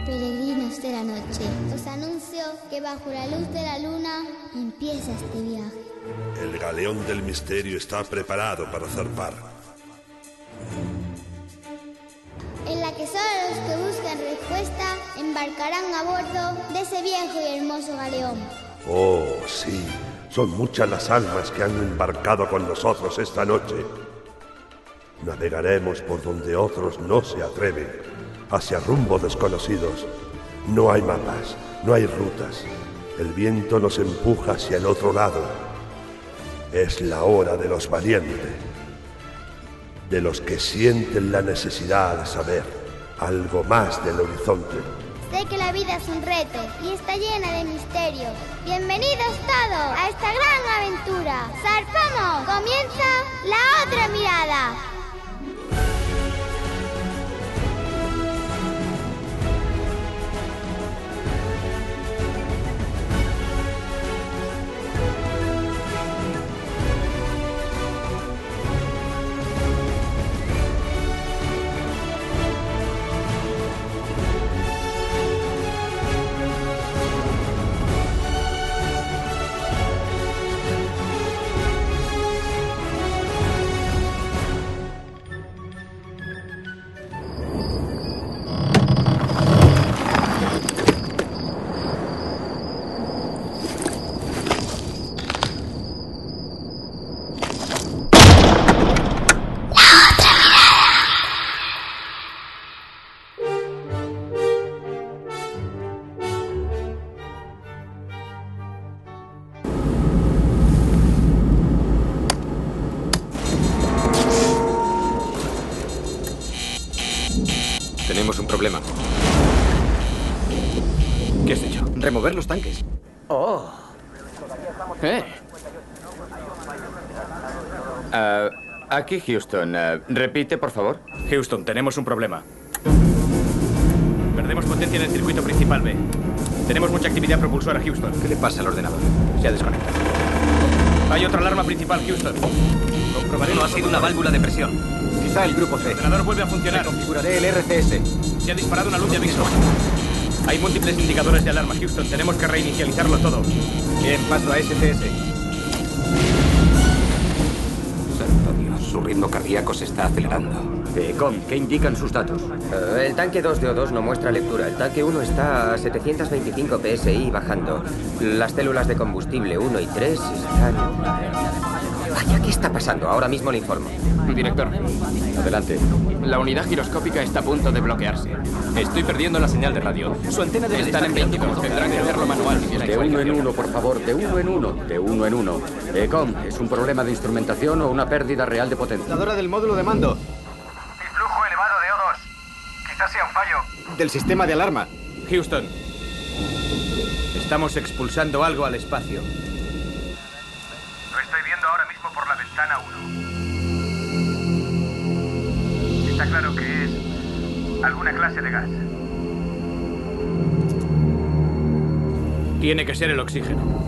Peregrinos de la noche, os anuncio que bajo la luz de la luna empieza este viaje. El galeón del misterio está preparado para zarpar. En la que solo los que buscan respuesta embarcarán a bordo de ese viejo y hermoso galeón. Oh, sí, son muchas las almas que han embarcado con nosotros esta noche. Navegaremos por donde otros no se atreven, hacia rumbos desconocidos. No hay mapas, no hay rutas. El viento nos empuja hacia el otro lado. Es la hora de los valientes, de los que sienten la necesidad de saber algo más del horizonte. Sé que la vida es un reto y está llena de misterios. Bienvenidos todos a esta gran aventura. ¡Zarpamos! Comienza La Otra Mirada. Tenemos un problema. ¿Qué has hecho? Remover los tanques. ¡Oh! Aquí Houston. Repite, por favor. Houston, tenemos un problema. Perdemos potencia en el circuito principal B. Tenemos mucha actividad propulsora, Houston. ¿Qué le pasa al ordenador? Se ha desconectado. Hay otra alarma principal, Houston. Comprobaré. No ha sido una válvula de presión. Quizá el grupo C. El ordenador vuelve a funcionar. Configuraré el RCS. Se ha disparado una luz de aviso. Hay múltiples indicadores de alarma, Houston. Tenemos que reinicializarlo todo. Bien, paso a STS. Santo Dios, su ritmo cardíaco se está acelerando. ¿Qué indican sus datos? El tanque 2 de O2 no muestra lectura. El tanque 1 está a 725 PSI bajando. Las células de combustible 1 y 3 están... Vaya, ¿qué está pasando? Ahora mismo le informo. Director. Adelante. La unidad giroscópica está a punto de bloquearse. Estoy perdiendo la señal de radio. Su antena debe estar en 22. Tendrán que hacerlo manual. De uno en uno, por favor. De uno en uno. De uno en uno. ¿Es un problema de instrumentación o una pérdida real de potencia? Computadora del módulo de mando. Influjo elevado de O2. Quizás sea un fallo Del sistema de alarma. Houston. Estamos expulsando algo al espacio. Lo estoy viendo ahora mismo por la ventana 1. Está claro que es alguna clase de gas. Tiene que ser el oxígeno.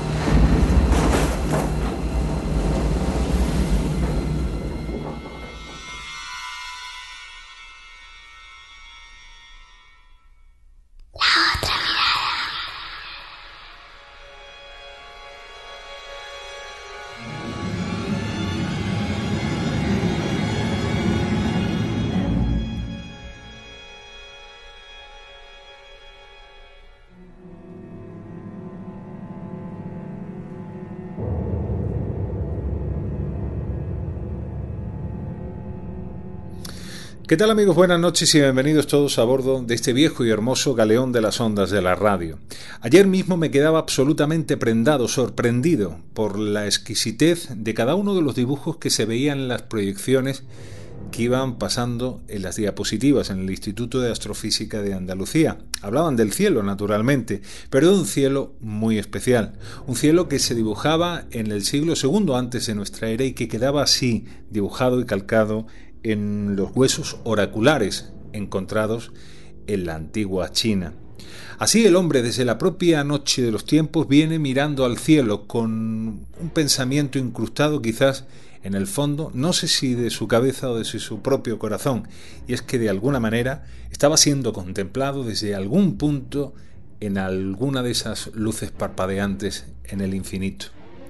¿Qué tal, amigos? Buenas noches y bienvenidos todos a bordo de este viejo y hermoso galeón de las ondas de la radio. Ayer mismo me quedaba absolutamente prendado, sorprendido por la exquisitez de cada uno de los dibujos que se veían en las proyecciones que iban pasando en las diapositivas en el Instituto de Astrofísica de Andalucía. Hablaban del cielo, naturalmente, pero de un cielo muy especial, un cielo que se dibujaba en el siglo II antes de nuestra era y que quedaba así, dibujado y calcado en los huesos oraculares encontrados en la antigua China. Así el hombre desde la propia noche de los tiempos viene mirando al cielo con un pensamiento incrustado quizás en el fondo, no sé si de su cabeza o de su propio corazón, y es que de alguna manera estaba siendo contemplado desde algún punto en alguna de esas luces parpadeantes en el infinito.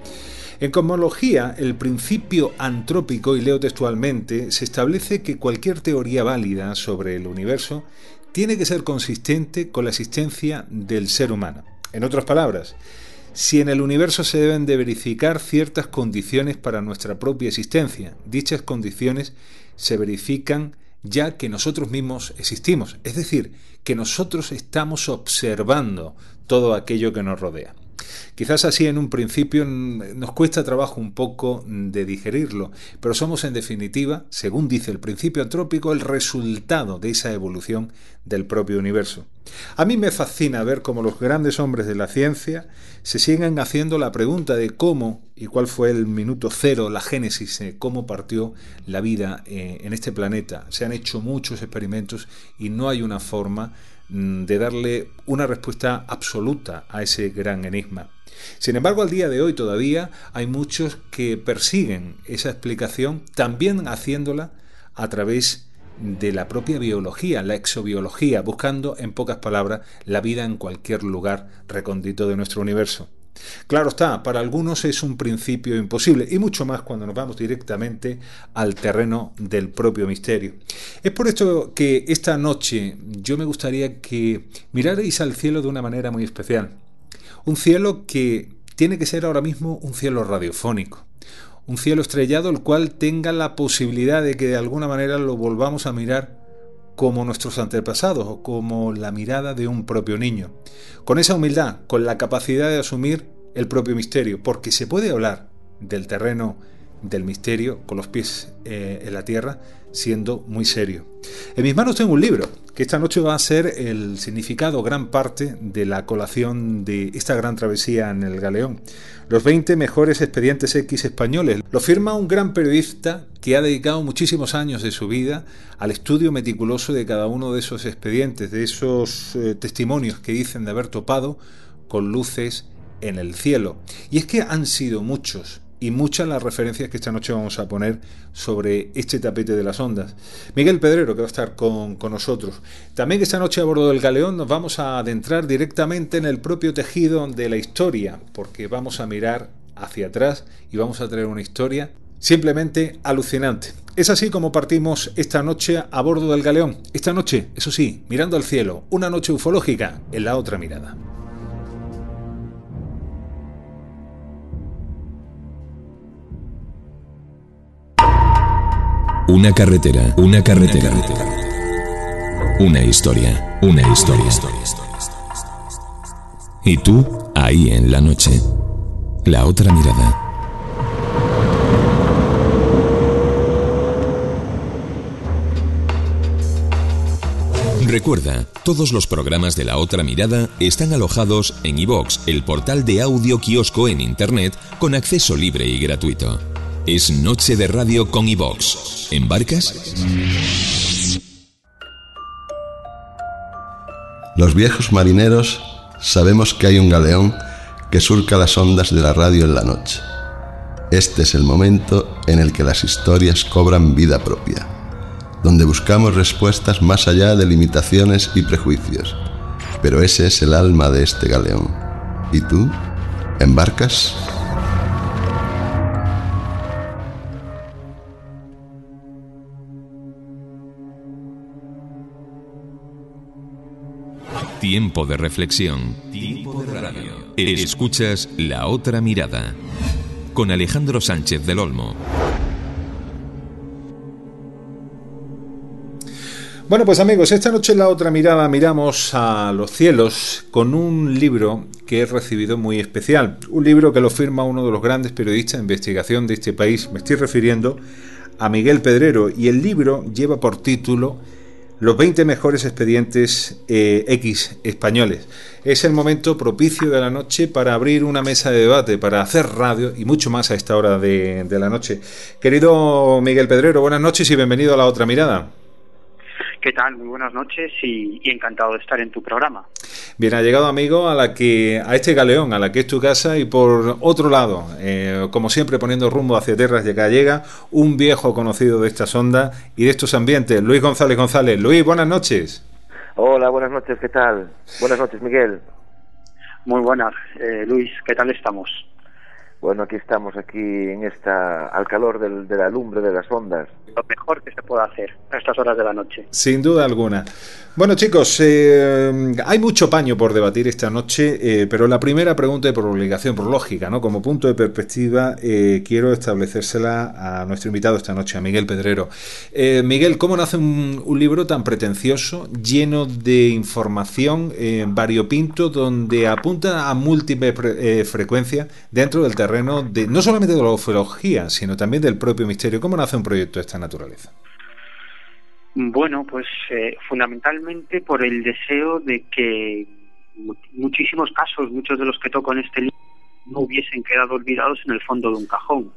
En cosmología, el principio antrópico, y leo textualmente, se establece que cualquier teoría válida sobre el universo tiene que ser consistente con la existencia del ser humano. En otras palabras, si en el universo se deben de verificar ciertas condiciones para nuestra propia existencia, dichas condiciones se verifican ya que nosotros mismos existimos, es decir, que nosotros estamos observando todo aquello que nos rodea. Quizás así en un principio nos cuesta trabajo un poco de digerirlo, pero somos en definitiva, según dice el principio antrópico, el resultado de esa evolución del propio universo. A mí me fascina ver cómo los grandes hombres de la ciencia se siguen haciendo la pregunta de cómo y cuál fue el minuto cero, la génesis, cómo partió la vida en este planeta. Se han hecho muchos experimentos y no hay una forma de darle una respuesta absoluta a ese gran enigma. Sin embargo, al día de hoy todavía hay muchos que persiguen esa explicación, también haciéndola a través de la propia biología, la exobiología, buscando, en pocas palabras, la vida en cualquier lugar recóndito de nuestro universo. Claro está, para algunos es un principio imposible, y mucho más cuando nos vamos directamente al terreno del propio misterio. Es por esto que esta noche yo me gustaría que mirarais al cielo de una manera muy especial. Un cielo que tiene que ser ahora mismo un cielo radiofónico. Un cielo estrellado el cual tenga la posibilidad de que de alguna manera lo volvamos a mirar como nuestros antepasados o como la mirada de un propio niño. Con esa humildad, con la capacidad de asumir el propio misterio, porque se puede hablar del terreno del misterio con los pies en la tierra, siendo muy serio. En mis manos tengo un libro que esta noche va a ser el significado, gran parte de la colación de esta gran travesía en el Galeón. Los 20 mejores expedientes X españoles. Lo firma un gran periodista que ha dedicado muchísimos años de su vida al estudio meticuloso de cada uno de esos expedientes, de esos testimonios que dicen de haber topado con luces en el cielo. Y es que han sido muchos y muchas las referencias que esta noche vamos a poner sobre este tapete de las ondas. Miguel Pedrero, que va a estar con nosotros. También esta noche a bordo del Galeón nos vamos a adentrar directamente en el propio tejido de la historia, porque vamos a mirar hacia atrás y vamos a traer una historia simplemente alucinante. Es así como partimos esta noche a bordo del Galeón. Esta noche, eso sí, mirando al cielo, una noche ufológica en La Otra Mirada. Una carretera. Una historia. Y tú, ahí en la noche. La Otra Mirada. Recuerda, todos los programas de La Otra Mirada están alojados en iVoox, el portal de audio kiosco en Internet con acceso libre y gratuito. Es Noche de Radio con iVoox. ¿Embarcas? Los viejos marineros sabemos que hay un galeón que surca las ondas de la radio en la noche. Este es el momento en el que las historias cobran vida propia, donde buscamos respuestas más allá de limitaciones y prejuicios. Pero ese es el alma de este galeón. ¿Y tú? ¿Embarcas? Tiempo de reflexión. Tiempo de radio. Escuchas La Otra Mirada con Alejandro Sánchez del Olmo. Bueno, pues amigos, esta noche en La Otra Mirada miramos a los cielos con un libro que he recibido muy especial. Un libro que lo firma uno de los grandes periodistas de investigación de este país. Me estoy refiriendo a Miguel Pedrero, y el libro lleva por título Los 20 mejores expedientes X españoles. Es el momento propicio de la noche para abrir una mesa de debate, para hacer radio y mucho más a esta hora de la noche. Querido Miguel Pedrero, buenas noches y bienvenido a La Otra Mirada. ¿Qué tal? Muy buenas noches y encantado de estar en tu programa. Bien allegado amigo a este galeón, a la que es tu casa, y por otro lado, como siempre poniendo rumbo hacia tierras de gallega, un viejo conocido de estas ondas y de estos ambientes, Luis González González. Luis, buenas noches. Hola, buenas noches, ¿qué tal? Buenas noches, Miguel. Muy buenas, Luis, ¿qué tal estamos? Bueno, aquí estamos, al calor de la lumbre de las ondas. Lo mejor que se puede hacer a estas horas de la noche. Sin duda alguna. Bueno, chicos, hay mucho paño por debatir esta noche, pero la primera pregunta, por obligación, por lógica, ¿no? Como punto de perspectiva, quiero establecérsela a nuestro invitado esta noche, a Miguel Pedrero. Miguel, ¿cómo nace un libro tan pretencioso, lleno de información, variopinto, donde apunta a múltiples frecuencias dentro del terreno no solamente de la ufología, sino también del propio misterio? ¿Cómo nace un proyecto de esta naturaleza? Bueno, pues fundamentalmente por el deseo de que muchísimos casos, muchos de los que toco en este libro, no hubiesen quedado olvidados en el fondo de un cajón.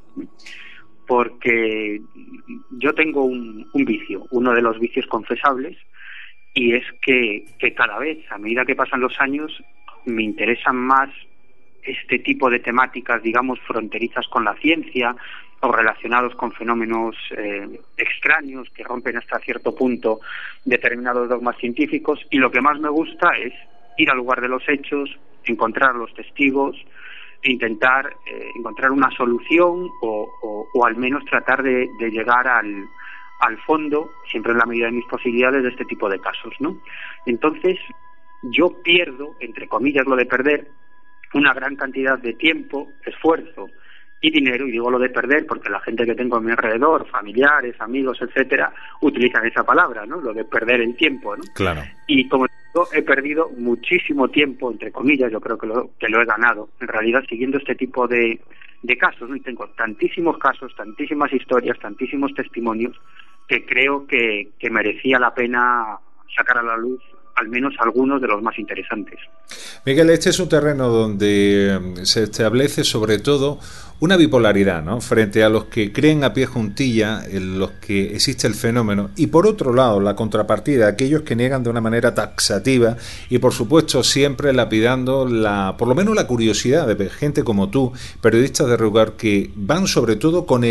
Porque yo tengo un vicio, uno de los vicios confesables, y es que cada vez, a medida que pasan los años, me interesan más este tipo de temáticas, digamos, fronterizas con la ciencia o relacionados con fenómenos extraños que rompen hasta cierto punto determinados dogmas científicos, y lo que más me gusta es ir al lugar de los hechos, encontrar los testigos e intentar encontrar una solución o al menos tratar de llegar al fondo, siempre en la medida de mis posibilidades, de este tipo de casos, ¿no? Entonces yo pierdo, entre comillas lo de perder, una gran cantidad de tiempo, esfuerzo y dinero, y digo lo de perder porque la gente que tengo a mi alrededor, familiares, amigos, etcétera, utilizan esa palabra, ¿no? Lo de perder el tiempo, ¿no? Claro. Y como digo, he perdido muchísimo tiempo, entre comillas, yo creo que lo he ganado, en realidad, siguiendo este tipo de casos, ¿no? Y tengo tantísimos casos, tantísimas historias, tantísimos testimonios, que creo que merecía la pena sacar a la luz al menos algunos de los más interesantes. Miguel, este es un terreno donde se establece sobre todo una bipolaridad, ¿no? Frente a los que creen a pie juntilla en los que existe el fenómeno, y por otro lado la contrapartida, aquellos que niegan de una manera taxativa y por supuesto siempre lapidando por lo menos la curiosidad de gente como tú, periodistas de lugar, que van sobre todo con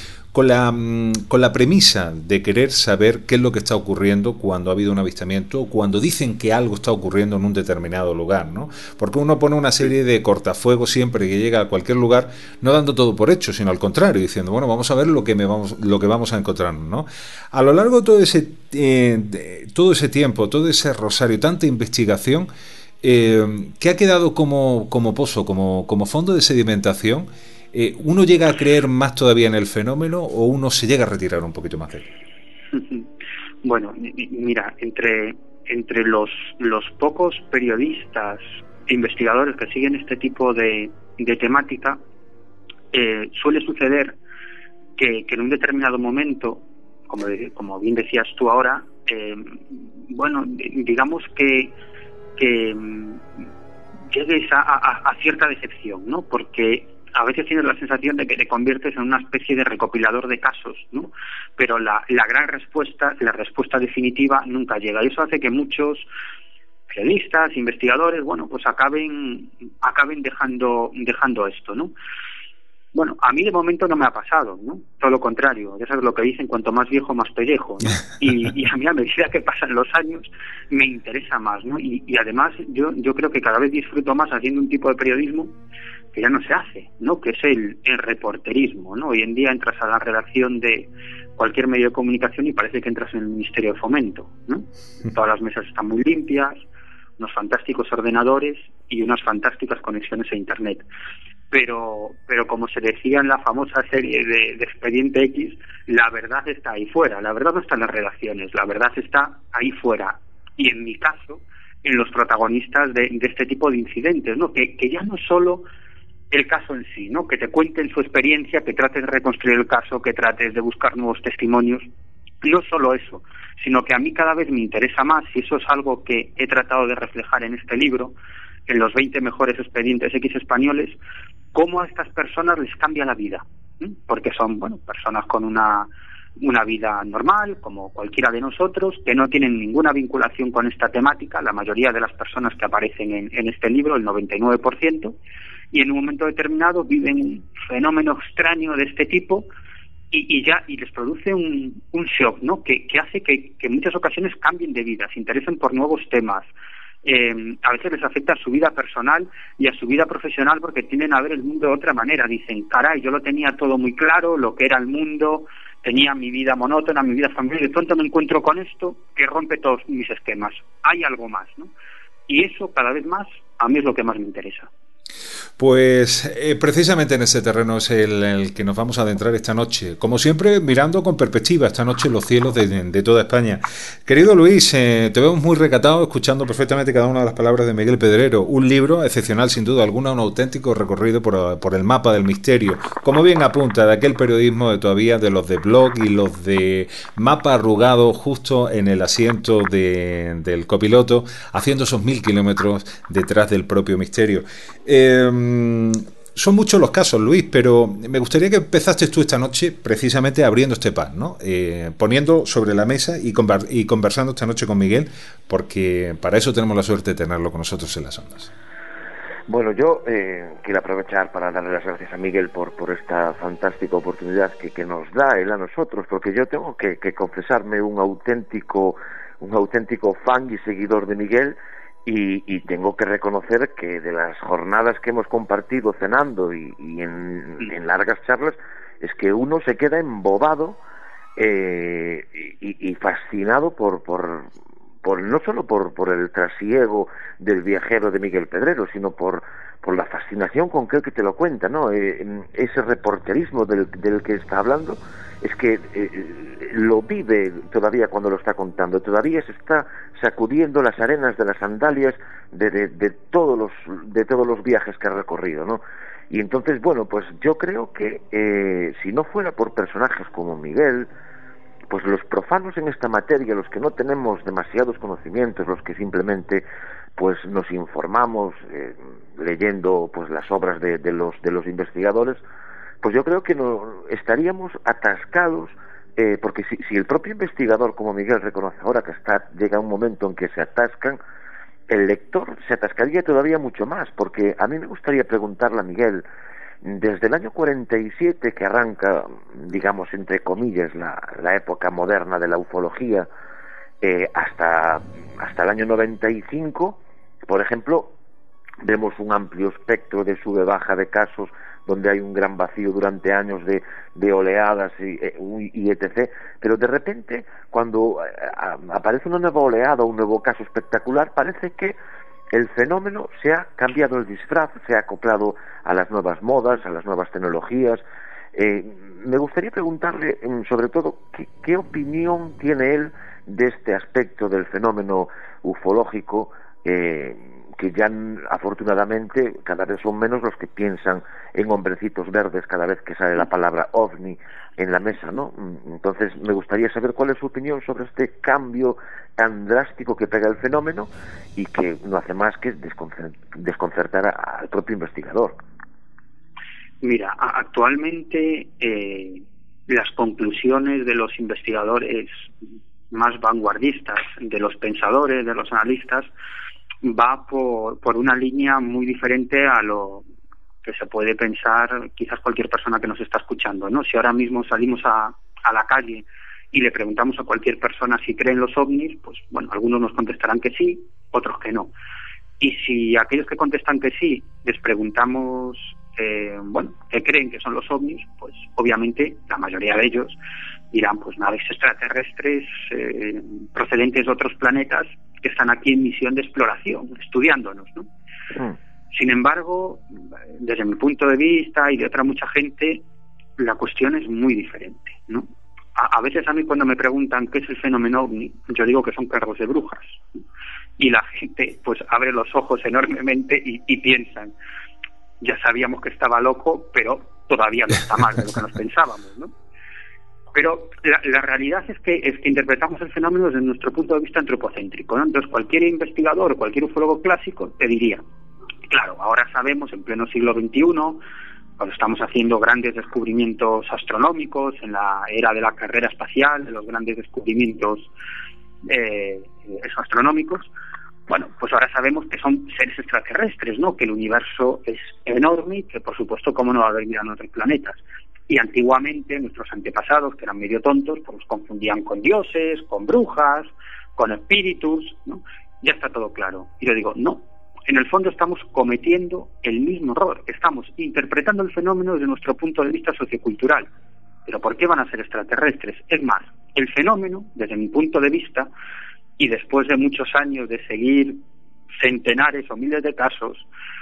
la premisa de querer saber qué es lo que está ocurriendo cuando ha habido un avistamiento o cuando dicen que algo está ocurriendo en un determinado lugar, ¿no? Porque uno pone una serie de cortafuegos siempre que llega a cualquier lugar, no dando todo por hecho, sino al contrario, diciendo, bueno, vamos a ver lo que vamos a encontrar, ¿no? A lo largo de todo ese tiempo, todo ese rosario, tanta investigación, ¿qué ha quedado como pozo, como fondo de sedimentación? ¿Uno llega a creer más todavía en el fenómeno o uno se llega a retirar un poquito más de él? Bueno, mira, entre los pocos periodistas e investigadores que siguen este tipo de temática, suele suceder que en un determinado momento, como bien decías tú ahora, bueno, digamos que llegues a cierta decepción, ¿no? Porque a veces tienes la sensación de que te conviertes en una especie de recopilador de casos, ¿no? Pero la gran respuesta, la respuesta definitiva nunca llega, y eso hace que muchos periodistas, investigadores, bueno, pues acaben dejando esto, ¿no? Bueno, a mí de momento no me ha pasado, ¿no? Todo lo contrario, ya sabes lo que dicen, cuanto más viejo, más pellejo, ¿no? Y a mí, a medida que pasan los años, me interesa más, ¿no? Y además yo creo que cada vez disfruto más haciendo un tipo de periodismo que ya no se hace, ¿no? Que es el reporterismo, ¿no? Hoy en día entras a la redacción de cualquier medio de comunicación y parece que entras en el Ministerio de Fomento, ¿no? Todas las mesas están muy limpias, unos fantásticos ordenadores y unas fantásticas conexiones a Internet. Pero como se decía en la famosa serie de Expediente X, la verdad está ahí fuera, la verdad no está en las redacciones, la verdad está ahí fuera. Y en mi caso, en los protagonistas de este tipo de incidentes, ¿no? Que ya no solo el caso en sí, ¿no? Que te cuenten su experiencia, que trates de reconstruir el caso, que trates de buscar nuevos testimonios. No solo eso, sino que a mí cada vez me interesa más, y eso es algo que he tratado de reflejar en este libro, en los 20 mejores expedientes X españoles, cómo a estas personas les cambia la vida, ¿eh? Porque son, bueno, personas con una una vida normal, como cualquiera de nosotros, que no tienen ninguna vinculación con esta temática, la mayoría de las personas que aparecen en este libro, el 99%, y en un momento determinado viven un fenómeno extraño de este tipo y les produce un shock, ¿no? Que hace que en muchas ocasiones cambien de vida, se interesen por nuevos temas. A veces les afecta a su vida personal y a su vida profesional porque tienden a ver el mundo de otra manera. Dicen, caray, yo lo tenía todo muy claro, lo que era el mundo, tenía mi vida monótona, mi vida familiar, y de pronto me encuentro con esto que rompe todos mis esquemas. Hay algo más, ¿no? Y eso cada vez más a mí es lo que más me interesa. Pues precisamente en ese terreno es el que nos vamos a adentrar esta noche, como siempre mirando con perspectiva esta noche los cielos de toda España. Querido Luis, te vemos muy recatado, escuchando perfectamente cada una de las palabras de Miguel Pedrero. Un libro excepcional sin duda alguna, un auténtico recorrido por el mapa del misterio, como bien apunta, de aquel periodismo de todavía de los de blog y los de mapa arrugado justo en el asiento del copiloto, haciendo esos 1000 kilómetros detrás del propio misterio. Son muchos los casos, Luis, pero me gustaría que empezaste tú esta noche precisamente abriendo este pan, ¿no? Poniendo sobre la mesa y conversando esta noche con Miguel, porque para eso tenemos la suerte de tenerlo con nosotros en las ondas. Bueno, yo quiero aprovechar para darle las gracias a Miguel por esta fantástica oportunidad que nos da él a nosotros, porque yo tengo que confesarme un auténtico fan y seguidor de Miguel. Y tengo que reconocer que de las jornadas que hemos compartido cenando y en largas charlas, es que uno se queda embobado y fascinado por no solo por el trasiego del viajero de Miguel Pedrero, sino por la fascinación con que te lo cuenta, ¿no? Ese reporterismo del que está hablando es que lo vive todavía cuando lo está contando, todavía se está sacudiendo las arenas de las sandalias de todos los viajes que ha recorrido, ¿no? Y entonces, bueno, pues yo creo que si no fuera por personajes como Miguel, pues los profanos en esta materia, los que no tenemos demasiados conocimientos, los que simplemente pues nos informamos leyendo pues las obras de los investigadores, pues yo creo que estaríamos atascados, porque si el propio investigador como Miguel reconoce ahora que llega un momento en que se atascan, el lector se atascaría todavía mucho más, porque a mí me gustaría preguntarle a Miguel, desde el año 47 que arranca, digamos entre comillas, la época moderna de la ufología, hasta el año 95, por ejemplo, vemos un amplio espectro de sube-baja de casos donde hay un gran vacío durante años de oleadas y etc. Pero de repente, cuando aparece una nueva oleada, un nuevo caso espectacular, parece que el fenómeno se ha cambiado el disfraz, se ha acoplado a las nuevas modas, a las nuevas tecnologías. Me gustaría preguntarle, sobre todo, ¿qué opinión tiene él de este aspecto del fenómeno ufológico, que ya afortunadamente cada vez son menos los que piensan en hombrecitos verdes cada vez que sale la palabra ovni en la mesa, ¿no? Entonces me gustaría saber cuál es su opinión sobre este cambio tan drástico que pega el fenómeno y que no hace más que desconcertar al propio investigador. Mira, actualmente las conclusiones de los investigadores más vanguardistas, de los pensadores, de los analistas, va por una línea muy diferente a lo que se puede pensar quizás cualquier persona que nos está escuchando, ¿no? Si ahora mismo salimos a la calle y le preguntamos a cualquier persona si cree en los ovnis, pues bueno, algunos nos contestarán que sí, otros que no. Y si aquellos que contestan que sí les preguntamos qué creen que son los ovnis, pues obviamente la mayoría de ellos dirán pues naves extraterrestres procedentes de otros planetas que están aquí en misión de exploración, estudiándonos, ¿no? Sin embargo, desde mi punto de vista y de otra mucha gente, la cuestión es muy diferente, ¿no? A veces a mí cuando me preguntan qué es el fenómeno ovni, yo digo que son carros de brujas, ¿no? Y la gente pues abre los ojos enormemente y piensan, ya sabíamos que estaba loco, pero todavía no está mal de lo que nos pensábamos, ¿no? Pero la realidad es que interpretamos el fenómeno desde nuestro punto de vista antropocéntrico, ¿no? Entonces cualquier investigador o cualquier ufólogo clásico te diría, claro, ahora sabemos en pleno siglo XXI, cuando estamos haciendo grandes descubrimientos astronómicos, en la era de la carrera espacial, de los grandes descubrimientos astronómicos, bueno, pues ahora sabemos que son seres extraterrestres, ¿no? Que el universo es enorme y que, por supuesto, cómo no va a haber vida en otros planetas. Y antiguamente nuestros antepasados, que eran medio tontos, pues los confundían con dioses, con brujas, con espíritus, ¿no? Ya está todo claro. Y yo digo, no, en el fondo estamos cometiendo el mismo error. Estamos interpretando el fenómeno desde nuestro punto de vista sociocultural. ¿Pero por qué van a ser extraterrestres? Es más, el fenómeno, desde mi punto de vista, y después de muchos años de seguir centenares o miles de casos,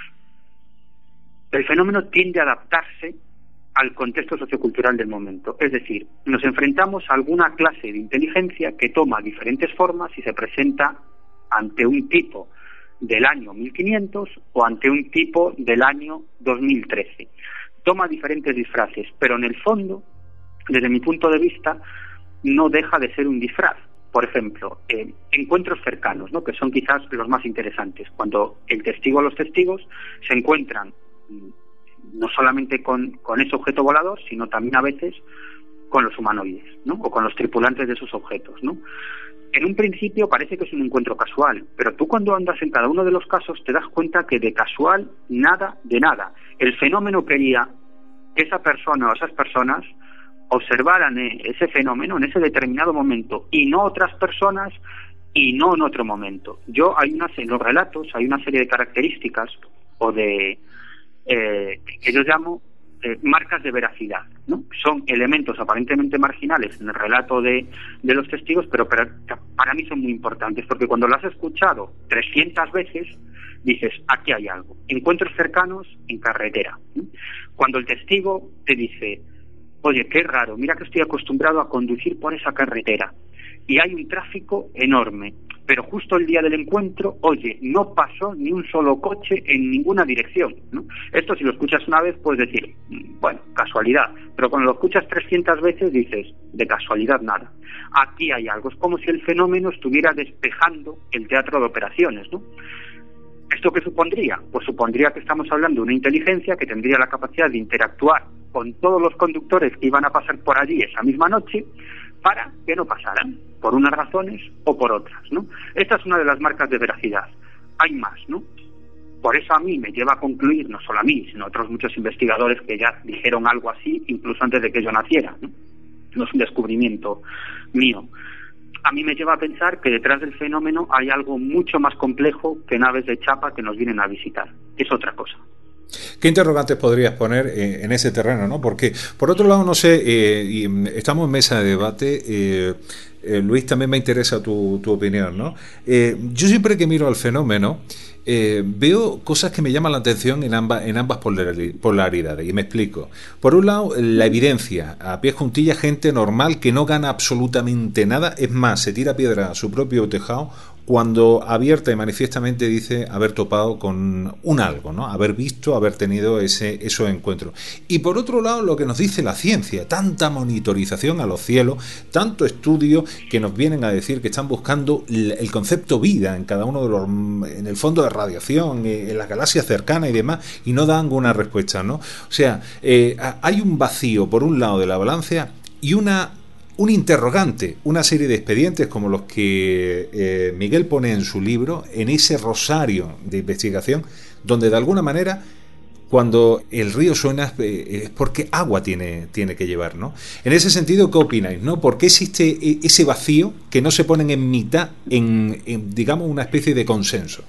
el fenómeno tiende a adaptarse al contexto sociocultural del momento. Es decir, nos enfrentamos a alguna clase de inteligencia que toma diferentes formas y se presenta ante un tipo del año 1500 o ante un tipo del año 2013. Toma diferentes disfraces, pero en el fondo, desde mi punto de vista, no deja de ser un disfraz. Por ejemplo, encuentros cercanos, ¿no? Que son quizás los más interesantes, cuando el testigo o los testigos se encuentran no solamente con ese objeto volador, sino también a veces con los humanoides, ¿no? O con los tripulantes de esos objetos, ¿no? En un principio parece que es un encuentro casual, pero tú cuando andas en cada uno de los casos te das cuenta que de casual nada de nada. El fenómeno quería que esa persona o esas personas observaran ese fenómeno en ese determinado momento y no otras personas y no en otro momento. En los relatos hay una serie de características o de que yo llamo marcas de veracidad, ¿no? Son elementos aparentemente marginales en el relato de los testigos, pero para mí son muy importantes, porque cuando lo has escuchado 300 veces dices, aquí hay algo. Encuentros cercanos en carretera, ¿no? Cuando el testigo te dice, oye, qué raro, mira que estoy acostumbrado a conducir por esa carretera y hay un tráfico enorme, pero justo el día del encuentro, oye, no pasó ni un solo coche en ninguna dirección, ¿no? Esto si lo escuchas una vez puedes decir, bueno, casualidad, pero cuando lo escuchas 300 veces dices, de casualidad nada. Aquí hay algo, es como si el fenómeno estuviera despejando el teatro de operaciones, ¿no? ¿Esto qué supondría? Pues supondría que estamos hablando de una inteligencia que tendría la capacidad de interactuar con todos los conductores que iban a pasar por allí esa misma noche para que no pasaran, por unas razones o por otras, ¿no? Esta es una de las marcas de veracidad. Hay más, ¿no? Por eso a mí me lleva a concluir, no solo a mí, sino a otros muchos investigadores que ya dijeron algo así, incluso antes de que yo naciera, ¿no? No es un descubrimiento mío. A mí me lleva a pensar que detrás del fenómeno hay algo mucho más complejo que naves de chapa que nos vienen a visitar. Es otra cosa. ¿Qué interrogantes podrías poner en ese terreno, ¿no? Porque, por otro lado, no sé, y estamos en mesa de debate, Luis, también me interesa tu opinión, ¿no? Yo siempre que miro al fenómeno, veo cosas que me llaman la atención en ambas polaridades, y me explico. Por un lado, la evidencia, a pie juntillas, gente normal que no gana absolutamente nada, es más, se tira piedra a su propio tejado cuando abierta y manifiestamente dice haber topado con un algo, ¿no? Haber visto, haber tenido esos encuentros. Y por otro lado, lo que nos dice la ciencia, tanta monitorización a los cielos, tanto estudio que nos vienen a decir que están buscando el concepto vida en cada uno de los, en el fondo de radiación, en las galaxias cercanas y demás, y no dan ninguna respuesta, ¿no? O sea, hay un vacío por un lado de la balanza y un interrogante, una serie de expedientes como los que Miguel pone en su libro, en ese rosario de investigación, donde de alguna manera, cuando el río suena, es porque agua tiene que llevar, ¿no? En ese sentido, ¿qué opináis, no? ¿Por qué existe ese vacío que no se ponen en mitad, en digamos, una especie de consenso?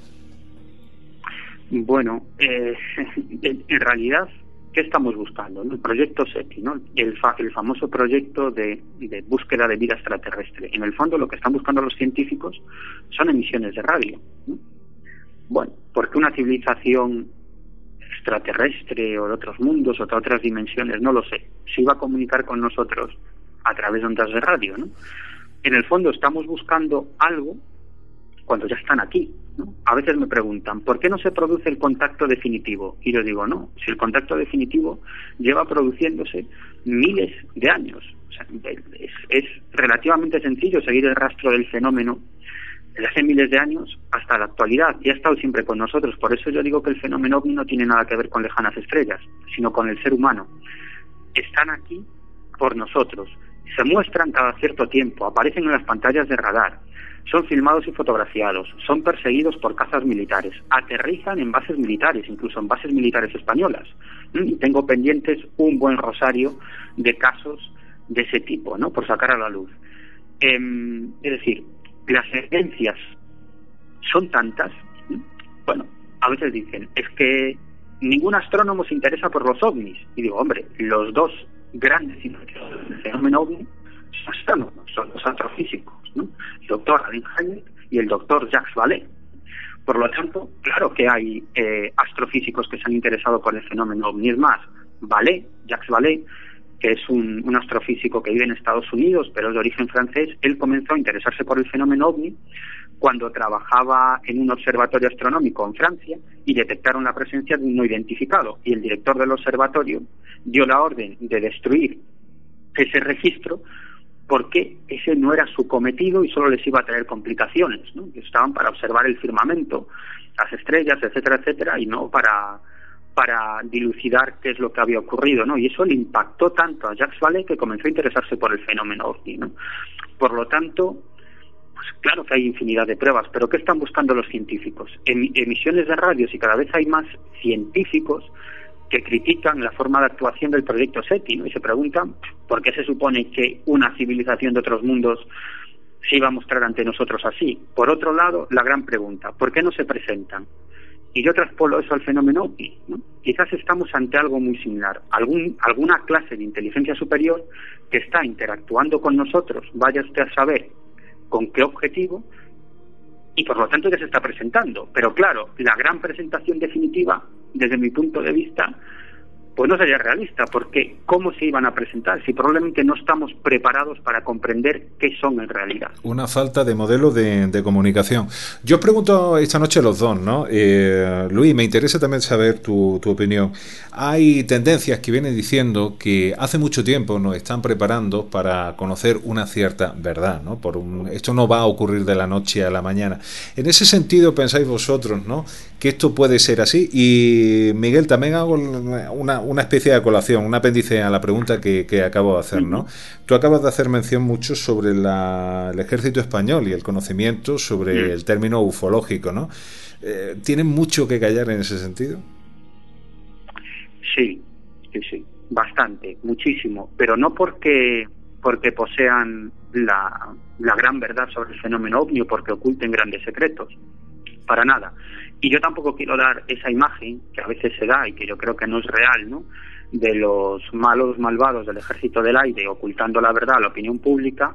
Bueno, en realidad, ¿qué estamos buscando? El proyecto SETI, ¿no? El famoso proyecto de búsqueda de vida extraterrestre. En el fondo lo que están buscando los científicos son emisiones de radio, ¿no? Bueno, ¿por qué una civilización extraterrestre o de otros mundos o de otras dimensiones? No lo sé. Se iba a comunicar con nosotros a través de ondas de radio, ¿no? En el fondo estamos buscando algo cuando ya están aquí, ¿no? A veces me preguntan, ¿por qué no se produce el contacto definitivo? Y yo digo, no, si el contacto definitivo lleva produciéndose miles de años. O sea, es relativamente sencillo seguir el rastro del fenómeno desde hace miles de años hasta la actualidad, y ha estado siempre con nosotros. Por eso yo digo que el fenómeno OVNI no tiene nada que ver con lejanas estrellas, sino con el ser humano. Están aquí por nosotros, se muestran cada cierto tiempo, aparecen en las pantallas de radar, son filmados y fotografiados, son perseguidos por cazas militares, aterrizan en bases militares, incluso en bases militares españolas. Y tengo pendientes un buen rosario de casos de ese tipo, ¿no?, por sacar a la luz. Es decir, las evidencias son tantas. Bueno, a veces dicen, es que ningún astrónomo se interesa por los ovnis. Y digo, hombre, los dos grandes investigadores del fenómeno ovni son astrónomos, son los astrofísicos, ¿no? El doctor Alain Hynek y el doctor Jacques Vallée. Por lo tanto, claro que hay astrofísicos que se han interesado por el fenómeno ovni. Es más, Jacques Vallée, que es un astrofísico que vive en Estados Unidos, pero es de origen francés, él comenzó a interesarse por el fenómeno OVNI cuando trabajaba en un observatorio astronómico en Francia y detectaron la presencia de un no identificado. Y el director del observatorio dio la orden de destruir ese registro porque ese no era su cometido y solo les iba a traer complicaciones, ¿no? Estaban para observar el firmamento, las estrellas, etcétera, etcétera, y no para dilucidar qué es lo que había ocurrido, ¿no? Y eso le impactó tanto a Jacques Vallée que comenzó a interesarse por el fenómeno OVNI, ¿no? Por lo tanto, pues claro que hay infinidad de pruebas, pero ¿qué están buscando los científicos? Emisiones de radios, y cada vez hay más científicos que critican la forma de actuación del proyecto SETI, ¿no? Y se preguntan por qué se supone que una civilización de otros mundos se iba a mostrar ante nosotros así. Por otro lado, la gran pregunta, ¿por qué no se presentan? Y yo traspolo eso al fenómeno OVNI, ¿no? Quizás estamos ante algo muy similar, alguna clase de inteligencia superior que está interactuando con nosotros, vaya usted a saber con qué objetivo, y por lo tanto ya se está presentando. Pero claro, la gran presentación definitiva, desde mi punto de vista, pues no sería realista, porque ¿cómo se iban a presentar si probablemente no estamos preparados para comprender qué son en realidad? Una falta de modelo de comunicación. Yo os pregunto esta noche a los dos, ¿no? Luis, me interesa también saber tu opinión. Hay tendencias que vienen diciendo que hace mucho tiempo nos están preparando para conocer una cierta verdad, ¿no? Esto no va a ocurrir de la noche a la mañana. En ese sentido, pensáis vosotros, ¿no?, que esto puede ser así. Y Miguel, también hago una especie de colación, un apéndice a la pregunta que acabo de hacer, ¿no? Tú acabas de hacer mención mucho sobre el ejército español y el conocimiento sobre el término ufológico, ¿no? ¿Tienen mucho que callar en ese sentido? Sí, bastante, muchísimo, pero no porque posean la gran verdad sobre el fenómeno OVNI o porque oculten grandes secretos, para nada. Y yo tampoco quiero dar esa imagen que a veces se da y que yo creo que no es real, ¿no?, de los malos malvados del Ejército del Aire ocultando la verdad a la opinión pública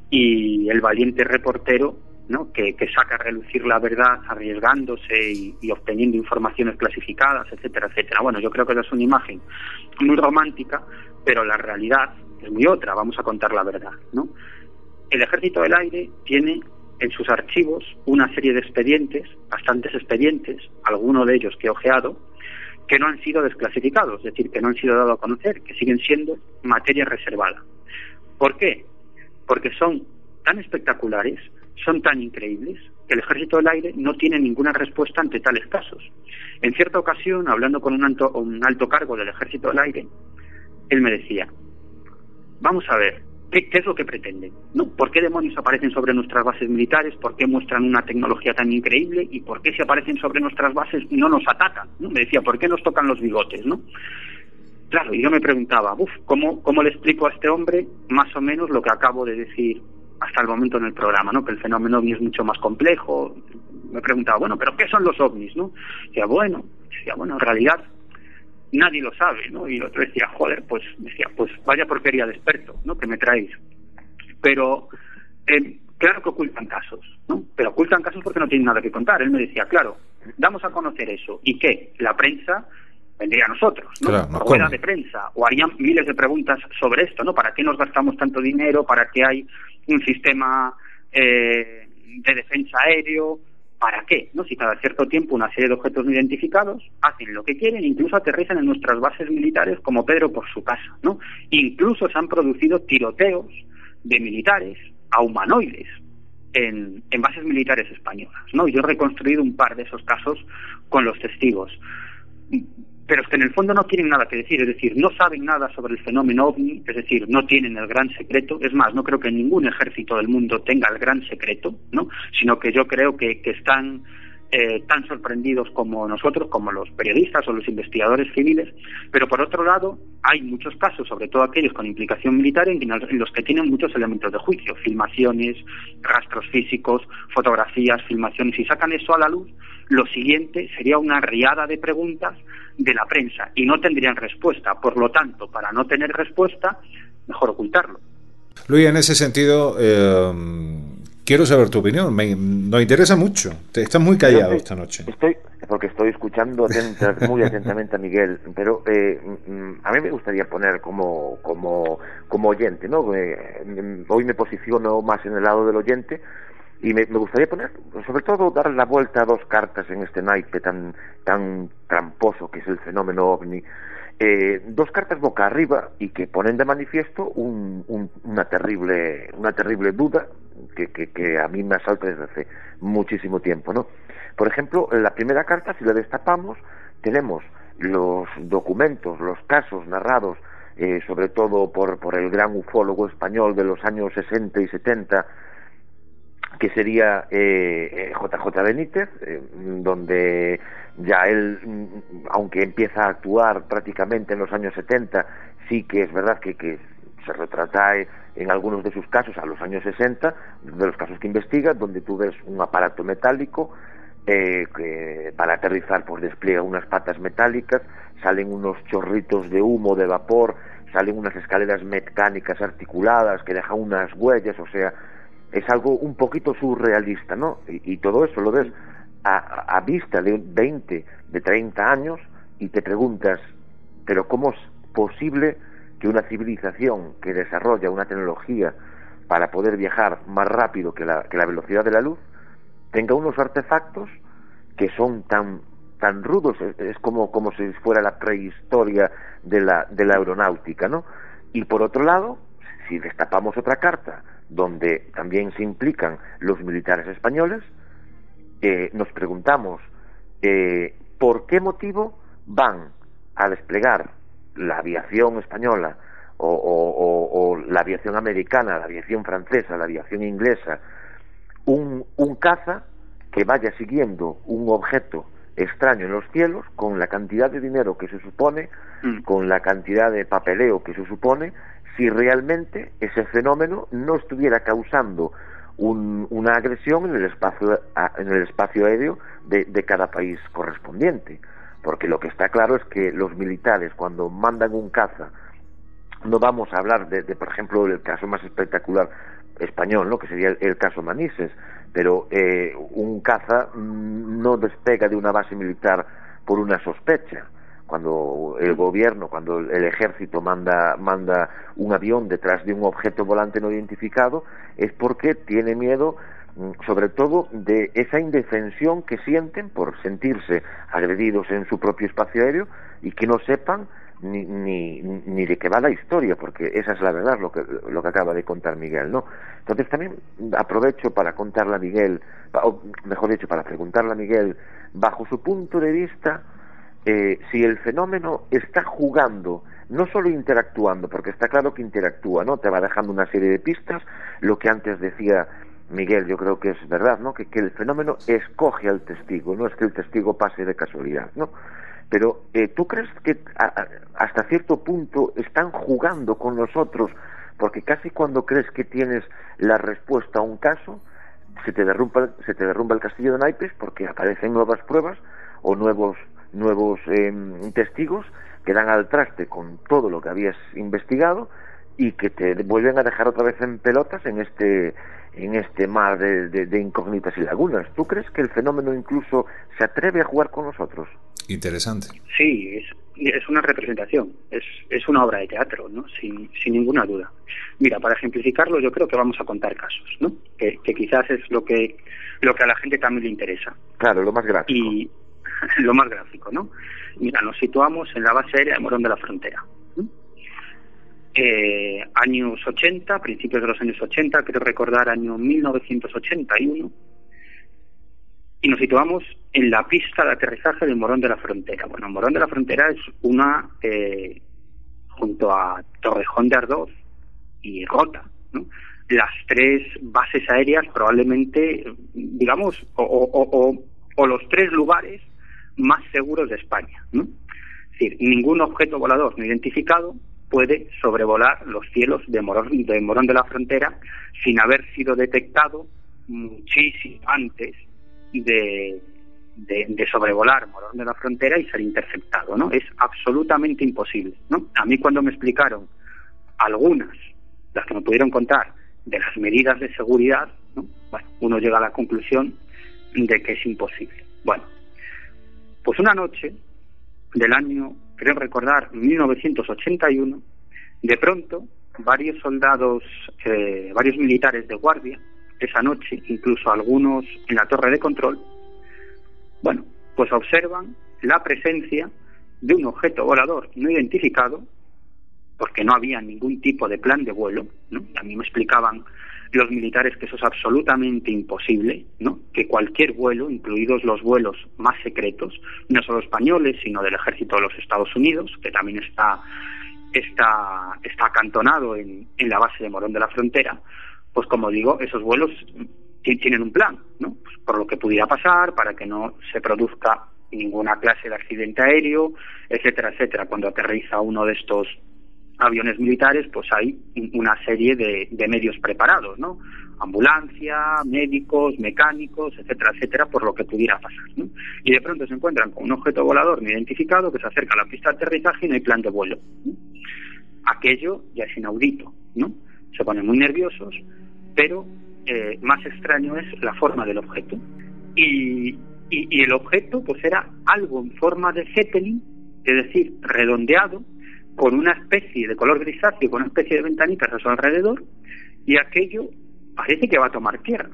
y el valiente reportero, ¿no?, que saca a relucir la verdad arriesgándose y obteniendo informaciones clasificadas, etcétera, etcétera. Bueno, yo creo que esa es una imagen muy romántica, pero la realidad es muy otra. Vamos a contar la verdad, ¿no? El Ejército del Aire tiene en sus archivos una serie de expedientes, bastantes expedientes, algunos de ellos que he ojeado, que no han sido desclasificados, es decir, que no han sido dados a conocer, que siguen siendo materia reservada. ¿Por qué? Porque son tan espectaculares, son tan increíbles, que el Ejército del Aire no tiene ninguna respuesta ante tales casos. En cierta ocasión, hablando con un alto cargo del Ejército del Aire, él me decía, vamos a ver, ¿qué es lo que pretenden? ¿No? ¿Por qué demonios aparecen sobre nuestras bases militares? ¿Por qué muestran una tecnología tan increíble? ¿Y por qué si aparecen sobre nuestras bases no nos atacan? ¿No? Me decía, ¿por qué nos tocan los bigotes? ¿No? Claro, y yo me preguntaba, ¿cómo le explico a este hombre más o menos lo que acabo de decir hasta el momento en el programa, ¿no? Que el fenómeno OVNI es mucho más complejo. Me preguntaba, bueno, ¿pero qué son los OVNIs? ¿No? Decía, bueno, en realidad nadie lo sabe, ¿no? Y el otro decía, pues vaya porquería de experto, ¿no?, que me traéis. Pero claro que ocultan casos, ¿no? Pero ocultan casos porque no tienen nada que contar. Él me decía, claro, damos a conocer eso. ¿Y qué? La prensa vendría a nosotros, ¿no? Claro, rueda de prensa, o harían miles de preguntas sobre esto, ¿no? ¿Para qué nos gastamos tanto dinero? ¿Para qué hay un sistema de defensa aéreo? ¿Para qué? ¿No? Si cada cierto tiempo una serie de objetos no identificados hacen lo que quieren, incluso aterrizan en nuestras bases militares como Pedro por su casa, ¿no? Incluso se han producido tiroteos de militares a humanoides en bases militares españolas, ¿no? Yo he reconstruido un par de esos casos con los testigos. Pero es que en el fondo no tienen nada que decir, es decir, no saben nada sobre el fenómeno OVNI, es decir, no tienen el gran secreto. Es más, no creo que ningún ejército del mundo tenga el gran secreto, ¿no? Sino que yo creo que están tan sorprendidos como nosotros, como los periodistas o los investigadores civiles. Pero por otro lado, hay muchos casos, sobre todo aquellos con implicación militar, en los que tienen muchos elementos de juicio, filmaciones, rastros físicos, fotografías, filmaciones, y sacan eso a la luz. Lo siguiente sería una riada de preguntas de la prensa y no tendrían respuesta. Por lo tanto, para no tener respuesta, mejor ocultarlo. Luis, en ese sentido, quiero saber tu opinión. Nos interesa mucho. Estás muy callado esta noche. Porque estoy escuchando muy atentamente a Miguel, pero a mí me gustaría poner como oyente, ¿no? Hoy me posiciono más en el lado del oyente. Y me gustaría poner, sobre todo, dar la vuelta a dos cartas en este naipe tan tramposo que es el fenómeno OVNI. Dos cartas boca arriba y que ponen de manifiesto una terrible duda que a mí me asalta desde hace muchísimo tiempo, ¿no? Por ejemplo, en la primera carta, si la destapamos, tenemos los documentos, los casos narrados, sobre todo por el gran ufólogo español de los años 60 y 70, que sería JJ Benítez, donde ya él, aunque empieza a actuar prácticamente en los años 70, sí que es verdad que se retrata en algunos de sus casos a los años 60, de los casos que investiga, donde tú ves un aparato metálico que para aterrizar pues despliega unas patas metálicas, salen unos chorritos de humo, de vapor, salen unas escaleras mecánicas articuladas que dejan unas huellas, o sea, es algo un poquito surrealista, ¿no? Y todo eso lo ves a vista de 20, de 30 años y te preguntas, ¿pero cómo es posible que una civilización que desarrolla una tecnología para poder viajar más rápido que la velocidad de la luz tenga unos artefactos que son tan rudos? Es como si fuera la prehistoria de la aeronáutica, ¿no? Y por otro lado, si destapamos otra carta donde también se implican los militares españoles, nos preguntamos por qué motivo van a desplegar la aviación española o la aviación americana, la aviación francesa, la aviación inglesa, un caza que vaya siguiendo un objeto extraño en los cielos, con la cantidad de dinero que se supone, con la cantidad de papeleo que se supone, si realmente ese fenómeno no estuviera causando una agresión en el espacio aéreo de cada país correspondiente. Porque lo que está claro es que los militares, cuando mandan un caza, no vamos a hablar de por ejemplo, el caso más espectacular español, ¿no?, que sería el caso Manises, pero un caza no despega de una base militar por una sospecha. Cuando el gobierno, cuando el ejército manda un avión detrás de un objeto volante no identificado, es porque tiene miedo, sobre todo, de esa indefensión que sienten por sentirse agredidos en su propio espacio aéreo y que no sepan ni de qué va la historia, porque esa es la verdad, lo que acaba de contar Miguel, ¿no? Entonces también aprovecho para contarle a Miguel, o mejor dicho, para preguntarle a Miguel, bajo su punto de vista, si el fenómeno está jugando, no solo interactuando, porque está claro que interactúa, ¿no? Te va dejando una serie de pistas. Lo que antes decía Miguel, yo creo que es verdad, ¿no? Que el fenómeno escoge al testigo, no es que el testigo pase de casualidad, ¿no? Pero ¿tú crees que hasta cierto punto están jugando con nosotros? Porque casi cuando crees que tienes la respuesta a un caso, se te derrumba el castillo de naipes, porque aparecen nuevas pruebas o nuevos testigos que dan al traste con todo lo que habías investigado y que te vuelven a dejar otra vez en pelotas en este mar de incógnitas y lagunas. ¿Tú crees que el fenómeno incluso se atreve a jugar con nosotros? Interesante. Sí, es una representación, es una obra de teatro, ¿no? Sin ninguna duda. Mira, para ejemplificarlo, yo creo que vamos a contar casos, ¿no? Que quizás es lo que a la gente también le interesa. Claro, lo más gráfico. Y lo más gráfico, ¿no? Mira, nos situamos en la base aérea de Morón de la Frontera. años 80, principios de los años 80, creo recordar año 1981, y nos situamos en la pista de aterrizaje del Morón de la Frontera. Bueno, Morón de la Frontera es una, junto a Torrejón de Ardoz y Rota, ¿no?, las tres bases aéreas probablemente, digamos, o los tres lugares más seguros de España, ¿no? Es decir, ningún objeto volador no identificado puede sobrevolar los cielos de Morón de la Frontera sin haber sido detectado muchísimo antes de sobrevolar Morón de la Frontera y ser interceptado, ¿no? Es absolutamente imposible, ¿no? A mí, cuando me explicaron algunas, las que me pudieron contar, de las medidas de seguridad, ¿no?, bueno, uno llega a la conclusión de que es imposible. Bueno, pues una noche del año, creo recordar, 1981, de pronto varios soldados, varios militares de guardia, esa noche, incluso algunos en la torre de control, bueno, pues observan la presencia de un objeto volador no identificado, porque no había ningún tipo de plan de vuelo, ¿no? A mí me explicaban los militares que eso es absolutamente imposible, ¿no?, que cualquier vuelo, incluidos los vuelos más secretos, no solo españoles, sino del ejército de los Estados Unidos, que también está acantonado en la base de Morón de la Frontera, pues como digo, esos vuelos tienen un plan, ¿no?, pues por lo que pudiera pasar, para que no se produzca ninguna clase de accidente aéreo, etcétera, etcétera. Cuando aterriza uno de estos aviones militares, pues hay una serie de medios preparados, ¿no?, ambulancia, médicos, mecánicos, etcétera, etcétera, por lo que pudiera pasar, ¿no? Y de pronto se encuentran con un objeto volador no identificado que se acerca a la pista de aterrizaje y no hay plan de vuelo, ¿no? Aquello ya es inaudito, ¿no? Se ponen muy nerviosos, pero más extraño es la forma del objeto. Y el objeto, pues era algo en forma de Zeppelin, es decir, redondeado, con una especie de color grisáceo, con una especie de ventanitas a su alrededor, y aquello parece que va a tomar tierra.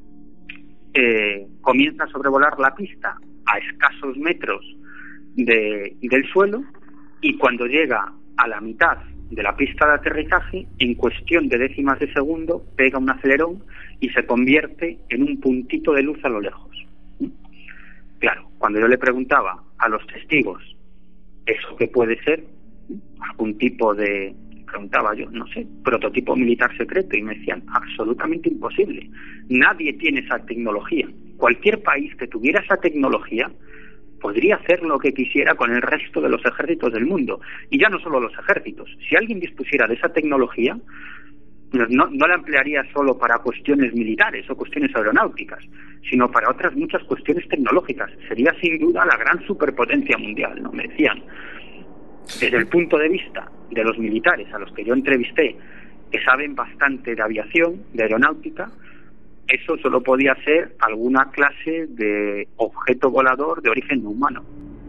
Comienza a sobrevolar la pista a escasos metros del suelo, y cuando llega a la mitad de la pista de aterrizaje, en cuestión de décimas de segundo, pega un acelerón y se convierte en un puntito de luz a lo lejos. Claro, cuando yo le preguntaba a los testigos, ¿eso qué puede ser? Algún tipo de, preguntaba yo, no sé, prototipo militar secreto, y me decían, absolutamente imposible. Nadie tiene esa tecnología. Cualquier país que tuviera esa tecnología podría hacer lo que quisiera con el resto de los ejércitos del mundo. Y ya no solo los ejércitos. Si alguien dispusiera de esa tecnología, no la emplearía solo para cuestiones militares o cuestiones aeronáuticas, sino para otras muchas cuestiones tecnológicas. Sería sin duda la gran superpotencia mundial, ¿no? Me decían. Desde el punto de vista de los militares a los que yo entrevisté, que saben bastante de aviación, de aeronáutica, eso solo podía ser alguna clase de objeto volador de origen no humano.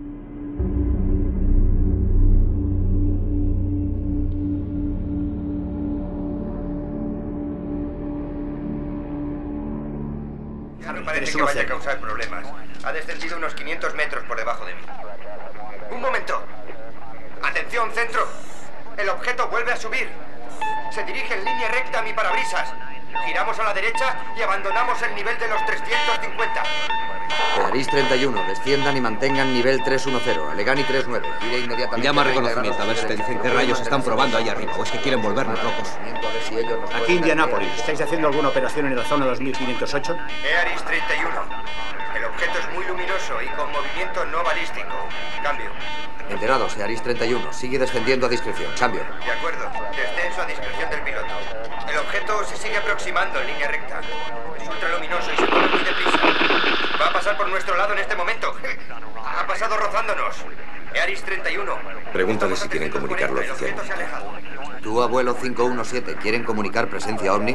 Ya no parece que vaya a causar problemas. Ha descendido unos 500 metros por debajo de mí. ¡Un momento! ¡Atención, centro! El objeto vuelve a subir. Se dirige en línea recta a mi parabrisas. Giramos a la derecha y abandonamos el nivel de los 350. Aris 31, desciendan y mantengan nivel 310. Alegani 39, gire inmediatamente. Llama a reconocimiento, a ver si te dicen qué rayos están probando ahí arriba, o es que quieren volvernos locos. Aquí Indianápolis, ¿estáis haciendo alguna operación en la zona 2508? Aris 31. El objeto es muy luminoso y con movimiento no balístico. Cambio. Enterados, Aris 31. Sigue descendiendo a discreción. Cambio. De acuerdo. Descenso a discreción del piloto. El objeto se sigue aproximando en línea recta. Es ultraluminoso y se mueve muy deprisa. Va a pasar por nuestro lado en este momento. Ha pasado rozándonos. Aris 31. Pregúntale si quieren comunicarlo oficialmente. Tú, abuelo 517, ¿quieren comunicar presencia OVNI?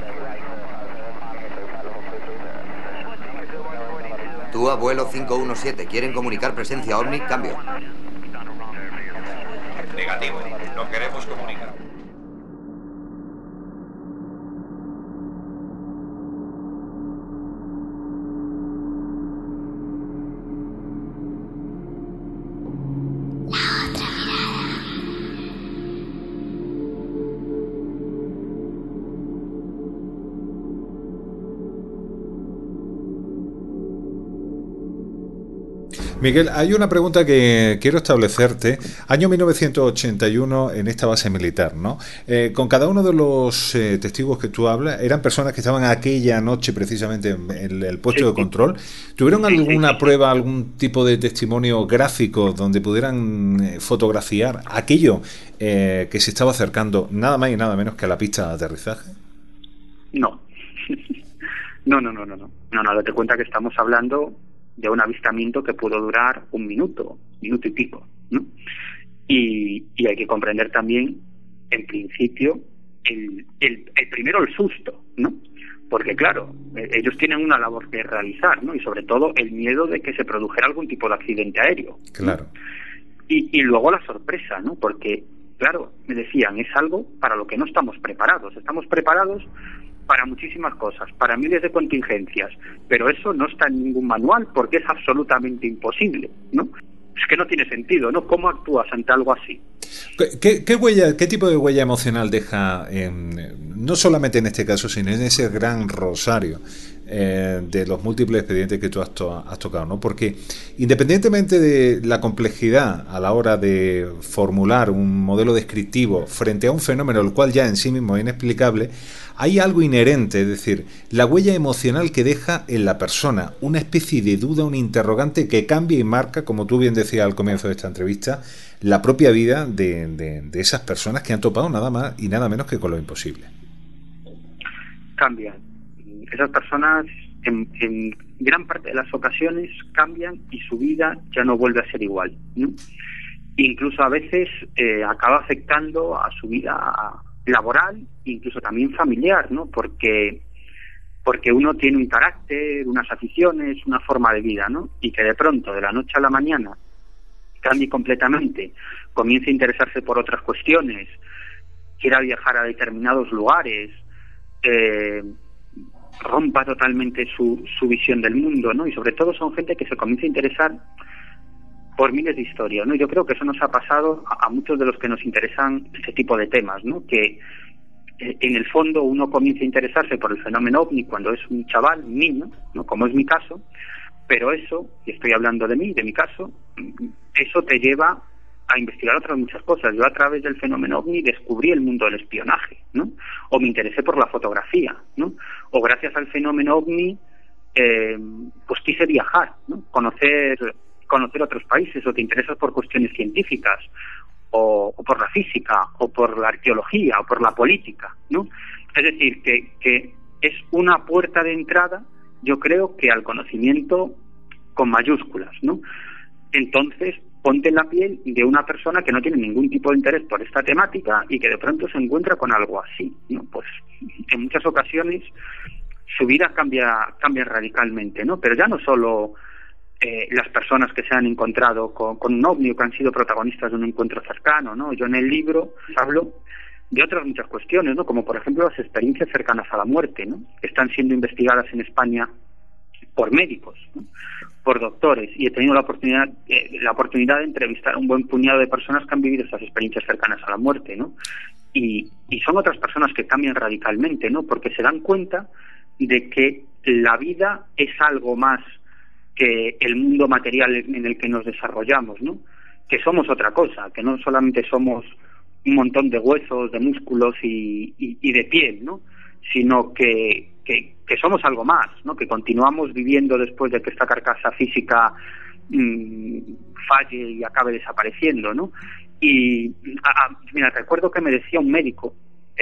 Tú, abuelo 517, ¿quieren comunicar presencia OVNI? Cambio. Negativo. No queremos comunicar. Miguel, hay una pregunta que quiero establecerte. Año 1981 en esta base militar, ¿no? Con cada uno de los testigos que tú hablas, eran personas que estaban aquella noche precisamente en el puesto de control. ¿Tuvieron alguna prueba, algún tipo de testimonio gráfico donde pudieran fotografiar aquello que se estaba acercando nada más y nada menos que a la pista de aterrizaje? No. No, date cuenta que estamos hablando de un avistamiento que pudo durar un minuto y pico, ¿no? Y hay que comprender también, en principio, el primero el susto, ¿no? Porque claro, ellos tienen una labor que realizar, ¿no? Y sobre todo el miedo de que se produjera algún tipo de accidente aéreo. Claro. Y luego la sorpresa, ¿no? Porque, claro, me decían, es algo para lo que no estamos preparados. Estamos preparados para muchísimas cosas, para miles de contingencias, pero eso no está en ningún manual porque es absolutamente imposible, ¿no? Es que no tiene sentido, ¿no? ¿Cómo actúas ante algo así? ¿Qué tipo de huella emocional deja, no solamente en este caso, sino en ese gran rosario de los múltiples expedientes que tú has tocado, ¿no? Porque independientemente de la complejidad a la hora de formular un modelo descriptivo frente a un fenómeno el cual ya en sí mismo es inexplicable, hay algo inherente, es decir, la huella emocional que deja en la persona, una especie de duda, un interrogante que cambia y marca, como tú bien decías al comienzo de esta entrevista, la propia vida de esas personas que han topado nada más y nada menos que con lo imposible. Cambian. Esas personas en gran parte de las ocasiones cambian y su vida ya no vuelve a ser igual, ¿no? Incluso a veces acaba afectando a su vida laboral, incluso también familiar, ¿no? Porque uno tiene un carácter, unas aficiones, una forma de vida, ¿no? Y que de pronto, de la noche a la mañana, cambie completamente, comience a interesarse por otras cuestiones, quiera viajar a determinados lugares, rompa totalmente su visión del mundo, ¿no? Y sobre todo son gente que se comienza a interesar por miles de historias, ¿no? Yo creo que eso nos ha pasado a muchos de los que nos interesan este tipo de temas, ¿no? Que en el fondo uno comienza a interesarse por el fenómeno OVNI cuando es un chaval, un niño, ¿no? Como es mi caso, pero eso, y estoy hablando de mí, de mi caso, eso te lleva a investigar otras muchas cosas. Yo a través del fenómeno OVNI descubrí el mundo del espionaje, ¿no? O me interesé por la fotografía, ¿no? O gracias al fenómeno OVNI pues quise viajar, ¿no? Conocer otros países, o te interesas por cuestiones científicas, o por la física, o por la arqueología, o por la política, ¿no? Es decir, que es una puerta de entrada, yo creo que al conocimiento con mayúsculas, ¿no? Entonces, ponte en la piel de una persona que no tiene ningún tipo de interés por esta temática y que de pronto se encuentra con algo así, ¿no? Pues en muchas ocasiones su vida cambia radicalmente, ¿no? Pero ya no solo las personas que se han encontrado con un ovni o que han sido protagonistas de un encuentro cercano, ¿no? Yo en el libro hablo de otras muchas cuestiones, ¿no? Como por ejemplo las experiencias cercanas a la muerte, ¿no? Que están siendo investigadas en España por médicos, ¿no? Por doctores, y he tenido la oportunidad de entrevistar a un buen puñado de personas que han vivido estas experiencias cercanas a la muerte, ¿no? Y son otras personas que cambian radicalmente, ¿no? Porque se dan cuenta de que la vida es algo más que el mundo material en el que nos desarrollamos, ¿no? Que somos otra cosa, que no solamente somos un montón de huesos, de músculos y de piel, ¿no? Sino que somos algo más, ¿no? Que continuamos viviendo después de que esta carcasa física falle y acabe desapareciendo, ¿no? Y mira, recuerdo que me decía un médico,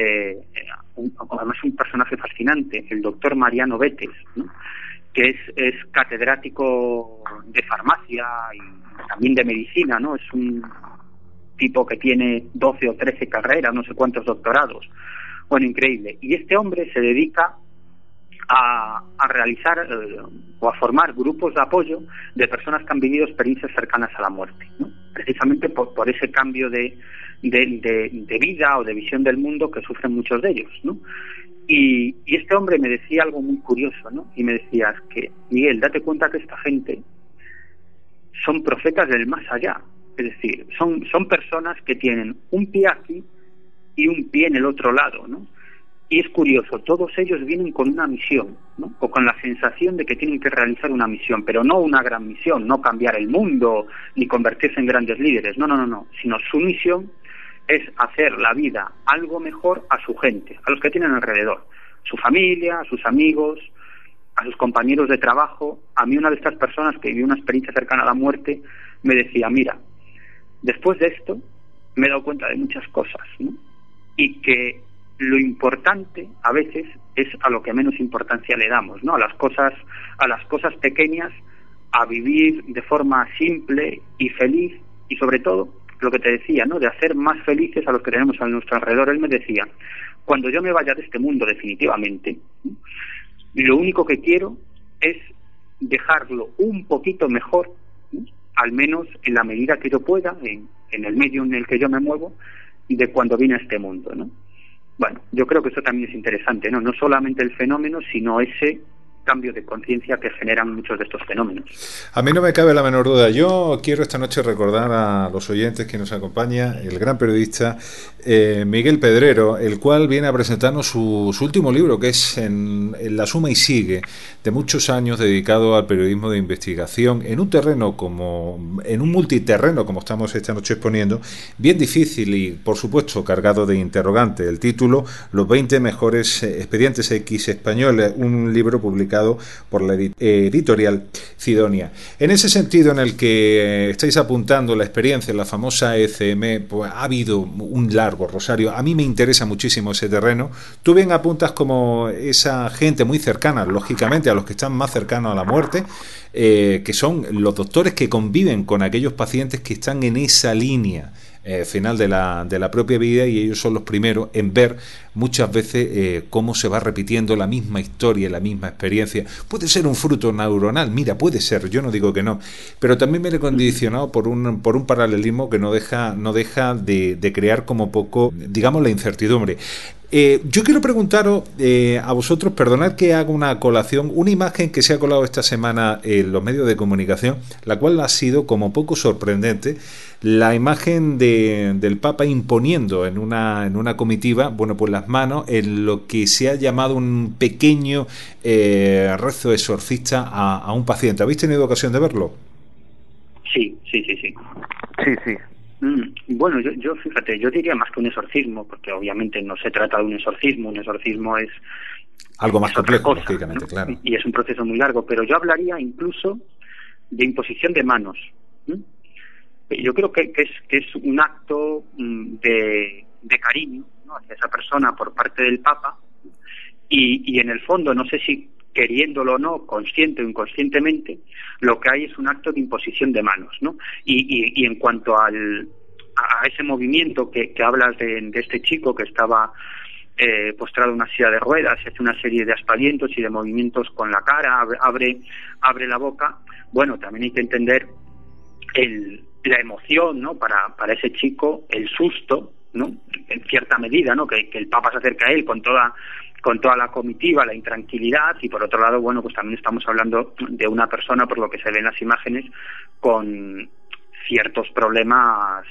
además un personaje fascinante, el doctor Mariano Betes, ¿no? Que es catedrático de farmacia y también de medicina, ¿no? Es un tipo que tiene 12 o 13 carreras, no sé cuántos doctorados. Bueno, increíble. Y este hombre se dedica a realizar o a formar grupos de apoyo de personas que han vivido experiencias cercanas a la muerte, ¿no? Precisamente por ese cambio de vida o de visión del mundo que sufren muchos de ellos, ¿no? Y este hombre me decía algo muy curioso, ¿no? Y me decía, que Miguel, date cuenta que esta gente son profetas del más allá. Es decir, son personas que tienen un pie aquí y un pie en el otro lado, ¿no? Y es curioso, todos ellos vienen con una misión, ¿no? O con la sensación de que tienen que realizar una misión, pero no una gran misión, no cambiar el mundo, ni convertirse en grandes líderes, no, sino su misión es hacer la vida algo mejor a su gente, a los que tienen alrededor, su familia, a sus amigos, a sus compañeros de trabajo. A mí una de estas personas que vivió una experiencia cercana a la muerte me decía, mira, después de esto me he dado cuenta de muchas cosas, ¿no? Y que lo importante a veces es a lo que menos importancia le damos, ¿no? A las cosas pequeñas, a vivir de forma simple y feliz, y sobre todo lo que te decía, ¿no? De hacer más felices a los que tenemos a nuestro alrededor. Él me decía, cuando yo me vaya de este mundo definitivamente, lo único que quiero es dejarlo un poquito mejor, ¿no? Al menos en la medida que yo pueda, en el medio en el que yo me muevo, de cuando vine a este mundo, ¿no? Bueno, yo creo que eso también es interesante, ¿no? No solamente el fenómeno, sino ese cambio de conciencia que generan muchos de estos fenómenos. A mí no me cabe la menor duda. Yo quiero esta noche recordar a los oyentes que nos acompaña el gran periodista Miguel Pedrero, el cual viene a presentarnos su último libro, que es en La suma y sigue, de muchos años dedicado al periodismo de investigación en un terreno en un multiterreno, como estamos esta noche exponiendo, bien difícil y por supuesto cargado de interrogantes. El título, Los 20 mejores expedientes X españoles, un libro publicado por la editorial Cidonia. En ese sentido en el que estáis apuntando la experiencia, la famosa ECM, pues ha habido un largo rosario. A mí me interesa muchísimo ese terreno. Tú bien apuntas como esa gente muy cercana, lógicamente, a los que están más cercanos a la muerte, que son los doctores que conviven con aquellos pacientes que están en esa línea final de la propia vida, y ellos son los primeros en ver muchas veces cómo se va repitiendo la misma historia, la misma experiencia. Puede ser un fruto neuronal, mira, puede ser, yo no digo que no, pero también viene condicionado por un paralelismo que no deja de crear como poco, digamos, la incertidumbre. Yo quiero preguntaros a vosotros, perdonad que haga una colación, una imagen que se ha colado esta semana en los medios de comunicación, la cual ha sido como poco sorprendente, la imagen del Papa imponiendo en una comitiva, bueno, pues las manos en lo que se ha llamado un pequeño rezo exorcista a un paciente. ¿Habéis tenido ocasión de verlo? Sí. Sí. Bueno, yo fíjate, yo diría más que un exorcismo, porque obviamente no se trata de un exorcismo es algo más complejo, cosa, lógicamente, ¿no? Claro. Y es un proceso muy largo, pero yo hablaría incluso de imposición de manos. Yo creo que es un acto de cariño, ¿no?, hacia esa persona por parte del Papa, y en el fondo, no sé si queriéndolo o no, consciente o inconscientemente, lo que hay es un acto de imposición de manos, ¿no? Y en cuanto a ese movimiento que hablas de este chico que estaba postrado en una silla de ruedas, hace una serie de aspavientos y de movimientos con la cara, abre la boca, bueno, también hay que entender la emoción, ¿no?, para ese chico, el susto, ¿no?, en cierta medida, ¿no?, que el Papa se acerca a él con toda la comitiva, la intranquilidad, y por otro lado, bueno, pues también estamos hablando de una persona, por lo que se ve en las imágenes, con ciertos problemas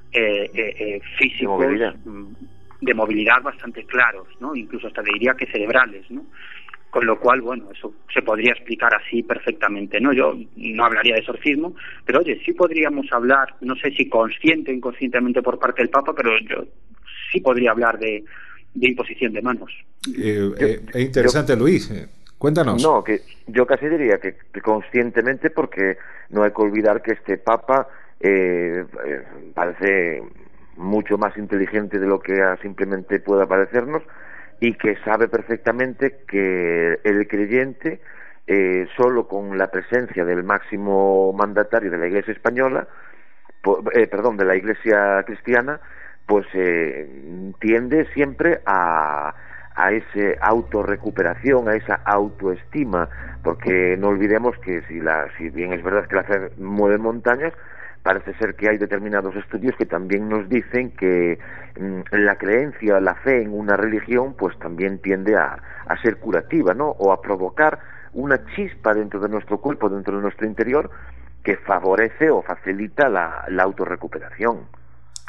físicos, de movilidad bastante claros, ¿no?, incluso hasta diría que cerebrales, ¿no?, con lo cual, bueno, eso se podría explicar así perfectamente, ¿no? Yo no hablaría de exorcismo, pero oye, sí podríamos hablar, no sé si consciente o inconscientemente por parte del Papa, pero yo sí podría hablar de imposición de manos. Es interesante, Luis. Cuéntanos. No, que yo casi diría que conscientemente, porque no hay que olvidar que este Papa parece mucho más inteligente de lo que simplemente pueda parecernos, y que sabe perfectamente que el creyente, solo con la presencia del máximo mandatario de la Iglesia española, de la Iglesia cristiana, pues tiende siempre a esa autorrecuperación, a esa autoestima, porque no olvidemos que si bien es verdad que la fe mueve montañas, parece ser que hay determinados estudios que también nos dicen que la creencia, la fe en una religión, pues también tiende a ser curativa, ¿no?, o a provocar una chispa dentro de nuestro cuerpo, dentro de nuestro interior, que favorece o facilita la autorrecuperación.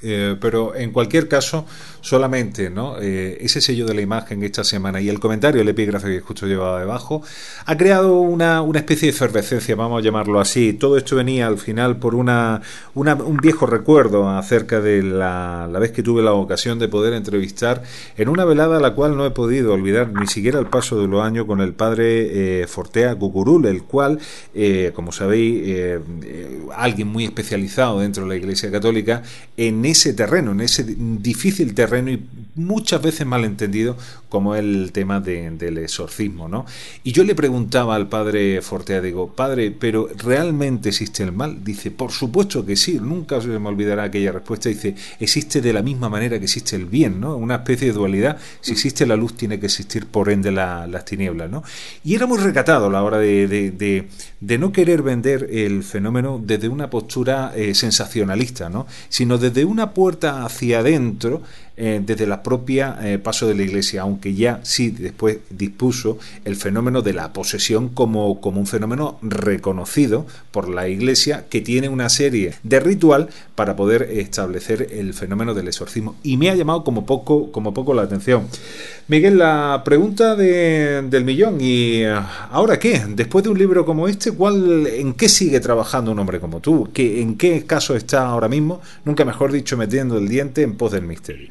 Pero en cualquier caso, solamente, ¿no? Ese sello de la imagen esta semana y el comentario, el epígrafe que justo llevaba debajo, ha creado una especie de efervescencia, vamos a llamarlo así. Todo esto venía al final por un viejo recuerdo acerca de la vez que tuve la ocasión de poder entrevistar en una velada a la cual no he podido olvidar ni siquiera el paso de los años, con el padre Fortea Cucurul, el cual, como sabéis, alguien muy especializado dentro de la Iglesia Católica en ese terreno, en ese difícil terreno y muchas veces malentendido como el tema del exorcismo, ¿no? Y yo le preguntaba al padre Fortea, digo, padre, ¿pero realmente existe el mal? Dice, por supuesto que sí, nunca se me olvidará aquella respuesta. Dice, existe de la misma manera que existe el bien, ¿no? Una especie de dualidad. Si existe la luz, tiene que existir por ende las tinieblas, ¿no? Y era muy recatado a la hora de no querer vender el fenómeno desde una postura sensacionalista, ¿no? Sino desde una puerta hacia adentro, desde la propia paso de la Iglesia, aunque ya sí después dispuso el fenómeno de la posesión como un fenómeno reconocido por la Iglesia, que tiene una serie de ritual para poder establecer el fenómeno del exorcismo, y me ha llamado como poco la atención. Miguel, la pregunta del millón, ¿y ahora qué? Después de un libro como este, ¿en qué sigue trabajando un hombre como tú? ¿En qué caso está ahora mismo? Nunca mejor dicho, metiendo el diente en pos del misterio.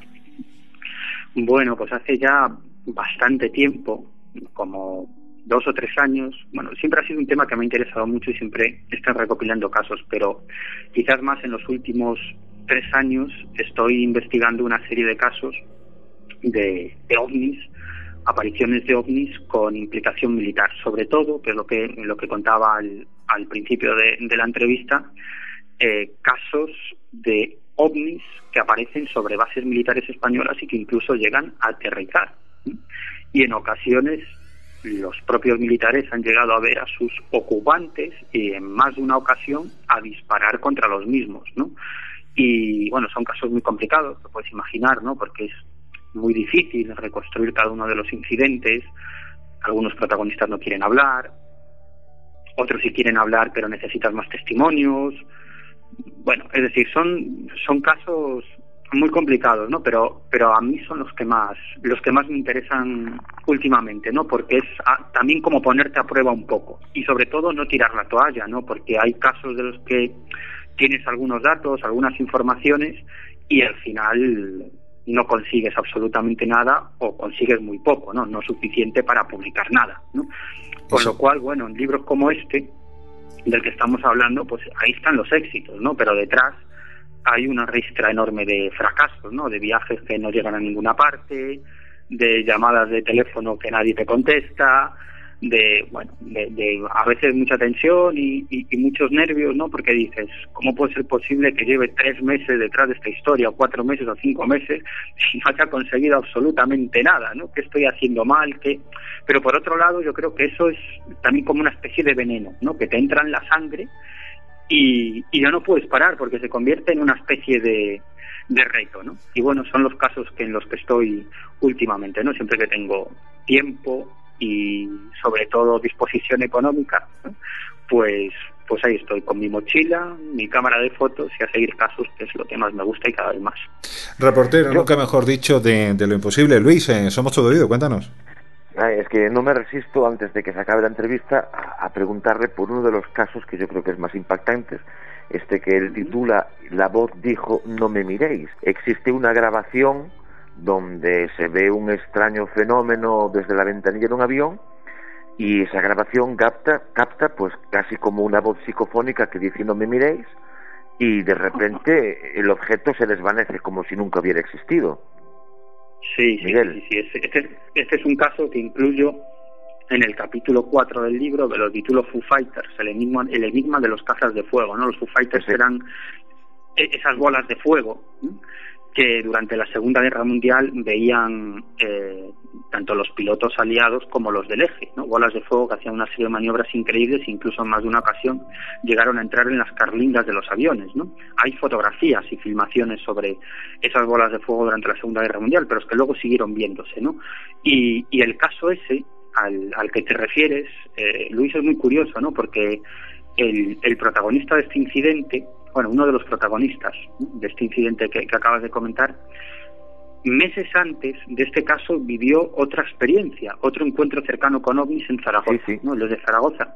Bueno, pues hace ya bastante tiempo, como 2 o 3 años, bueno, siempre ha sido un tema que me ha interesado mucho y siempre estoy recopilando casos, pero quizás más en los últimos 3 años estoy investigando una serie de casos de ovnis, apariciones de ovnis con implicación militar, sobre todo, que es lo que contaba al principio de la entrevista, casos de ovnis que aparecen sobre bases militares españolas y que incluso llegan a aterrizar. Y en ocasiones los propios militares han llegado a ver a sus ocupantes y en más de una ocasión a disparar contra los mismos, ¿no? Y bueno, son casos muy complicados, lo puedes imaginar, ¿no? Porque es muy difícil reconstruir cada uno de los incidentes. Algunos protagonistas no quieren hablar, otros sí quieren hablar pero necesitas más testimonios. Bueno, es decir, son casos muy complicados, ¿no? Pero a mí son los que más me interesan últimamente, ¿no? Porque es también como ponerte a prueba un poco y sobre todo no tirar la toalla, ¿no? Porque hay casos de los que tienes algunos datos, algunas informaciones y al final no consigues absolutamente nada o consigues muy poco, ¿no? No suficiente para publicar nada, ¿no? Con lo cual, bueno, en libros como este del que estamos hablando, pues ahí están los éxitos, ¿no? Pero detrás hay una ristra enorme de fracasos, ¿no? De viajes que no llegan a ninguna parte, de llamadas de teléfono que nadie te contesta, de a veces mucha tensión y muchos nervios, ¿no? Porque dices, ¿cómo puede ser posible que lleve 3 meses detrás de esta historia, o 4 meses o 5 meses, y no haya conseguido absolutamente nada, ¿no? ¿Qué estoy haciendo mal? Pero por otro lado, yo creo que eso es también como una especie de veneno, ¿no? Que te entra en la sangre y ya no puedes parar porque se convierte en una especie de reto, ¿no? Y bueno, son los casos en los que estoy últimamente, ¿no? Siempre que tengo tiempo y sobre todo disposición económica, ¿no? Pues ahí estoy con mi mochila, mi cámara de fotos y a seguir casos, que es lo que más me gusta y cada vez más. Reportero, nunca mejor dicho, de lo imposible. Luis, somos todo oído, cuéntanos. Es que no me resisto, antes de que se acabe la entrevista, a preguntarle por uno de los casos que yo creo que es más impactantes, que él titula La voz dijo no me miréis. Existe una grabación donde se ve un extraño fenómeno desde la ventanilla de un avión y esa grabación capta pues casi como una voz psicofónica que dice no me miréis y de repente el objeto se desvanece como si nunca hubiera existido. Sí. Este es un caso que incluyo en el capítulo 4 del libro, que lo titulo Foo Fighters, el enigma de los cazas de fuego, ¿no? Los Foo Fighters eran esas bolas de fuego, ¿no? Que durante la Segunda Guerra Mundial veían tanto los pilotos aliados como los del eje, ¿no? Bolas de fuego que hacían una serie de maniobras increíbles, incluso en más de una ocasión llegaron a entrar en las carlingas de los aviones, ¿no? Hay fotografías y filmaciones sobre esas bolas de fuego durante la Segunda Guerra Mundial, pero es que luego siguieron viéndose, ¿no? Y el caso ese al que te refieres, Luis, es muy curioso, ¿no? Porque el protagonista de este incidente uno de los protagonistas de este incidente que acabas de comentar, meses antes de este caso vivió otra experiencia, otro encuentro cercano con ovnis en Zaragoza, ¿no? Los de Zaragoza.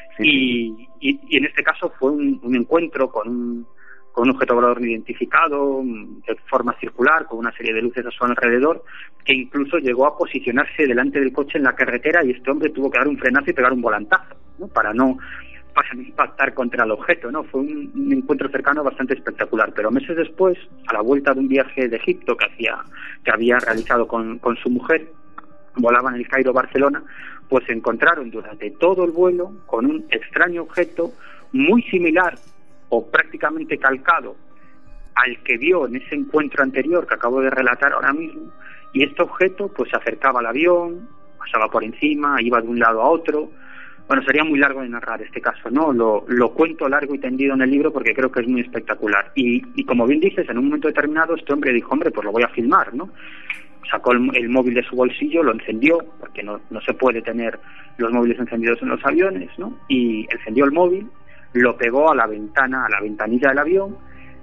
Y en este caso fue un encuentro con un objeto volador no identificado, de forma circular, con una serie de luces a su alrededor, que incluso llegó a posicionarse delante del coche en la carretera, y este hombre tuvo que dar un frenazo y pegar un volantazo, ¿no? para no impactar contra el objeto, ¿no? Fue un encuentro cercano bastante espectacular. Pero meses después, a la vuelta de un viaje de Egipto que había realizado con su mujer, volaban el Cairo-Barcelona, pues se encontraron durante todo el vuelo con un extraño objeto muy similar o prácticamente calcado al que vio en ese encuentro anterior que acabo de relatar ahora mismo, y este objeto pues se acercaba al avión, pasaba por encima, iba de un lado a otro. Bueno, sería muy largo de narrar este caso, ¿no? Lo cuento largo y tendido en el libro porque creo que es muy espectacular. Y como bien dices, en un momento determinado este hombre dijo, hombre, pues lo voy a filmar, ¿no? Sacó el móvil de su bolsillo, lo encendió, porque no se puede tener los móviles encendidos en los aviones, ¿no? Y encendió el móvil, lo pegó a la ventanilla del avión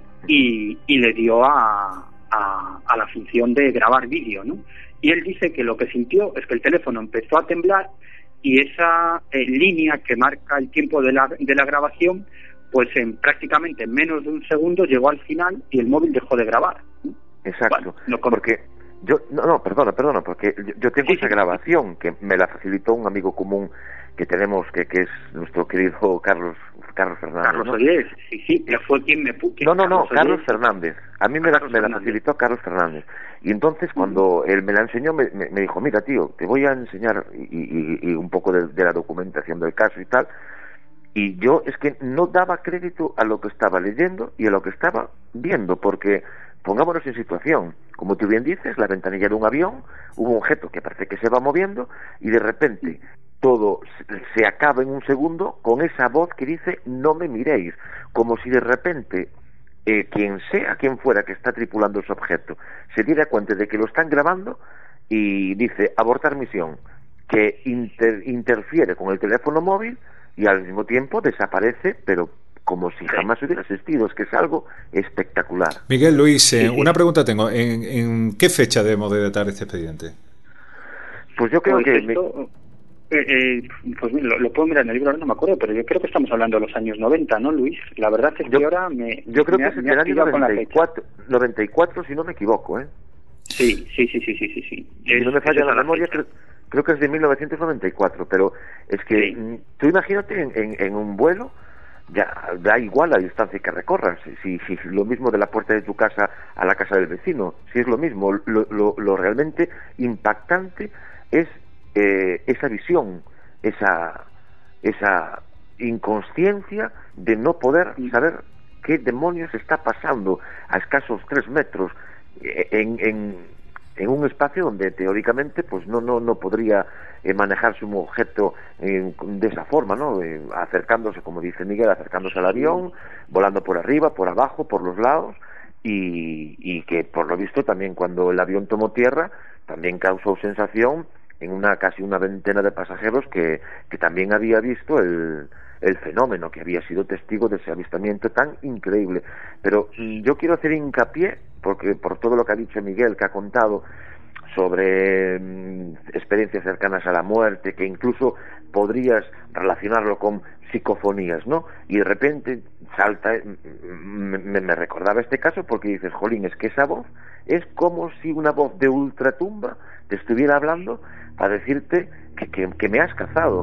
y le dio a la función de grabar vídeo, ¿no? Y él dice que lo que sintió es que el teléfono empezó a temblar, y esa línea que marca el tiempo de la grabación, pues prácticamente en menos de un segundo llegó al final y el móvil dejó de grabar. Exacto, porque perdona, porque yo tengo esa grabación que me la facilitó un amigo común que tenemos, que es nuestro querido Carlos Fernández. Carlos Ollés, sí, pero fue quien me puso. Carlos Fernández. A mí me la facilitó Carlos Fernández. Y entonces cuando él me la enseñó, me dijo, mira tío, te voy a enseñar y un poco de la documentación del caso y tal. Y yo es que no daba crédito a lo que estaba leyendo y a lo que estaba viendo, porque pongámonos en situación, como tú bien dices, la ventanilla de un avión, un objeto que parece que se va moviendo y de repente todo se acaba en un segundo con esa voz que dice no me miréis, como si de repente quien fuera que está tripulando ese objeto se diera cuenta de que lo están grabando y dice abortar misión, que interfiere con el teléfono móvil y al mismo tiempo desaparece, pero como si jamás hubiera existido. Es que es algo espectacular. Miguel, Luis, una pregunta tengo. ¿En qué fecha debemos de datar este expediente? Pues yo creo que... pues lo puedo mirar en el libro, ahora no me acuerdo, pero yo creo que estamos hablando de los años 90, ¿no, Luis? La verdad es que ahora yo creo que es en el año 94, si no me equivoco, ¿eh? Sí. Si no me falla la memoria, creo que es de 1994, pero es que tú imagínate en un vuelo, ya da igual la distancia que recorras, si lo mismo de la puerta de tu casa a la casa del vecino, si es lo mismo, lo realmente impactante es esa visión, esa inconsciencia de no poder saber qué demonios está pasando a escasos 3 metros en un espacio donde teóricamente pues no podría manejarse un objeto de esa forma, ¿no? Acercándose, como dice Miguel, acercándose al avión, volando por arriba, por abajo, por los lados, y que por lo visto también cuando el avión tomó tierra también causó sensación en casi una veintena de pasajeros que también había visto el fenómeno, que había sido testigo de ese avistamiento tan increíble. Pero yo quiero hacer hincapié, porque por todo lo que ha dicho Miguel, que ha contado sobre experiencias cercanas a la muerte, que incluso podrías relacionarlo con psicofonías, ¿no? Y de repente salta, me recordaba este caso porque dices, jolín, es que esa voz es como si una voz de ultratumba te estuviera hablando para decirte que me has cazado.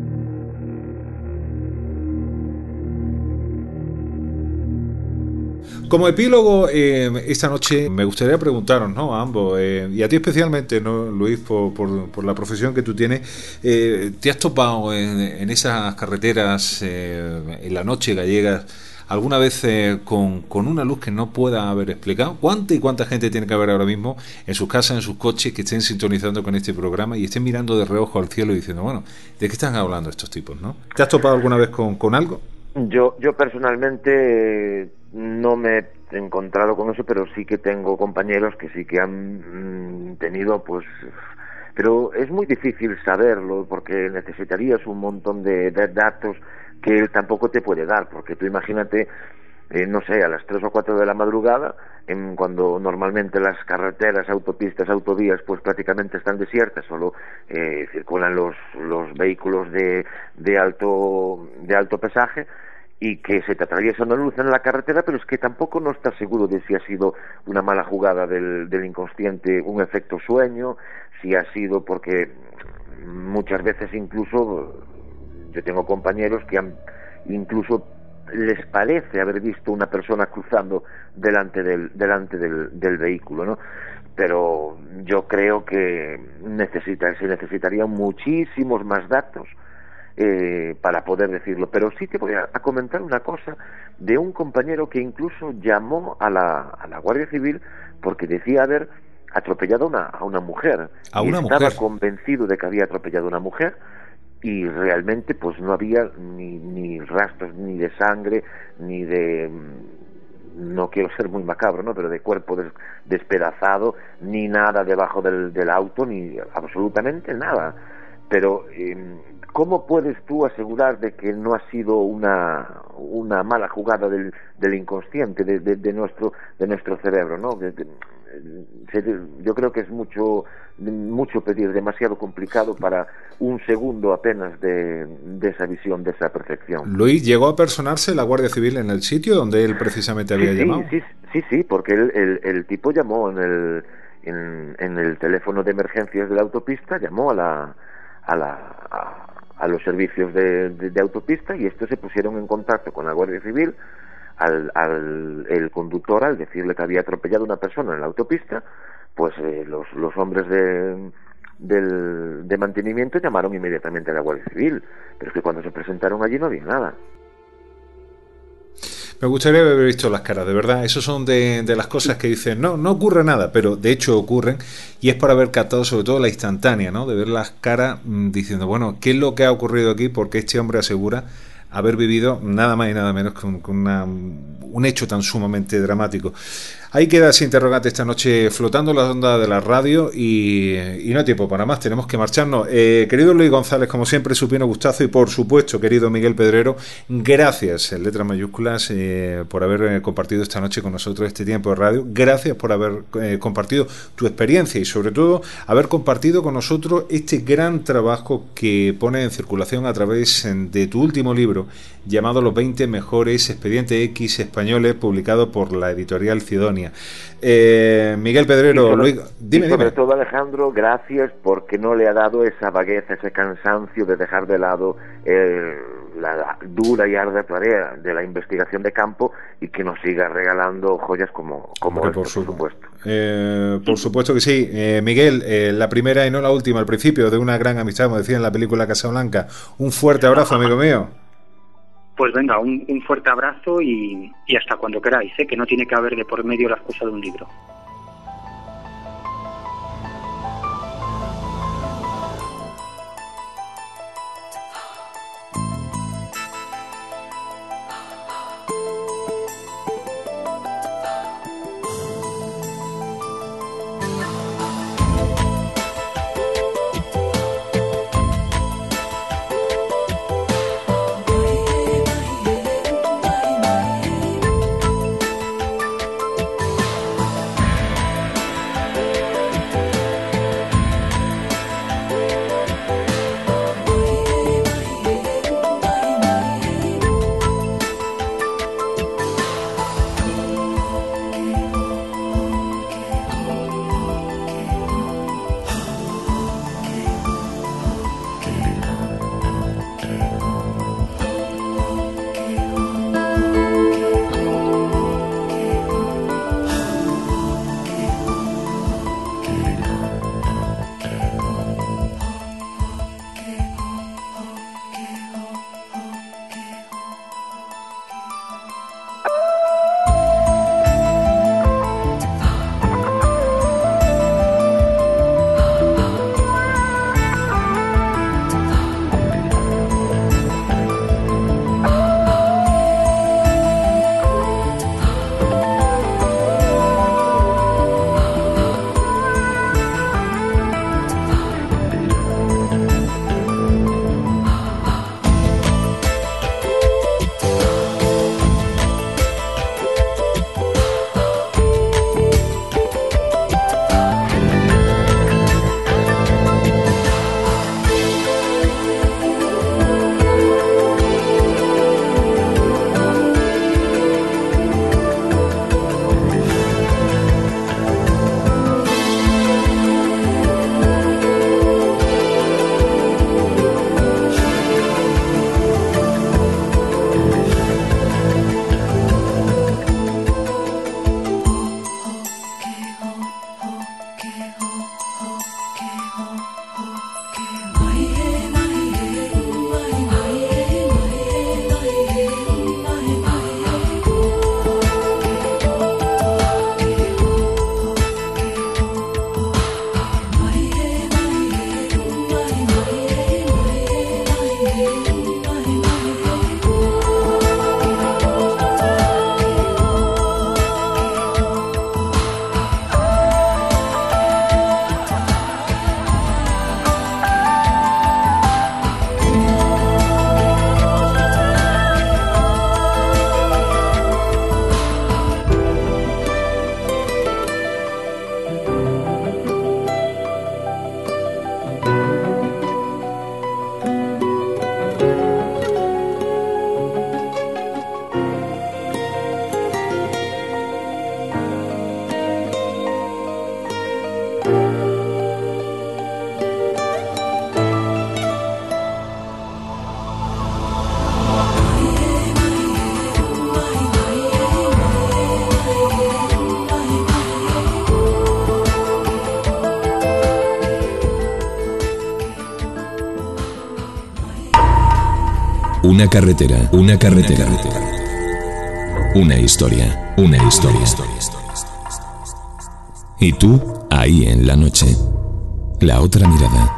Como epílogo, esta noche me gustaría preguntaros, ¿no?, a ambos, y a ti especialmente, ¿no, Luis, por la profesión que tú tienes, ¿te has topado en esas carreteras en la noche gallegas alguna vez con una luz que no pueda haber explicado? ¿Cuánta y cuánta gente tiene que haber ahora mismo en sus casas, en sus coches, que estén sintonizando con este programa y estén mirando de reojo al cielo y diciendo, bueno, ¿de qué están hablando estos tipos, no? ¿Te has topado alguna vez con algo? Yo personalmente no me he encontrado con eso, pero sí que tengo compañeros que sí que han tenido, pues... Pero es muy difícil saberlo porque necesitarías un montón de datos que él tampoco te puede dar, porque tú imagínate no sé, a las 3 o 4 de la madrugada, cuando normalmente las carreteras, autopistas, autovías, pues prácticamente están desiertas, solo circulan los vehículos de alto pesaje, y que se te atraviesa una luz en la carretera, pero es que tampoco no estás seguro de si ha sido una mala jugada del inconsciente, un efecto sueño, si ha sido porque muchas veces incluso yo tengo compañeros que incluso les parece haber visto una persona cruzando delante del vehículo, ¿no? Pero yo creo que se necesitarían muchísimos más datos para poder decirlo. Pero sí te voy a comentar una cosa de un compañero que incluso llamó a la Guardia Civil porque decía haber atropellado a una mujer. Estaba convencido de que había atropellado a una mujer, y realmente pues no había ni rastros ni de sangre, ni de, no quiero ser muy macabro, ¿no?, pero de cuerpo despedazado, ni nada debajo del auto, ni absolutamente nada. Pero ¿cómo puedes tú asegurar de que no ha sido una mala jugada del inconsciente, de nuestro cerebro, ¿no? Yo creo que es mucho pedir, demasiado complicado para un segundo apenas de esa visión, de esa percepción. Luis, ¿llegó a personarse la Guardia Civil en el sitio donde él precisamente había llamado? Sí, porque el tipo llamó en el teléfono de emergencias de la autopista, llamó a los servicios de autopista, y estos se pusieron en contacto con la Guardia Civil. El conductor, al decirle que había atropellado a una persona en la autopista, pues los hombres de mantenimiento llamaron inmediatamente a la Guardia Civil, pero es que cuando se presentaron allí no había nada. Me gustaría haber visto las caras, de verdad. Eso son de las cosas que dicen, no ocurre nada, pero de hecho ocurren, y es por haber captado sobre todo la instantánea, ¿no?, de ver las caras diciendo, bueno, ¿qué es lo que ha ocurrido aquí? Porque este hombre asegura haber vivido nada más y nada menos con un hecho tan sumamente dramático. Ahí queda ese interrogante esta noche flotando en la onda de la radio, y no hay tiempo para más, tenemos que marcharnos. Querido Luis González, como siempre, supino gustazo, y por supuesto, querido Miguel Pedrero, gracias en letras mayúsculas por haber compartido esta noche con nosotros este tiempo de radio. Gracias por haber compartido tu experiencia, y sobre todo haber compartido con nosotros este gran trabajo que pone en circulación a través de tu último libro, llamado Los 20 mejores expedientes X españoles, publicado por la editorial Cidonia. Miguel Pedrero, Luis, dime. Sobre todo, Alejandro, gracias, porque no le ha dado esa vagueza, ese cansancio de dejar de lado la dura y ardua tarea de la investigación de campo, y que nos siga regalando joyas como esta, por supuesto. Por supuesto que sí. Miguel, la primera y no la última, al principio de una gran amistad, como decía en la película Casablanca. Un fuerte abrazo, amigo mío. Pues venga, un fuerte abrazo y hasta cuando queráis, que no tiene que haber de por medio las cosas de un libro. Una carretera. Una historia. Y tú, ahí en la noche. La otra mirada.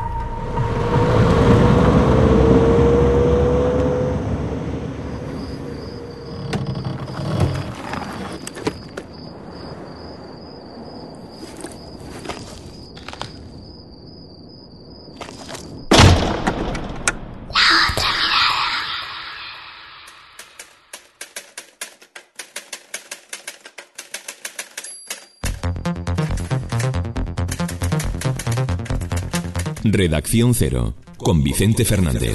Redacción Cero, con Vicente Fernández.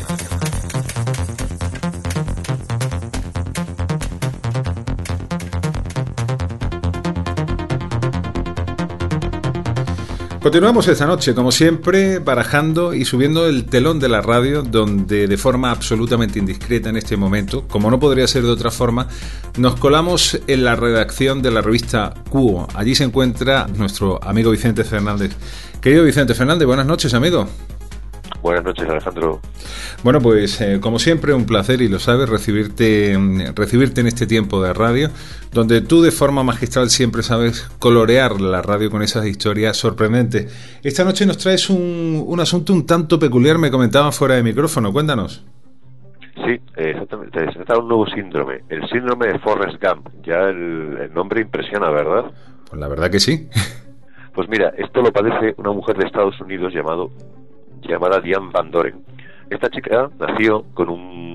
Continuamos esta noche, como siempre, barajando y subiendo el telón de la radio, donde de forma absolutamente indiscreta en este momento, como no podría ser de otra forma, nos colamos en la redacción de la revista Cuo. Allí se encuentra nuestro amigo Vicente Fernández. Querido Vicente Fernández, buenas noches, amigo. Buenas noches, Alejandro. Bueno, pues como siempre, un placer, y lo sabes, recibirte en este tiempo de radio, donde tú de forma magistral siempre sabes colorear la radio con esas historias sorprendentes. Esta noche nos traes un asunto un tanto peculiar, me comentaban fuera de micrófono. Cuéntanos. Sí, exactamente. Se trata de un nuevo síndrome, el síndrome de Forrest Gump. Ya el nombre impresiona, ¿verdad? Pues la verdad que sí. Pues mira, esto lo padece una mujer de Estados Unidos llamada Diane Van Doren. Esta chica nació con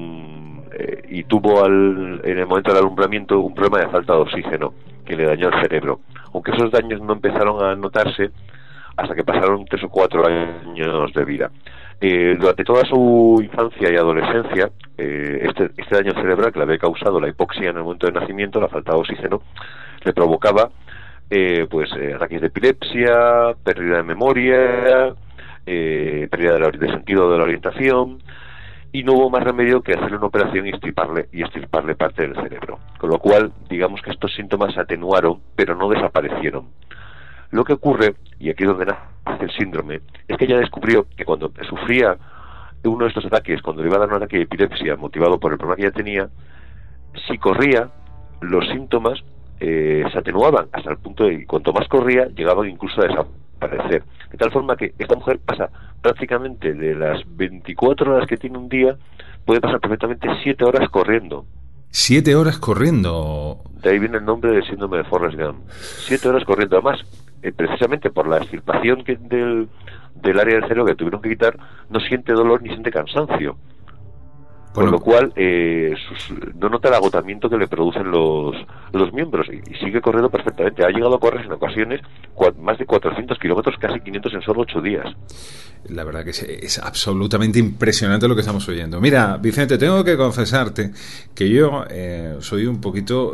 y tuvo en el momento del alumbramiento un problema de falta de oxígeno que le dañó el cerebro, aunque esos daños no empezaron a notarse hasta que pasaron 3 o 4 años de vida. Durante toda su infancia y adolescencia, este daño cerebral que le había causado la hipoxia en el momento de nacimiento, la falta de oxígeno, le provocaba ataques de epilepsia, pérdida de memoria, pérdida de sentido de la orientación, y no hubo más remedio que hacerle una operación y extirparle parte del cerebro, con lo cual digamos que estos síntomas se atenuaron pero no desaparecieron. Lo que ocurre, y aquí es donde nace el síndrome, es que ella descubrió que cuando sufría uno de estos ataques, cuando le iba a dar un ataque de epilepsia motivado por el problema que ella tenía, si corría, los síntomas se atenuaban hasta el punto de que cuanto más corría llegaban incluso a desaparecer, de tal forma que esta mujer pasa prácticamente de las 24 horas que tiene un día, puede pasar perfectamente 7 horas corriendo. 7 horas corriendo. De ahí viene el nombre del síndrome de Forrest Gump. 7 horas corriendo, además precisamente por la extirpación del área del cerebro que tuvieron que quitar, no siente dolor ni siente cansancio. Con lo cual no nota el agotamiento que le producen los miembros y sigue corriendo perfectamente. Ha llegado a correr en ocasiones más de 400 kilómetros, casi 500 en solo 8 días. La verdad que es absolutamente impresionante lo que estamos oyendo. Mira, Vicente, tengo que confesarte que yo soy un poquito,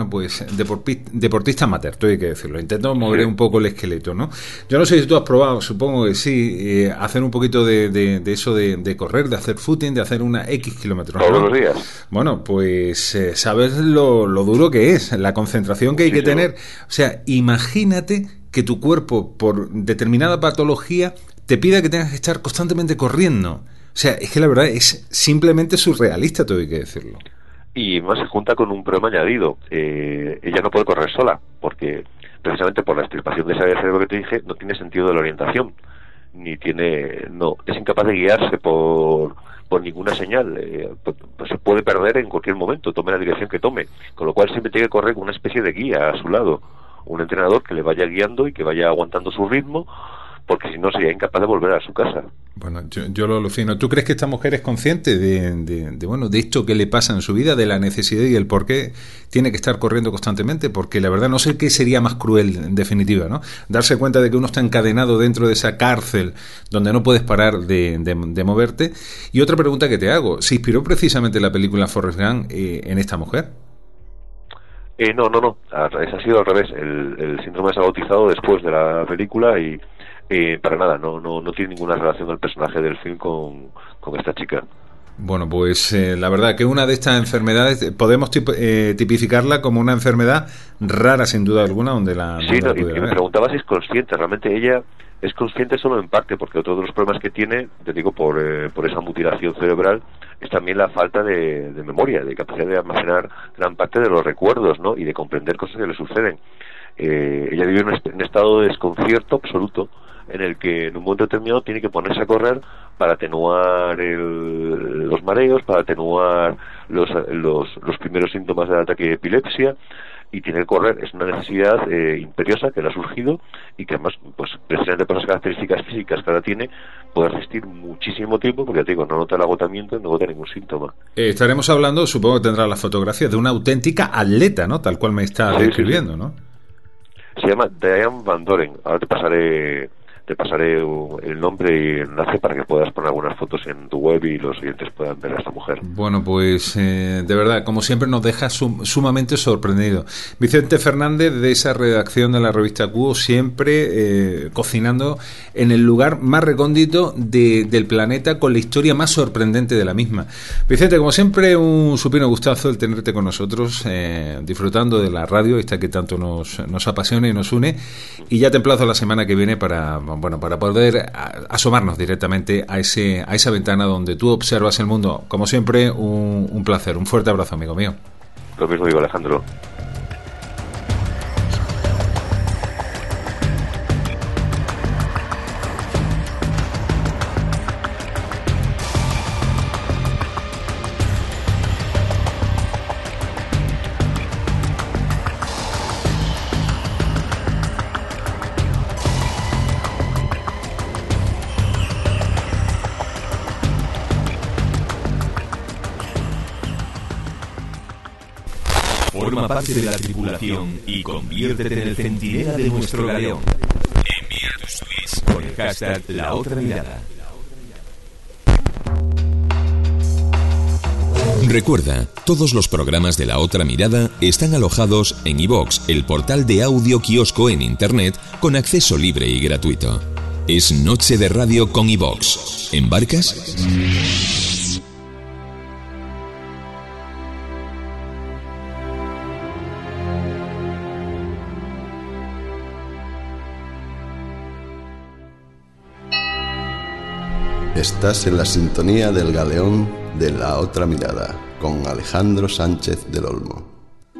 deportista amateur, tengo que decirlo. Intento mover un poco el esqueleto, ¿no? Yo no sé si tú has probado, supongo que sí, hacer un poquito de eso de correr, de hacer footing, de hacer una X kilómetros. Todos los días. Bueno, pues sabes lo duro que es, la concentración que hay que tener. O sea, imagínate que tu cuerpo, por determinada patología, te pida que tengas que estar constantemente corriendo. O sea, es que la verdad es simplemente surrealista, tengo que decirlo. Y más se junta con un problema añadido. Ella no puede correr sola, porque precisamente por la extirpación de esa área del cerebro que te dije, no tiene sentido de la orientación, es incapaz de guiarse por ninguna señal, pues se puede perder en cualquier momento, tome la dirección que tome, con lo cual siempre tiene que correr con una especie de guía a su lado, un entrenador que le vaya guiando y que vaya aguantando su ritmo, porque si no sería incapaz de volver a su casa. Bueno, yo lo alucino. ¿Tú crees que esta mujer es consciente de esto que le pasa en su vida, de la necesidad y el por qué tiene que estar corriendo constantemente? Porque la verdad no sé qué sería más cruel, en definitiva, ¿no? Darse cuenta de que uno está encadenado dentro de esa cárcel donde no puedes parar de moverte. Y otra pregunta que te hago, ¿se inspiró precisamente la película Forrest Gump en esta mujer? No. Ha sido al revés. El síndrome se ha bautizado después de la película y para nada, no tiene ninguna relación el personaje del film con esta chica. Bueno, pues la verdad que una de estas enfermedades podemos tipificarla como una enfermedad rara sin duda alguna donde la... Sí, y me preguntaba si es consciente. Realmente ella es consciente solo en parte, porque otro de los problemas que tiene, te digo, por esa mutilación cerebral, es también la falta de memoria, de capacidad de almacenar gran parte de los recuerdos, ¿no? Y de comprender cosas que le suceden. Ella vive en un estado de desconcierto absoluto, en el que en un momento determinado tiene que ponerse a correr para atenuar los mareos, para atenuar los primeros síntomas del ataque de epilepsia, y tiene que correr. Es una necesidad imperiosa que le ha surgido, y que además, pues precisamente por las características físicas que ahora tiene, puede resistir muchísimo tiempo, porque ya te digo, no nota el agotamiento, no nota ningún síntoma. Estaremos hablando, supongo que tendrá la fotografía de una auténtica atleta, ¿no? Tal cual me está describiendo, ¿no? Se llama Diane Van Doren. Ahora te pasaré el nombre y el enlace para que puedas poner algunas fotos en tu web y los oyentes puedan ver a esta mujer. Bueno, pues de verdad, como siempre, nos deja sumamente sorprendido. Vicente Fernández, de esa redacción de la revista Cubo, siempre cocinando en el lugar más recóndito del planeta, con la historia más sorprendente de la misma. Vicente, como siempre, un supino gustazo el tenerte con nosotros, disfrutando de la radio, esta que tanto nos apasiona y nos une, y ya te emplazo la semana que viene para poder asomarnos directamente a esa ventana donde tú observas el mundo. Como siempre, un placer. Un fuerte abrazo, amigo mío. Lo mismo digo, Alejandro. Forma parte de la tripulación y conviértete en el centinela de nuestro galeón. Envía tus tweets con el hashtag La Otra Mirada. Recuerda, todos los programas de La Otra Mirada están alojados en iVox, el portal de audio kiosco en Internet con acceso libre y gratuito. Es Noche de Radio con iVox. ¿Embarcas? Estás en la sintonía del galeón de La Otra Mirada, con Alejandro Sánchez del Olmo.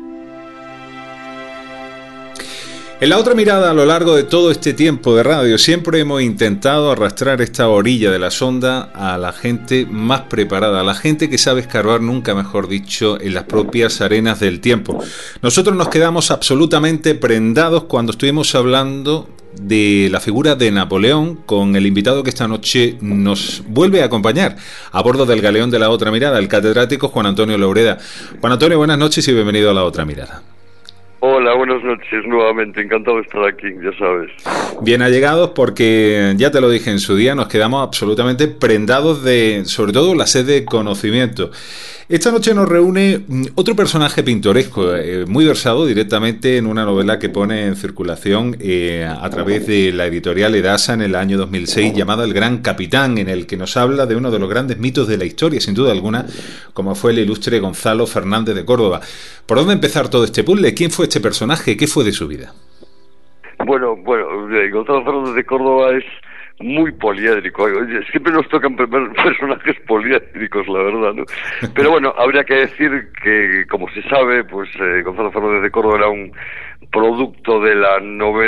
En La Otra Mirada, a lo largo de todo este tiempo de radio, siempre hemos intentado arrastrar esta orilla de la sonda a la gente más preparada, a la gente que sabe escarbar, nunca mejor dicho, en las propias arenas del tiempo. Nosotros nos quedamos absolutamente prendados cuando estuvimos hablando de la figura de Napoleón con el invitado que esta noche nos vuelve a acompañar a bordo del galeón de La Otra Mirada, el catedrático Juan Antonio Loureda. Juan Antonio, buenas noches y bienvenido a La Otra Mirada. Hola, buenas noches nuevamente, encantado de estar aquí, ya sabes. Bien allegados, porque ya te lo dije en su día, nos quedamos absolutamente prendados de, sobre todo, la sed de conocimiento. Esta noche nos reúne otro personaje pintoresco, muy versado directamente en una novela que pone en circulación a través de la editorial Edasa en el año 2006, llamada El Gran Capitán, en el que nos habla de uno de los grandes mitos de la historia, sin duda alguna, como fue el ilustre Gonzalo Fernández de Córdoba. ¿Por dónde empezar todo este puzzle? ¿Quién fue este personaje? ¿Qué fue de su vida? Bueno, Gonzalo Fernández de Córdoba es muy poliédrico. Siempre nos tocan personajes poliédricos, la verdad, ¿no? Pero bueno, habría que decir que, como se sabe, pues Gonzalo Fernández de Córdoba era un producto de la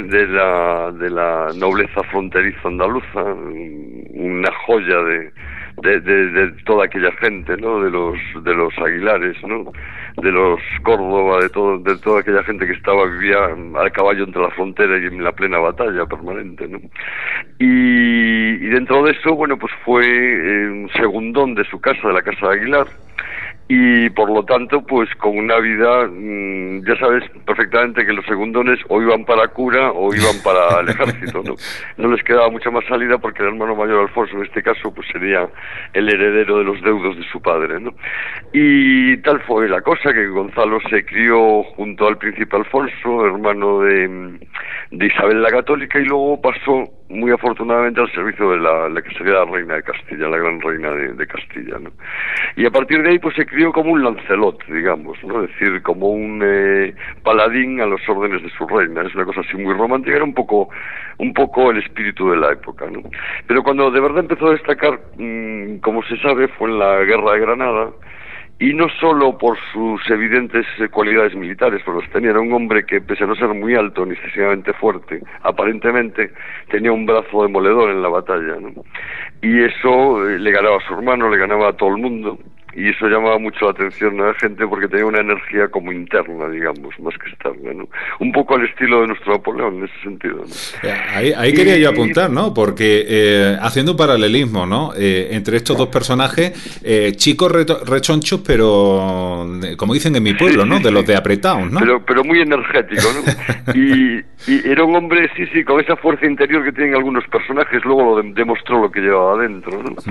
nobleza fronteriza andaluza, una joya de toda aquella gente, ¿no? De los Aguilares, ¿no? De los Córdoba, de toda aquella gente que vivía a caballo entre la frontera y en la plena batalla permanente, ¿no? Y dentro de eso, bueno, pues fue un segundón de su casa, de la casa de Aguilar, y por lo tanto, pues con una vida, ya sabes perfectamente que los segundones o iban para cura o iban para el ejército, ¿no? No les quedaba mucha más salida porque el hermano mayor Alfonso, en este caso, pues sería el heredero de los deudos de su padre, ¿no? Y tal fue la cosa, que Gonzalo se crió junto al príncipe Alfonso, hermano de Isabel la Católica, y luego pasó muy afortunadamente al servicio de la que sería la reina de Castilla, la gran reina de Castilla, ¿no? Y a partir de ahí pues se crió como un Lancelot, digamos, ¿no? Es decir, como un paladín a los órdenes de su reina. Es una cosa así muy romántica, era un poco el espíritu de la época, ¿no? Pero cuando de verdad empezó a destacar, como se sabe, fue en la Guerra de Granada. Y no solo por sus evidentes cualidades militares, porque los tenía, era un hombre que, pese a no ser muy alto ni excesivamente fuerte, aparentemente tenía un brazo demoledor en la batalla, ¿no? Y eso le ganaba a su hermano, le ganaba a todo el mundo, y eso llamaba mucho la atención a la gente porque tenía una energía como interna, digamos, más que externa, ¿no? Un poco al estilo de nuestro Napoleón, en ese sentido, ¿no? Ahí quería yo apuntar, ¿no? Porque haciendo un paralelismo, ¿no? Entre estos dos personajes, chicos rechonchos, pero como dicen en mi pueblo, ¿no? De los de apretados, ¿no? Pero muy energético, ¿no? Y era un hombre, sí, con esa fuerza interior que tienen algunos personajes, luego lo demostró lo que llevaba adentro, ¿no?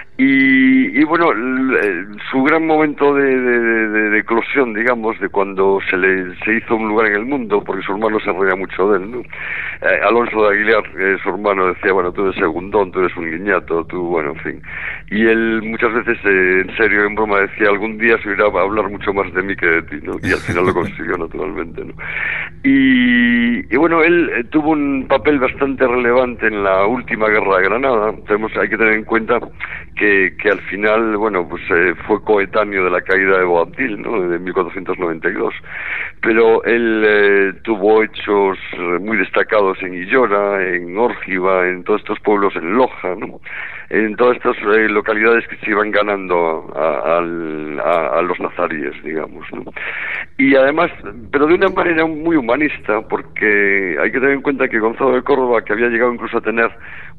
Y bueno, su gran momento de eclosión, digamos, de cuando se hizo un lugar en el mundo, porque su hermano se reía mucho de él, ¿no? Alonso de Aguilar, su hermano, decía, bueno, tú eres segundón, tú eres un guiñato, tú, bueno, en fin. Y él muchas veces, en serio, en broma, decía, algún día se irá a hablar mucho más de mí que de ti, ¿no? Y al final lo consiguió, naturalmente, ¿no? Y bueno, él tuvo un papel bastante relevante en la última Guerra de Granada. Hay que tener en cuenta que al final, bueno, pues fue coetáneo de la caída de Boabdil, ¿no? De 1492. Pero él tuvo hechos muy destacados en Illora, en Órgiva, en todos estos pueblos, en Loja, ¿no? En todas estas localidades que se iban ganando a los nazaríes, digamos, ¿no? Y además, pero de una manera muy humanista, porque hay que tener en cuenta que Gonzalo de Córdoba, que había llegado incluso a tener,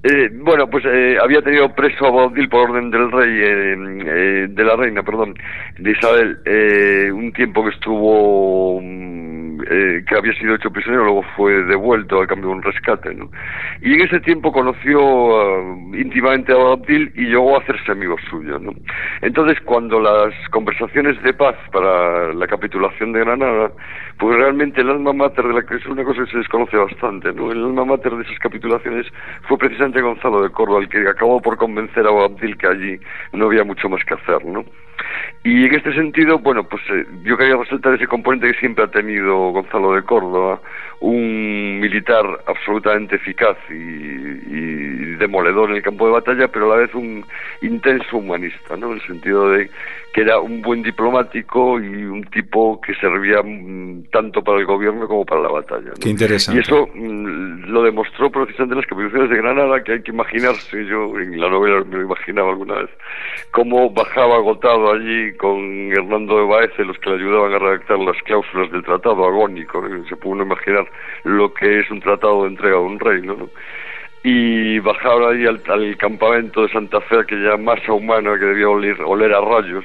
había tenido preso a Boabdil por orden del rey, de la reina, perdón, de Isabel, un tiempo que estuvo, que había sido hecho prisionero, luego fue devuelto a cambio de un rescate, ¿no? Y en ese tiempo conoció íntimamente a Boabdil y llegó a hacerse amigo suyo, ¿no? Entonces, cuando las conversaciones de paz para la capitulación de Granada, pues realmente el alma mater de la que es una cosa que se desconoce bastante, ¿no? El alma mater de esas capitulaciones fue precisamente Gonzalo de Córdoba, el que acabó por convencer a Boabdil que allí no había mucho más que hacer, ¿no? Y en este sentido, bueno, pues yo quería resaltar ese componente que siempre ha tenido Gonzalo de Córdoba, un militar absolutamente eficaz y demoledor en el campo de batalla, pero a la vez un intenso humanista, ¿no? En el sentido de que era un buen diplomático y un tipo que servía tanto para el gobierno como para la batalla, ¿no? Qué interesante. Y eso lo demostró precisamente en las capitulaciones de Granada, que hay que imaginarse, yo en la novela me lo imaginaba alguna vez, cómo bajaba agotado allí con Hernando de Baeza, los que le ayudaban a redactar las cláusulas del tratado agónico, ¿no? Se puede uno imaginar lo que es un tratado de entrega de un reino, ¿no? Y bajar ahí al campamento de Santa Fe, aquella masa humana que debía oler a rayos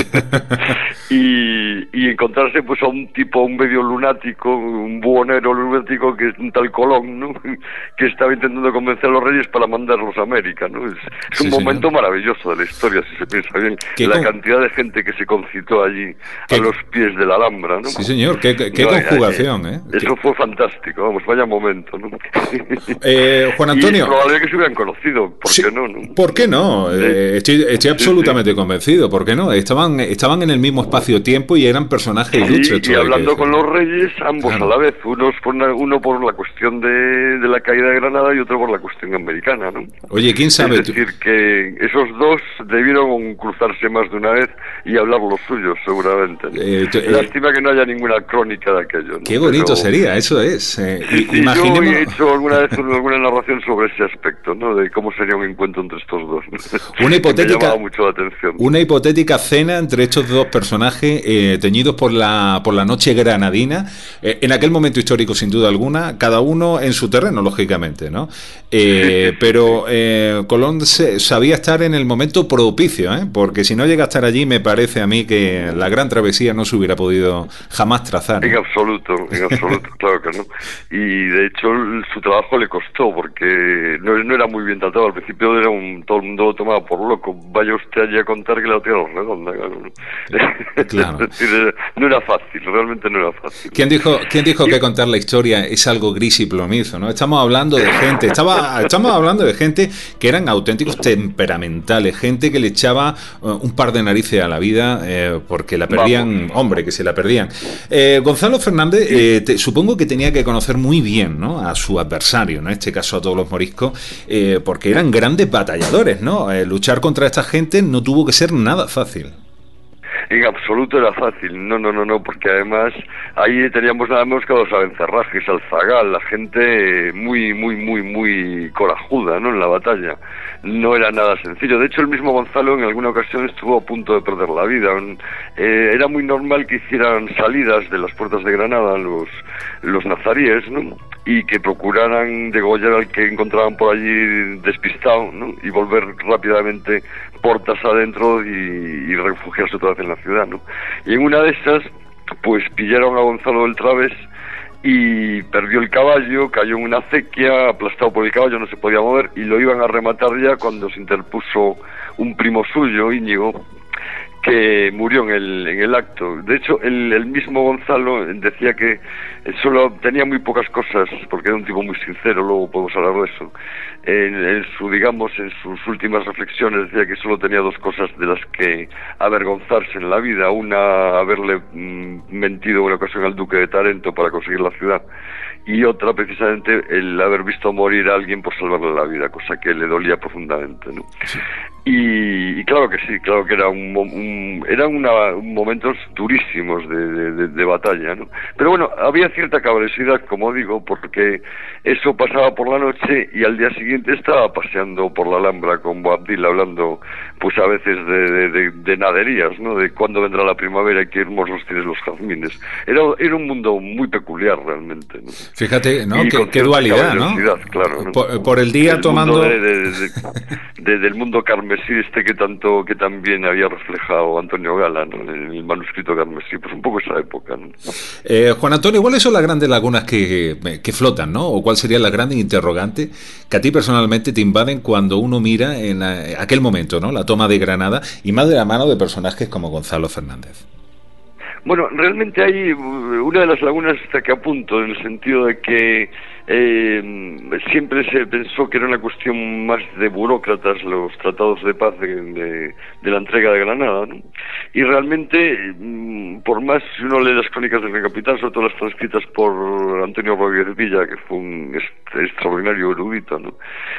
y encontrarse pues a un tipo, un medio lunático, un buhonero lunático, que es un tal Colón, ¿no? Que estaba intentando convencer a los reyes para mandarlos a América, ¿no? Es un momento maravilloso de la historia, si se piensa bien, la cantidad de gente que se concitó allí a los pies de la Alhambra, ¿no? Sí, señor, qué conjugación, ¿eh? Eso fue fantástico, vamos, vaya momento, ¿no? Juan Antonio. Y probablemente que se hubieran conocido, ¿por qué no? ¿Por qué no? Estoy absolutamente convencido, ¿por qué no? Estaban en el mismo espacio-tiempo y eran personajes ilustres. Y hablando con los reyes, ambos a la vez, uno por la cuestión de la caída de Granada y otro por la cuestión americana, ¿no? Oye, ¿quién sabe? Es decir, que esos dos debieron cruzarse más de una vez y hablar los suyos, seguramente, ¿no? Lástima que no haya ninguna crónica de aquello, ¿no? Qué bonito sería, eso es. Yo he hecho alguna vez alguna narración sobre ese aspecto, ¿no? De cómo sería un encuentro entre estos dos. Una hipotética, me llamaba mucho la atención. Una hipotética cena entre estos dos personajes teñidos por la noche granadina, en aquel momento histórico sin duda alguna, cada uno en su terreno, lógicamente, ¿no? Pero Colón sabía estar en el momento propicio, porque si no llega a estar allí, me parece a mí que la gran travesía no se hubiera podido jamás trazar, ¿no? En absoluto, claro que no. Y de hecho su trabajo le costó, porque no era muy bien tratado. Al principio todo el mundo lo tomaba por loco. Vaya usted allí a contar que la tierra es redonda, claro. Claro. Es decir, no era fácil, realmente no era fácil. ¿Quién dijo que contar la historia es algo gris y plomizo, ¿no? Estamos hablando de gente, estamos hablando de gente que eran auténticos temperamentales, gente que le echaba un par de narices a la vida porque la perdían, hombre, que se la perdían. Gonzalo Fernández, supongo que tenía que conocer muy bien, ¿no?, a su adversario, ¿no?, en este caso a todos los moriscos, porque eran grandes batalladores, ¿no? Luchar contra esta gente no tuvo que ser nada fácil. En absoluto era fácil, no, porque además ahí teníamos nada menos que a los Abencerrajes, al Zagal, la gente muy corajuda, ¿no?, en la batalla. No era nada sencillo. De hecho, el mismo Gonzalo en alguna ocasión estuvo a punto de perder la vida. Era muy normal que hicieran salidas de las puertas de Granada los nazaríes, ¿no?, y que procuraran degollar al que encontraban por allí despistado, ¿no?, y volver rápidamente puertas adentro y refugiarse otra vez en la ciudad, ¿no? Y en una de esas, pues pillaron a Gonzalo del Través y perdió el caballo, cayó en una acequia, aplastado por el caballo, no se podía mover, y lo iban a rematar ya cuando se interpuso un primo suyo, Íñigo, que murió en el acto. De hecho, el mismo Gonzalo decía que solo tenía muy pocas cosas, porque era un tipo muy sincero, luego podemos hablar de eso. En sus últimas reflexiones decía que solo tenía dos cosas de las que avergonzarse en la vida: una, haberle mentido en una ocasión al duque de Tarento para conseguir la ciudad, y otra, precisamente, el haber visto morir a alguien por salvarle la vida, cosa que le dolía profundamente, ¿no? Sí. Y claro que sí, claro que eran momentos durísimos de batalla, ¿no? Pero bueno, había cierta caballerosidad, como digo, porque eso pasaba por la noche y al día siguiente estaba paseando por la Alhambra con Boabdil, hablando pues a veces de naderías, ¿no?, de cuándo vendrá la primavera y qué hermosos tienes los jazmines. Era un mundo muy peculiar realmente, ¿no? Fíjate, ¿no?, qué dualidad, ¿no? Claro, ¿no? Por el día tomando... del mundo carmesí que también había reflejado Antonio Gala, ¿no?, en el manuscrito carmesí, pues un poco esa época, ¿no? Juan Antonio, ¿cuáles son las grandes lagunas que flotan, ¿no?, o cuál sería la gran interrogante que a ti personalmente te invaden cuando uno mira en aquel momento, ¿no?, la toma de Granada, y más de la mano de personajes como Gonzalo Fernández? Bueno, realmente hay una de las lagunas hasta que apunto, en el sentido de que siempre se pensó que era una cuestión más de burócratas los tratados de paz de la entrega de Granada, ¿no? Y realmente, por más, si uno lee las crónicas del Gran Capitán, sobre todo las transcritas por Antonio Rodríguez Villa, que fue un extraordinario erudito, ¿no?,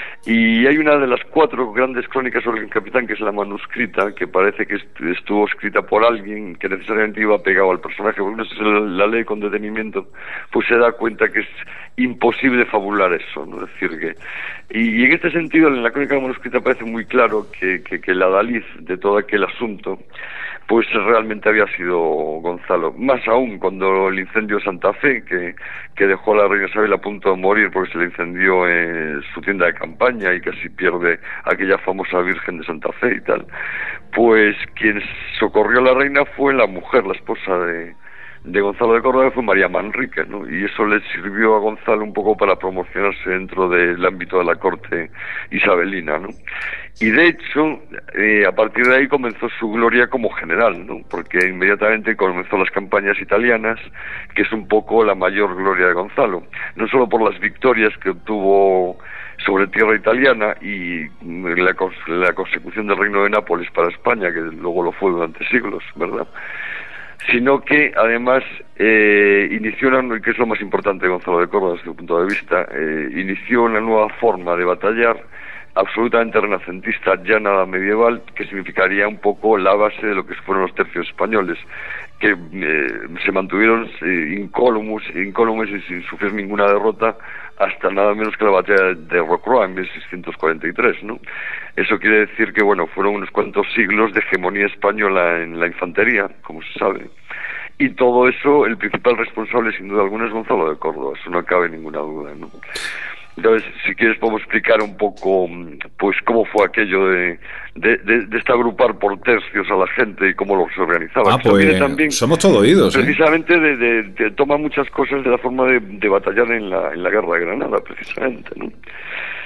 y hay una de las 4 grandes crónicas sobre el Gran Capitán, que es la manuscrita, que parece que estuvo escrita por alguien que necesariamente iba pegado al personaje, porque uno, si se la lee con detenimiento, pues se da cuenta que es imposible fabular eso, ¿no? Es decir, que... Y en este sentido, en la crónica manuscrita parece muy claro que el adalid de todo aquel asunto, pues realmente había sido Gonzalo. Más aún cuando el incendio de Santa Fe, que dejó a la reina Isabel a punto de morir porque se le incendió su tienda de campaña y casi pierde aquella famosa Virgen de Santa Fe y tal, pues quien socorrió a la reina fue la mujer, la esposa de Gonzalo de Córdoba, fue María Manrique, ¿no? Y eso le sirvió a Gonzalo un poco para promocionarse dentro del ámbito de la corte isabelina, ¿no? Y de hecho, a partir de ahí comenzó su gloria como general, ¿no? Porque inmediatamente comenzó las campañas italianas, que es un poco la mayor gloria de Gonzalo, no solo por las victorias que obtuvo sobre tierra italiana y la consecución del reino de Nápoles para España, que luego lo fue durante siglos, ¿verdad?, sino que además inició, que es lo más importante de Gonzalo de Córdoba desde su punto de vista, inició una nueva forma de batallar absolutamente renacentista, ya nada medieval, que significaría un poco la base de lo que fueron los tercios españoles, que se mantuvieron incólumes y sin sufrir ninguna derrota hasta nada menos que la batalla de Rocroi en 1643, ¿no? Eso quiere decir que, bueno, fueron unos cuantos siglos de hegemonía española en la infantería, como se sabe. Y todo eso, el principal responsable, sin duda alguna, es Gonzalo de Córdoba, eso no cabe ninguna duda, ¿no? Entonces, si quieres podemos explicar un poco, pues, cómo fue aquello de este agrupar por tercios a la gente y cómo se organizaba. Pues también, somos todo oídos. Precisamente toma muchas cosas de la forma de batallar en la guerra de Granada, precisamente, ¿no?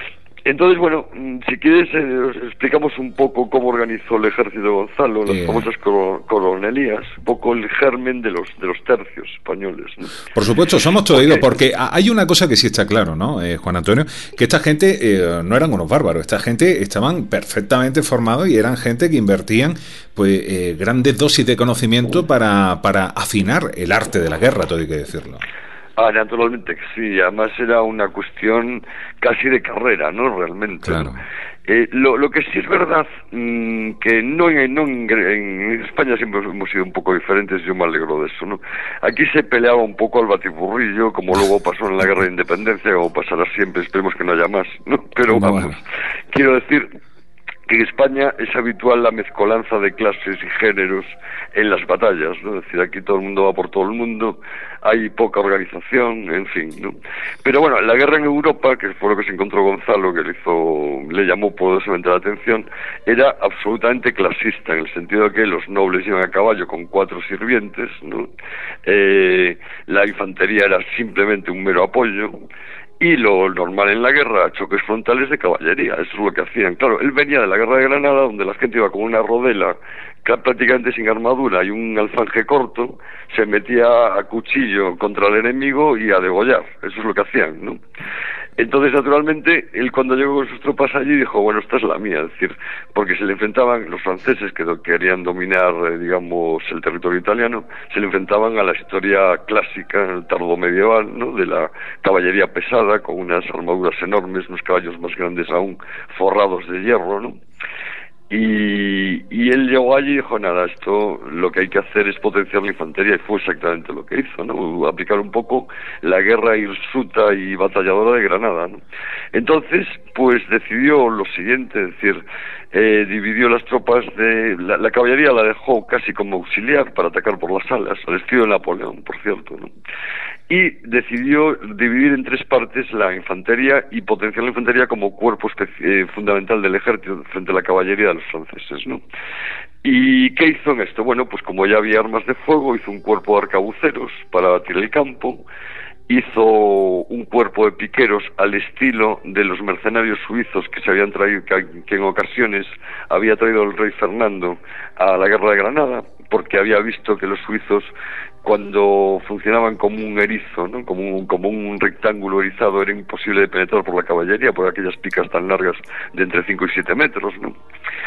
Entonces, bueno, si quieres, os explicamos un poco cómo organizó el ejército de Gonzalo, las famosas coronelías, un poco el germen de los tercios españoles, ¿no? Por supuesto, somos todo oídos, porque hay una cosa que sí está claro, ¿no, Juan Antonio? Que esta gente no eran unos bárbaros, esta gente estaban perfectamente formados y eran gente que invertían pues grandes dosis de conocimiento para afinar el arte de la guerra, todo hay que decirlo. Naturalmente que sí, además era una cuestión casi de carrera, ¿no? Realmente. Claro. Lo que sí es verdad, que en España siempre hemos sido un poco diferentes, yo me alegro de eso, ¿no? Aquí se peleaba un poco al batiburrillo, como luego pasó en la Guerra de Independencia, como pasará siempre, esperemos que no haya más, ¿no? Pero vamos, quiero decir que en España es habitual la mezcolanza de clases y géneros en las batallas, ¿no? Es decir, aquí todo el mundo va por todo el mundo, hay poca organización, en fin, ¿no? Pero bueno, la guerra en Europa, que fue lo que se encontró Gonzalo, que le llamó poderosamente la atención, era absolutamente clasista, en el sentido de que los nobles iban a caballo con 4 sirvientes, ¿no? La infantería era simplemente un mero apoyo, y lo normal en la guerra, choques frontales de caballería, eso es lo que hacían. Claro, él venía de la guerra de Granada, donde la gente iba con una rodela prácticamente sin armadura y un alfanje corto, se metía a cuchillo contra el enemigo y a degollar, eso es lo que hacían, ¿no? Entonces, naturalmente, él cuando llegó con sus tropas allí dijo, bueno, esta es la mía, es decir, porque se le enfrentaban los franceses que querían dominar, digamos, el territorio italiano, se le enfrentaban a la historia clásica, tardomedieval, ¿no?, de la caballería pesada, con unas armaduras enormes, unos caballos más grandes aún, forrados de hierro, ¿no? Y él llegó allí y dijo, nada, esto lo que hay que hacer es potenciar la infantería, y fue exactamente lo que hizo, ¿no? Aplicar un poco la guerra hirsuta y batalladora de Granada, ¿no? Entonces, pues decidió lo siguiente, es decir, dividió las tropas de... La caballería la dejó casi como auxiliar para atacar por las alas, al estilo de Napoleón, por cierto, ¿no? Y decidió dividir en 3 partes la infantería y potenciar la infantería como cuerpo fundamental del ejército frente a la caballería de los franceses, ¿no? ¿Y qué hizo en esto? Bueno, pues como ya había armas de fuego, hizo un cuerpo de arcabuceros para batir el campo, hizo un cuerpo de piqueros al estilo de los mercenarios suizos que se habían traído, que en ocasiones había traído el rey Fernando a la guerra de Granada, porque había visto que los suizos, cuando funcionaban como un erizo, ¿no?, como un rectángulo erizado, era imposible de penetrar por la caballería, por aquellas picas tan largas de entre 5 y 7 metros, ¿no?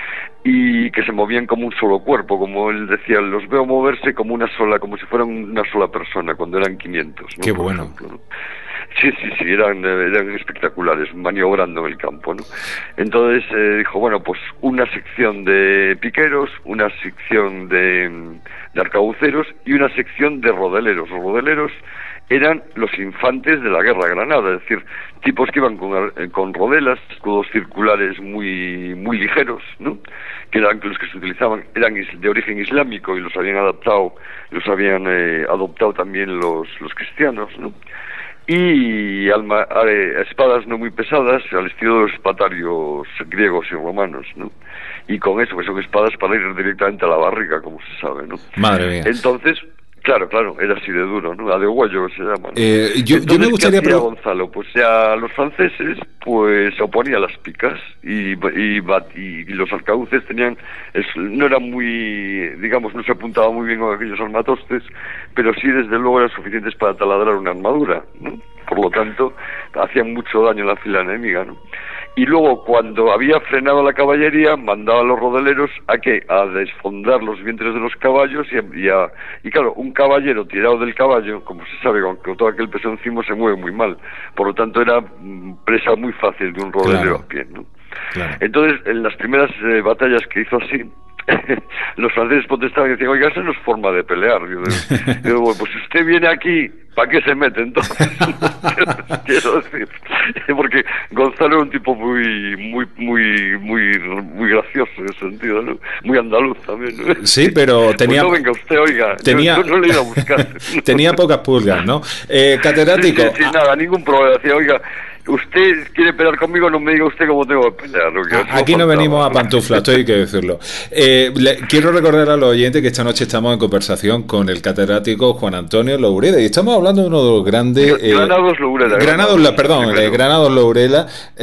Y que se movían como un solo cuerpo, como él decía, los veo moverse como como si fueran una sola persona, cuando eran 500, ¿no? Qué bueno. Por ejemplo, ¿no? Sí, eran espectaculares, maniobrando en el campo, ¿no? Entonces dijo, bueno, pues una sección de piqueros, una sección de arcabuceros y una sección de rodeleros. Los rodeleros eran los infantes de la guerra de Granada, es decir, tipos que iban con rodelas, escudos circulares muy ligeros, ¿no?, que eran los que se utilizaban, eran de origen islámico y los habían adoptado también los cristianos, ¿no? Y espadas no muy pesadas, al estilo de los espatarios griegos y romanos, ¿no? Y con eso, que son espadas para ir directamente a la barriga, como se sabe, ¿no? Madre mía. Entonces, claro, era así de duro, ¿no? A de huello se llama, ¿no? Yo me gustaría preguntar, Gonzalo, pues ya los franceses, pues se oponían a las picas y los arcabuces no eran muy, digamos, no se apuntaba muy bien con aquellos armatostes, pero sí desde luego eran suficientes para taladrar una armadura, ¿no? Por lo tanto, hacían mucho daño en la fila enemiga, ¿no? Y luego, cuando había frenado la caballería, mandaba a los rodeleros a desfondar los vientres de los caballos y claro, un caballero tirado del caballo, como se sabe, con todo aquel peso encima, se mueve muy mal. Por lo tanto, era presa muy fácil de un rodelero a pie, ¿no? Claro. Entonces, en las primeras batallas que hizo así, los franceses protestaban y decían, oiga, esa no es forma de pelear. Digo, bueno, pues si usted viene aquí, ¿para qué se mete entonces? Quiero decir, porque Gonzalo era un tipo muy gracioso en ese sentido, ¿no? Muy andaluz también, ¿no? Sí, pero tenía... Pues no venga usted, oiga, no le iba a buscar. Tenía pocas pulgas, ¿no? Catedrático... Sí, nada, ningún problema. Decía, oiga, usted quiere pelear conmigo, no me diga usted cómo tengo que pelear. Aquí no venimos a pantufla, esto hay que decirlo. Quiero recordar a los oyentes que esta noche estamos en conversación con el catedrático Juan Antonio Loureda, y estamos hablando de uno de los grandes... Granados Loureda. Granados Loureda,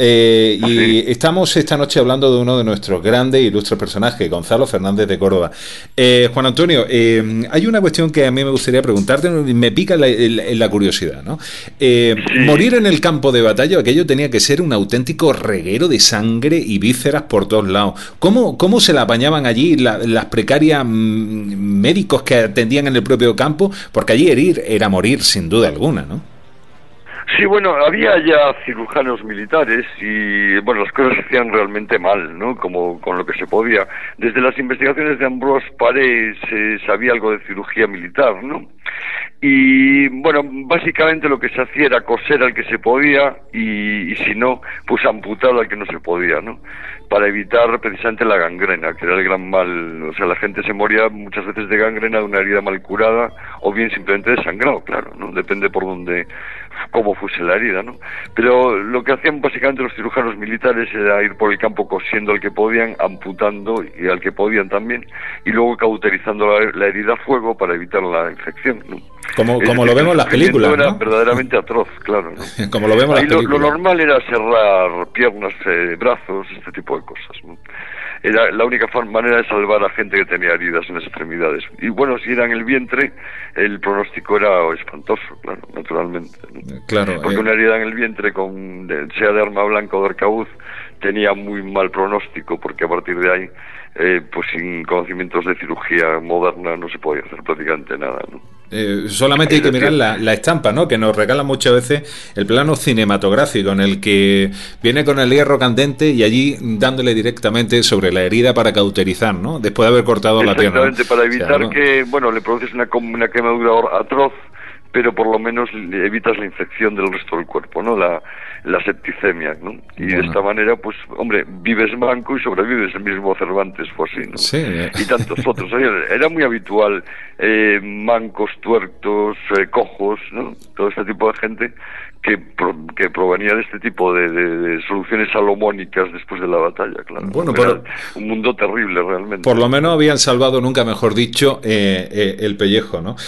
y estamos esta noche hablando de uno de nuestros grandes e ilustres personajes, Gonzalo Fernández de Córdoba. Juan Antonio, hay una cuestión que a mí me gustaría preguntarte, me pica la curiosidad, ¿no? Morir en el campo de batalla, aquello tenía que ser un auténtico reguero de sangre y vísceras por todos lados. ¿Cómo se la apañaban allí las precarias médicos que atendían en el propio campo? Porque allí herir era morir sin duda alguna, ¿no? Sí, bueno, había ya cirujanos militares y, bueno, las cosas se hacían realmente mal, ¿no? Como con lo que se podía. Desde las investigaciones de Ambrose Paré se sabía algo de cirugía militar, ¿no? Y, bueno, básicamente lo que se hacía era coser al que se podía y si no, pues amputar al que no se podía, ¿no? Para evitar precisamente la gangrena, que era el gran mal. O sea, la gente se moría muchas veces de gangrena, de una herida mal curada, o bien simplemente de sangrado, claro, ¿no? Depende por dónde, cómo fuese la herida, ¿no? Pero lo que hacían básicamente los cirujanos militares era ir por el campo cosiendo al que podían, amputando y al que podían también, y luego cauterizando la herida a fuego para evitar la infección, ¿no? Como lo vemos en las películas, era ¿no? verdaderamente atroz, claro, ¿no? Como lo vemos en las películas. Lo normal era cerrar piernas, brazos, este tipo de cosas, ¿no? Era la única manera de salvar a gente que tenía heridas en las extremidades. Y bueno, si era en el vientre, el pronóstico era espantoso, claro, naturalmente, ¿no? Claro. Porque una herida en el vientre, sea de arma blanca o de arcabuz, tenía muy mal pronóstico, porque a partir de ahí, pues sin conocimientos de cirugía moderna no se podía hacer prácticamente nada, ¿no? Solamente hay que mirar la estampa, ¿no? Que nos regala muchas veces el plano cinematográfico en el que viene con el hierro candente y allí dándole directamente sobre la herida para cauterizar, ¿no? Después de haber cortado la pierna, ¿no? Exactamente, para evitar que, bueno, le produces una quemadura atroz, pero por lo menos evitas la infección del resto del cuerpo, ¿no? La septicemia, ¿no? Y de esta manera, pues, hombre, vives manco y sobrevives. El mismo Cervantes fue así, ¿no? Sí. Y tantos otros. Era muy habitual mancos, tuertos, cojos, ¿no? Todo este tipo de gente que provenía de este tipo de soluciones salomónicas después de la batalla, claro. Bueno, era un mundo terrible realmente. Por lo menos habían salvado, nunca mejor dicho, el pellejo, ¿no?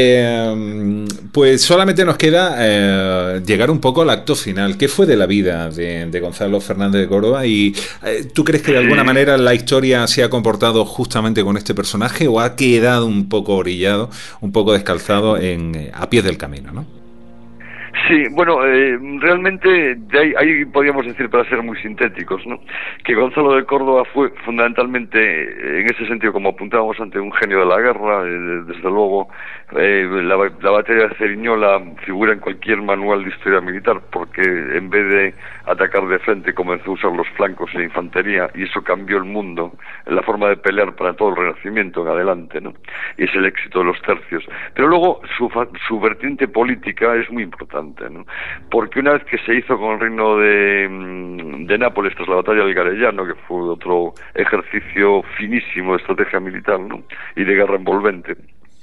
Pues solamente nos queda llegar un poco al acto final. ¿Qué fue de la vida de Gonzalo Fernández de Córdoba? ¿Y tú crees que de alguna manera la historia se ha comportado justamente con este personaje o ha quedado un poco orillado, un poco descalzado a pies del camino, ¿no? Sí, bueno, realmente ahí podríamos decir, para ser muy sintéticos, ¿no? Que Gonzalo de Córdoba fue fundamentalmente, en ese sentido, como apuntábamos antes, un genio de la guerra. Desde luego, la batalla de Ceriñola figura en cualquier manual de historia militar, porque en vez de atacar de frente comenzó a usar los flancos y la infantería, y eso cambió el mundo, la forma de pelear para todo el Renacimiento en adelante, ¿no? Y es el éxito de los tercios. Pero luego su vertiente política es muy importante, ¿no? Porque una vez que se hizo con el reino de Nápoles tras la batalla del Garellano, que fue otro ejercicio finísimo de estrategia militar, ¿no? Y de guerra envolvente,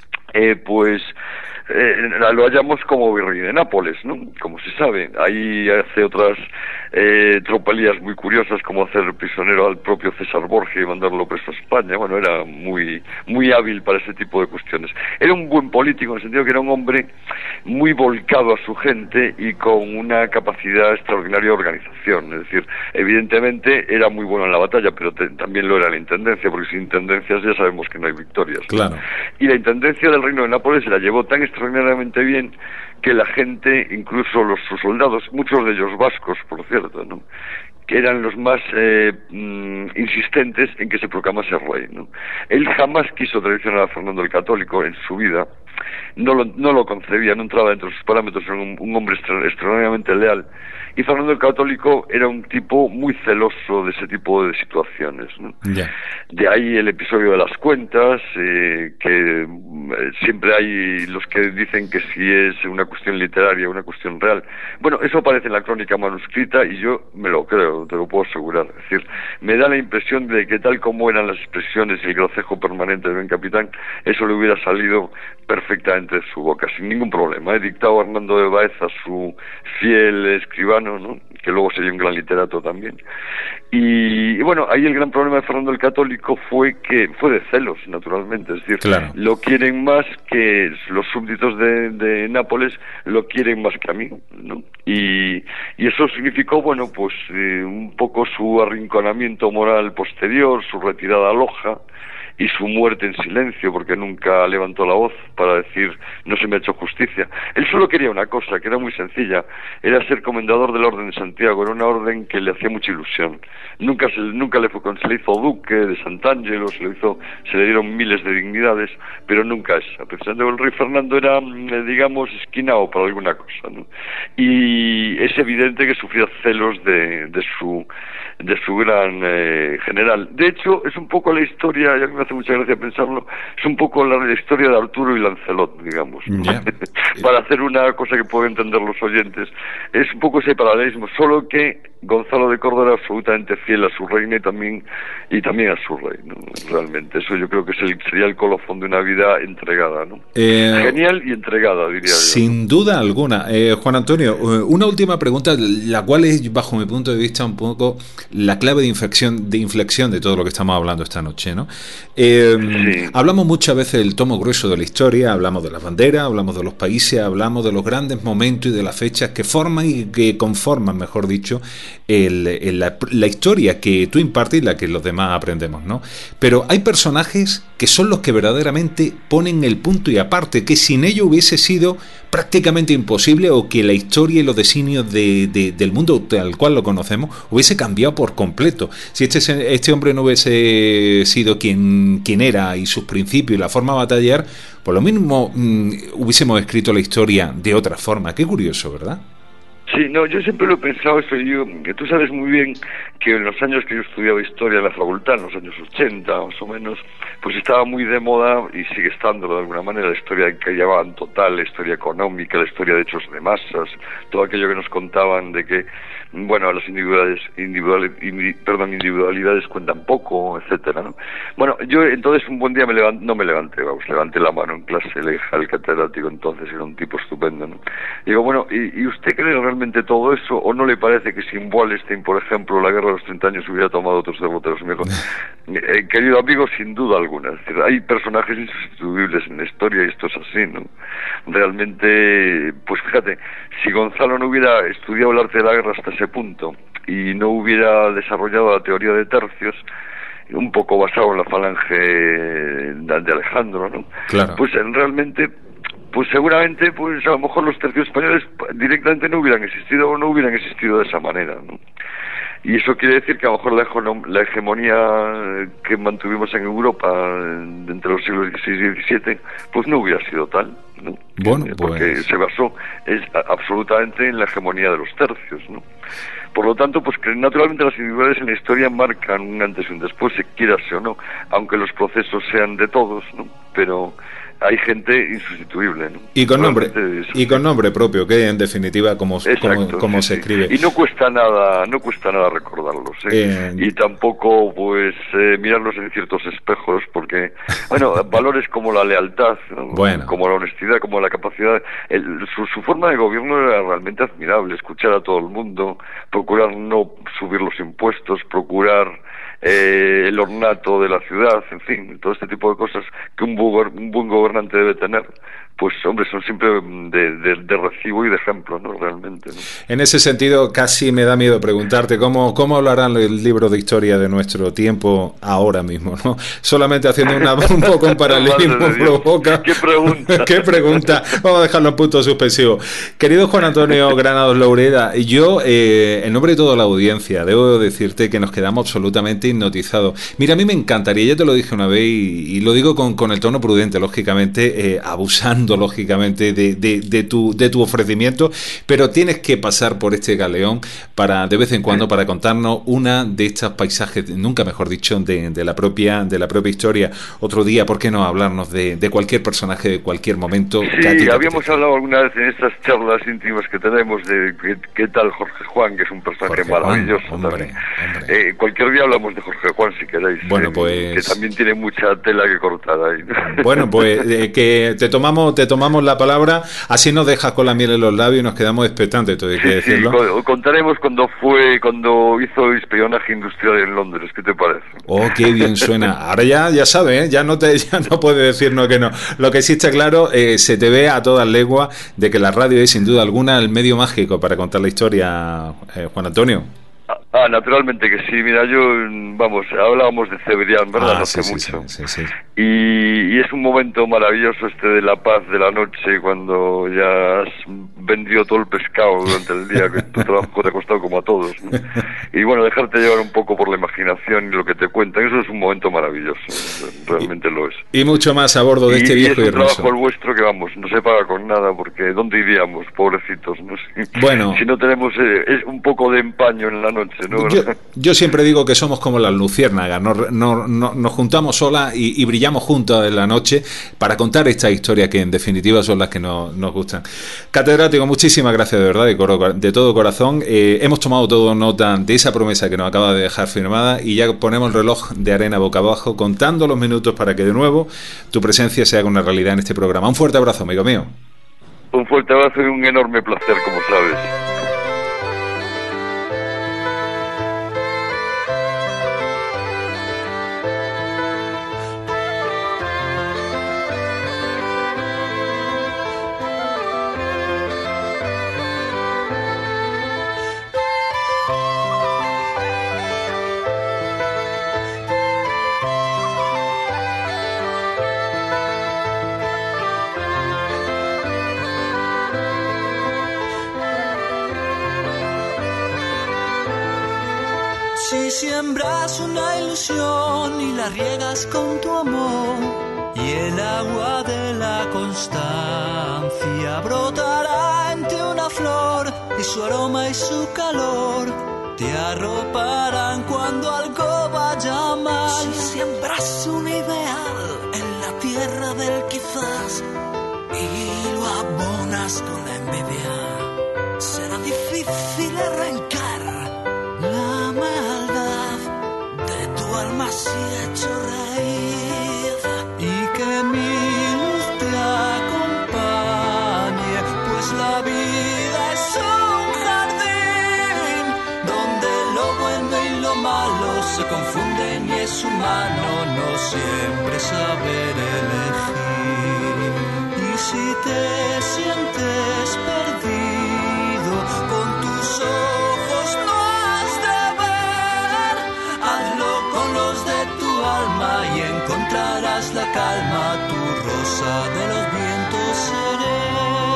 lo hallamos como virrey de Nápoles, ¿no? Como se sabe. Ahí hace otras tropelías muy curiosas, como hacer prisionero al propio César Borgia y mandarlo preso a España. Bueno, era muy hábil para ese tipo de cuestiones. Era un buen político, en el sentido que era un hombre muy volcado a su gente y con una capacidad extraordinaria de organización. Es decir, evidentemente era muy bueno en la batalla, pero también lo era la intendencia, porque sin intendencias ya sabemos que no hay victorias, ¿no? Claro. Y la intendencia del reino de Nápoles se la llevó tan extraordinariamente bien que la gente, incluso sus soldados, muchos de ellos vascos, por cierto, ¿no?, que eran los más insistentes en que se proclamase rey, ¿no? Él jamás quiso traicionar a Fernando el Católico en su vida, no lo concebía, no entraba dentro de sus parámetros, era un hombre extraordinariamente leal, y Fernando el Católico era un tipo muy celoso de ese tipo de situaciones, ¿no? Yeah. De ahí el episodio de las cuentas, que siempre hay los que dicen que si es una cuestión literaria o una cuestión real. Bueno, eso aparece en la crónica manuscrita y yo me lo creo, te lo puedo asegurar. Es decir, me da la impresión de que tal como eran las expresiones y el gracejo permanente de Ben Capitán, eso le hubiera salido perfectamente perfectamente de su boca, sin ningún problema. Dictado Hernando de Baeza, su fiel escribano, ¿no?, que luego sería un gran literato también. Y bueno, ahí el gran problema de Fernando el Católico fue de celos, naturalmente, es decir, claro, lo quieren más que los súbditos de Nápoles, lo quieren más que a mí, ¿no? Y eso significó, bueno, pues un poco su arrinconamiento moral posterior, su retirada a Loja y su muerte en silencio, porque nunca levantó la voz para decir no se me ha hecho justicia. Él solo quería una cosa, que era muy sencilla, era ser comendador de la Orden de Santiago. Era una orden que le hacía mucha ilusión. Nunca le fue, se le hizo duque de Sant'Angelo, se le dieron miles de dignidades, pero nunca esa. Precisamente el rey Fernando era, digamos, esquinado para alguna cosa, ¿no? Y es evidente que sufría celos de su gran general. De hecho, es un poco la historia, ya que me hace mucha gracia pensarlo, es un poco la historia de Arturo y Lancelot, digamos, ¿no? Yeah. Para hacer una cosa que pueden entender los oyentes. Es un poco ese paralelismo, solo que Gonzalo de Córdoba era absolutamente fiel a su reina y también a su rey, ¿no? Realmente, eso yo creo que sería el colofón de una vida entregada, ¿no? Genial y entregada, diría yo. Sin duda alguna. Juan Antonio, una última pregunta, la cual es, bajo mi punto de vista, un poco la clave de inflexión de todo lo que estamos hablando esta noche, ¿no? Sí. Hablamos muchas veces del tomo grueso de la historia, hablamos de las banderas, hablamos de los países, hablamos de los grandes momentos y de las fechas que forman y que conforman, mejor dicho, la historia que tú impartes y la que los demás aprendemos, ¿no? Pero hay personajes que son los que verdaderamente ponen el punto y aparte, que sin ello hubiese sido prácticamente imposible, o que la historia y los designios del mundo tal cual lo conocemos hubiese cambiado por completo. Si este hombre no hubiese sido quien era, y sus principios y la forma de batallar, por lo mismo hubiésemos escrito la historia de otra forma. Qué curioso, ¿verdad? Sí, no, yo siempre lo he pensado eso. Que tú sabes muy bien que en los años que yo estudiaba historia en la facultad, en los años 80 más o menos, pues estaba muy de moda, y sigue estándolo de alguna manera, la historia que llamaban total, la historia económica, la historia de hechos de masas, todo aquello que nos contaban de que, bueno, las individualidades cuentan poco, etcétera, ¿no? Bueno, yo entonces un buen día levanté la mano en clase, le dije al catedrático, entonces era un tipo estupendo, ¿no? Digo, bueno, ¿y usted cree realmente todo eso, o no le parece que si en Wallenstein, por ejemplo, la guerra de los 30 años hubiera tomado otros derroteros? Me dijo, querido amigo, sin duda alguna, es decir, hay personajes insustituibles en la historia y esto es así, ¿no? Realmente, pues fíjate, si Gonzalo no hubiera estudiado el arte de la guerra hasta ese punto y no hubiera desarrollado la teoría de tercios, un poco basado en la falange de Alejandro, ¿no? Claro. Pues realmente, pues seguramente, pues a lo mejor los tercios españoles directamente no hubieran existido, o no hubieran existido de esa manera, ¿no? Y eso quiere decir que a lo mejor la hegemonía que mantuvimos en Europa entre los siglos XVI y XVII, pues no hubiera sido tal, ¿no? Bueno, porque se basó absolutamente en la hegemonía de los tercios, ¿no? Por lo tanto, pues que naturalmente las individualidades en la historia marcan un antes y un después, se quiera o no, aunque los procesos sean de todos, ¿no? Pero hay gente insustituible, ¿no? Y con nombre propio, que en definitiva como se escribe. Y no cuesta nada recordarlos, ¿eh? Y tampoco pues mirarlos en ciertos espejos, porque bueno, valores como la lealtad, ¿no? Bueno, como la honestidad, como la capacidad, su forma de gobierno era realmente admirable, escuchar a todo el mundo, procurar no subir los impuestos, procurar el ornato de la ciudad, en fin, todo este tipo de cosas que un buen gobernante debe tener, pues hombre, son siempre de recibo y de ejemplo, ¿no? Realmente, ¿no? En ese sentido, casi me da miedo preguntarte cómo hablarán el libro de historia de nuestro tiempo ahora mismo, ¿no? Solamente haciendo un poco un paralelismo provoca. ¿Qué pregunta? Vamos a dejarlo en punto suspensivo. Querido Juan Antonio Granados Loureda, yo, en nombre de toda la audiencia, debo decirte que nos quedamos absolutamente hipnotizados. Mira, a mí me encantaría, ya te lo dije una vez y lo digo con el tono prudente, lógicamente, abusando lógicamente de tu ofrecimiento, pero tienes que pasar por este galeón para de vez en cuando para contarnos una de estos paisajes, nunca mejor dicho, de la propia historia. Otro día, ¿por qué no hablarnos de cualquier personaje de cualquier momento? Sí, habíamos hablado alguna vez en estas charlas íntimas que tenemos de qué tal Jorge Juan, que es un personaje maravilloso. Hombre. Cualquier día hablamos de Jorge Juan, si queréis. Bueno, pues que también tiene mucha tela que cortar ahí. Bueno, pues que te tomamos te tomamos la palabra, así nos dejas con la miel en los labios y nos quedamos expectantes, todo hay que decirlo. Sí, contaremos cuando hizo espionaje industrial en Londres, ¿qué te parece? Oh, qué bien suena. Ahora ya sabes, ya no puedes decirnos que no. Lo que sí está claro, se te ve a todas leguas de que la radio es sin duda alguna el medio mágico para contar la historia, Juan Antonio. Naturalmente que sí. Mira, hablábamos de Cebrián, ¿verdad? Hace mucho. Sí. Y es un momento maravilloso de la paz de la noche, cuando ya has vendido todo el pescado durante el día, que tu trabajo te ha costado como a todos, ¿no? Y bueno, dejarte llevar un poco por la imaginación y lo que te cuentan, eso es un momento maravilloso, realmente lo es. Y mucho más a bordo de este viejo y hermoso. Es un trabajo el vuestro que, no se paga con nada, porque ¿dónde iríamos, pobrecitos? ¿No? Bueno, si no tenemos es un poco de empaño en la noche, ¿no? Yo siempre digo que somos como las luciérnagas, nos juntamos solas y brillamos juntos en la noche para contar esta historia que en definitiva son las que nos gustan. Catedrático, muchísimas gracias de verdad, de todo corazón. Hemos tomado todo nota de esa promesa que nos acaba de dejar firmada y ya ponemos el reloj de arena boca abajo contando los minutos para que de nuevo tu presencia se haga una realidad en este programa. Un fuerte abrazo, amigo mío. Un fuerte abrazo y un enorme placer, como sabes. Si siembras una ilusión y la riegas con tu amor, y el agua de la constancia brotará en ti una flor, y su aroma y su calor te arroparán cuando algo vaya mal. Si siembras un ideal en la tierra del quizás y lo abonas con la envidia, será difícil arrancar la maldad de tu alma si hecho raíz, y que mi luz te acompañe, pues la vida es un jardín donde lo bueno y lo malo se confunden y es humano no siempre saber elegir. Y si te sientes perdido con tus ojos no de tu alma y encontrarás la calma, tu rosa de los vientos seré.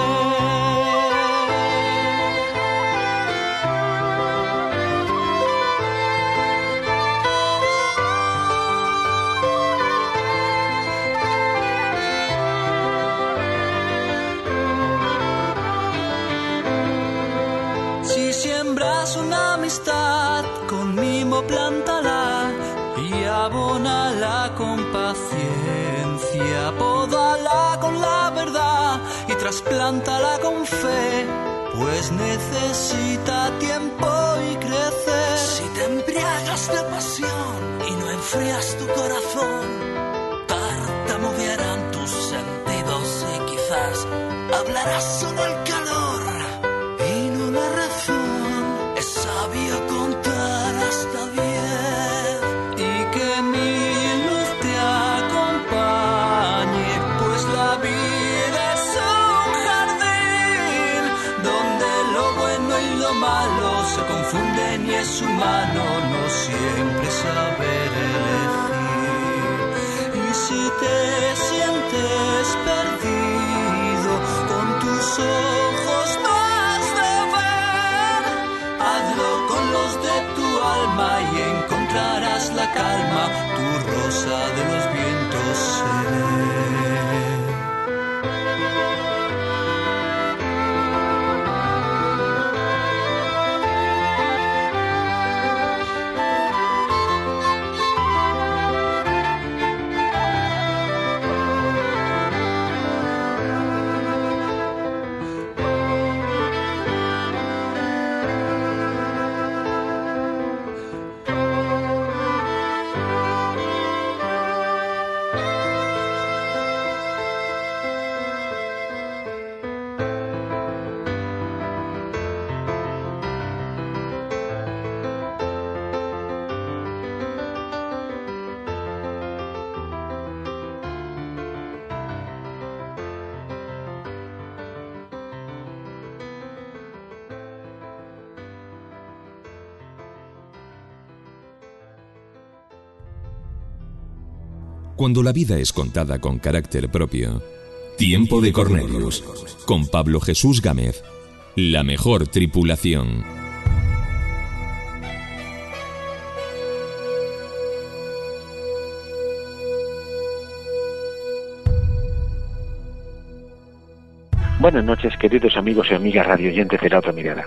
Si siembras una amistad, con mimo plántala y abónala con paciencia, pódala con la verdad y trasplántala con fe, pues necesita tiempo y crecer. Si te embriagas de pasión y no enfrías tu corazón, tartamudearán tus sentidos y quizás hablarás solo el calor y no la razón. Es sabio contar hasta 10. Malo se confunden y es humano no siempre saber elegir. Y si te sientes perdido con tus ojos no has de ver, hazlo con los de tu alma y encontrarás la calma, tu rosa de los vientos seré. cuando la vida es contada con carácter propio. Tiempo de Cornelius, con Pablo Jesús Gámez. La mejor tripulación. Buenas noches, queridos amigos y amigas radioyentes de La Otra Mirada.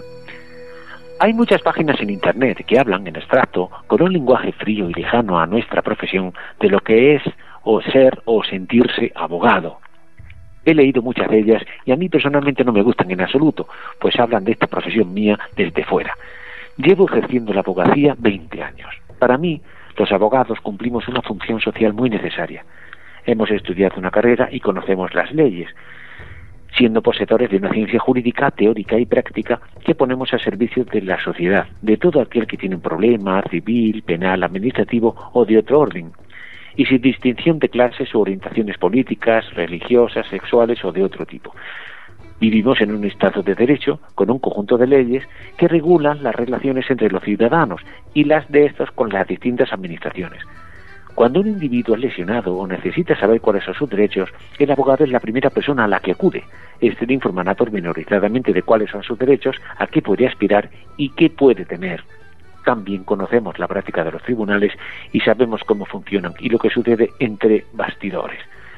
Hay muchas páginas en Internet que hablan en abstracto, con un lenguaje frío y lejano a nuestra profesión, de lo que es o ser o sentirse abogado. He leído muchas de ellas y a mí personalmente no me gustan en absoluto, pues hablan de esta profesión mía desde fuera. Llevo ejerciendo la abogacía 20 años. Para mí, los abogados cumplimos una función social muy necesaria. Hemos estudiado una carrera y conocemos las leyes, siendo poseedores de una ciencia jurídica, teórica y práctica que ponemos a servicio de la sociedad, de todo aquel que tiene un problema civil, penal, administrativo o de otro orden, y sin distinción de clases o orientaciones políticas, religiosas, sexuales o de otro tipo. Vivimos en un Estado de Derecho con un conjunto de leyes que regulan las relaciones entre los ciudadanos y las de estos con las distintas administraciones. Cuando un individuo es lesionado o necesita saber cuáles son sus derechos, el abogado es la primera persona a la que acude. Este le informará pormenorizadamente de cuáles son sus derechos, a qué puede aspirar y qué puede temer. También conocemos la práctica de los tribunales y sabemos cómo funcionan y lo que sucede entre bastidores.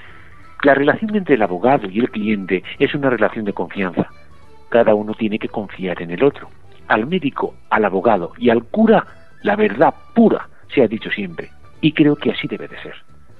La relación entre el abogado y el cliente es una relación de confianza. Cada uno tiene que confiar en el otro. Al médico, al abogado y al cura, la verdad pura, se ha dicho siempre. Y creo que así debe de ser.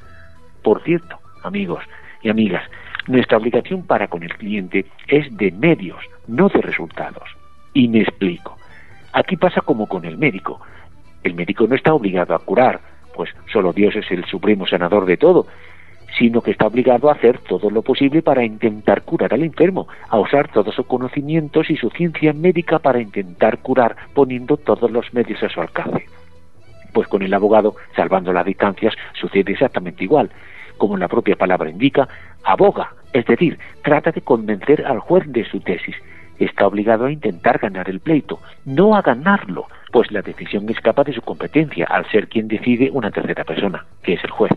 Por cierto, amigos y amigas, nuestra obligación para con el cliente es de medios, no de resultados. Y me explico. Aquí pasa como con el médico. El médico no está obligado a curar, pues solo Dios es el supremo sanador de todo, sino que está obligado a hacer todo lo posible para intentar curar al enfermo, a usar todos sus conocimientos y su ciencia médica para intentar curar, poniendo todos los medios a su alcance. Pues con el abogado, salvando las distancias, sucede exactamente igual. Como la propia palabra indica, aboga, es decir, trata de convencer al juez de su tesis. Está obligado a intentar ganar el pleito, no a ganarlo, pues la decisión escapa de su competencia, al ser quien decide una tercera persona, que es el juez.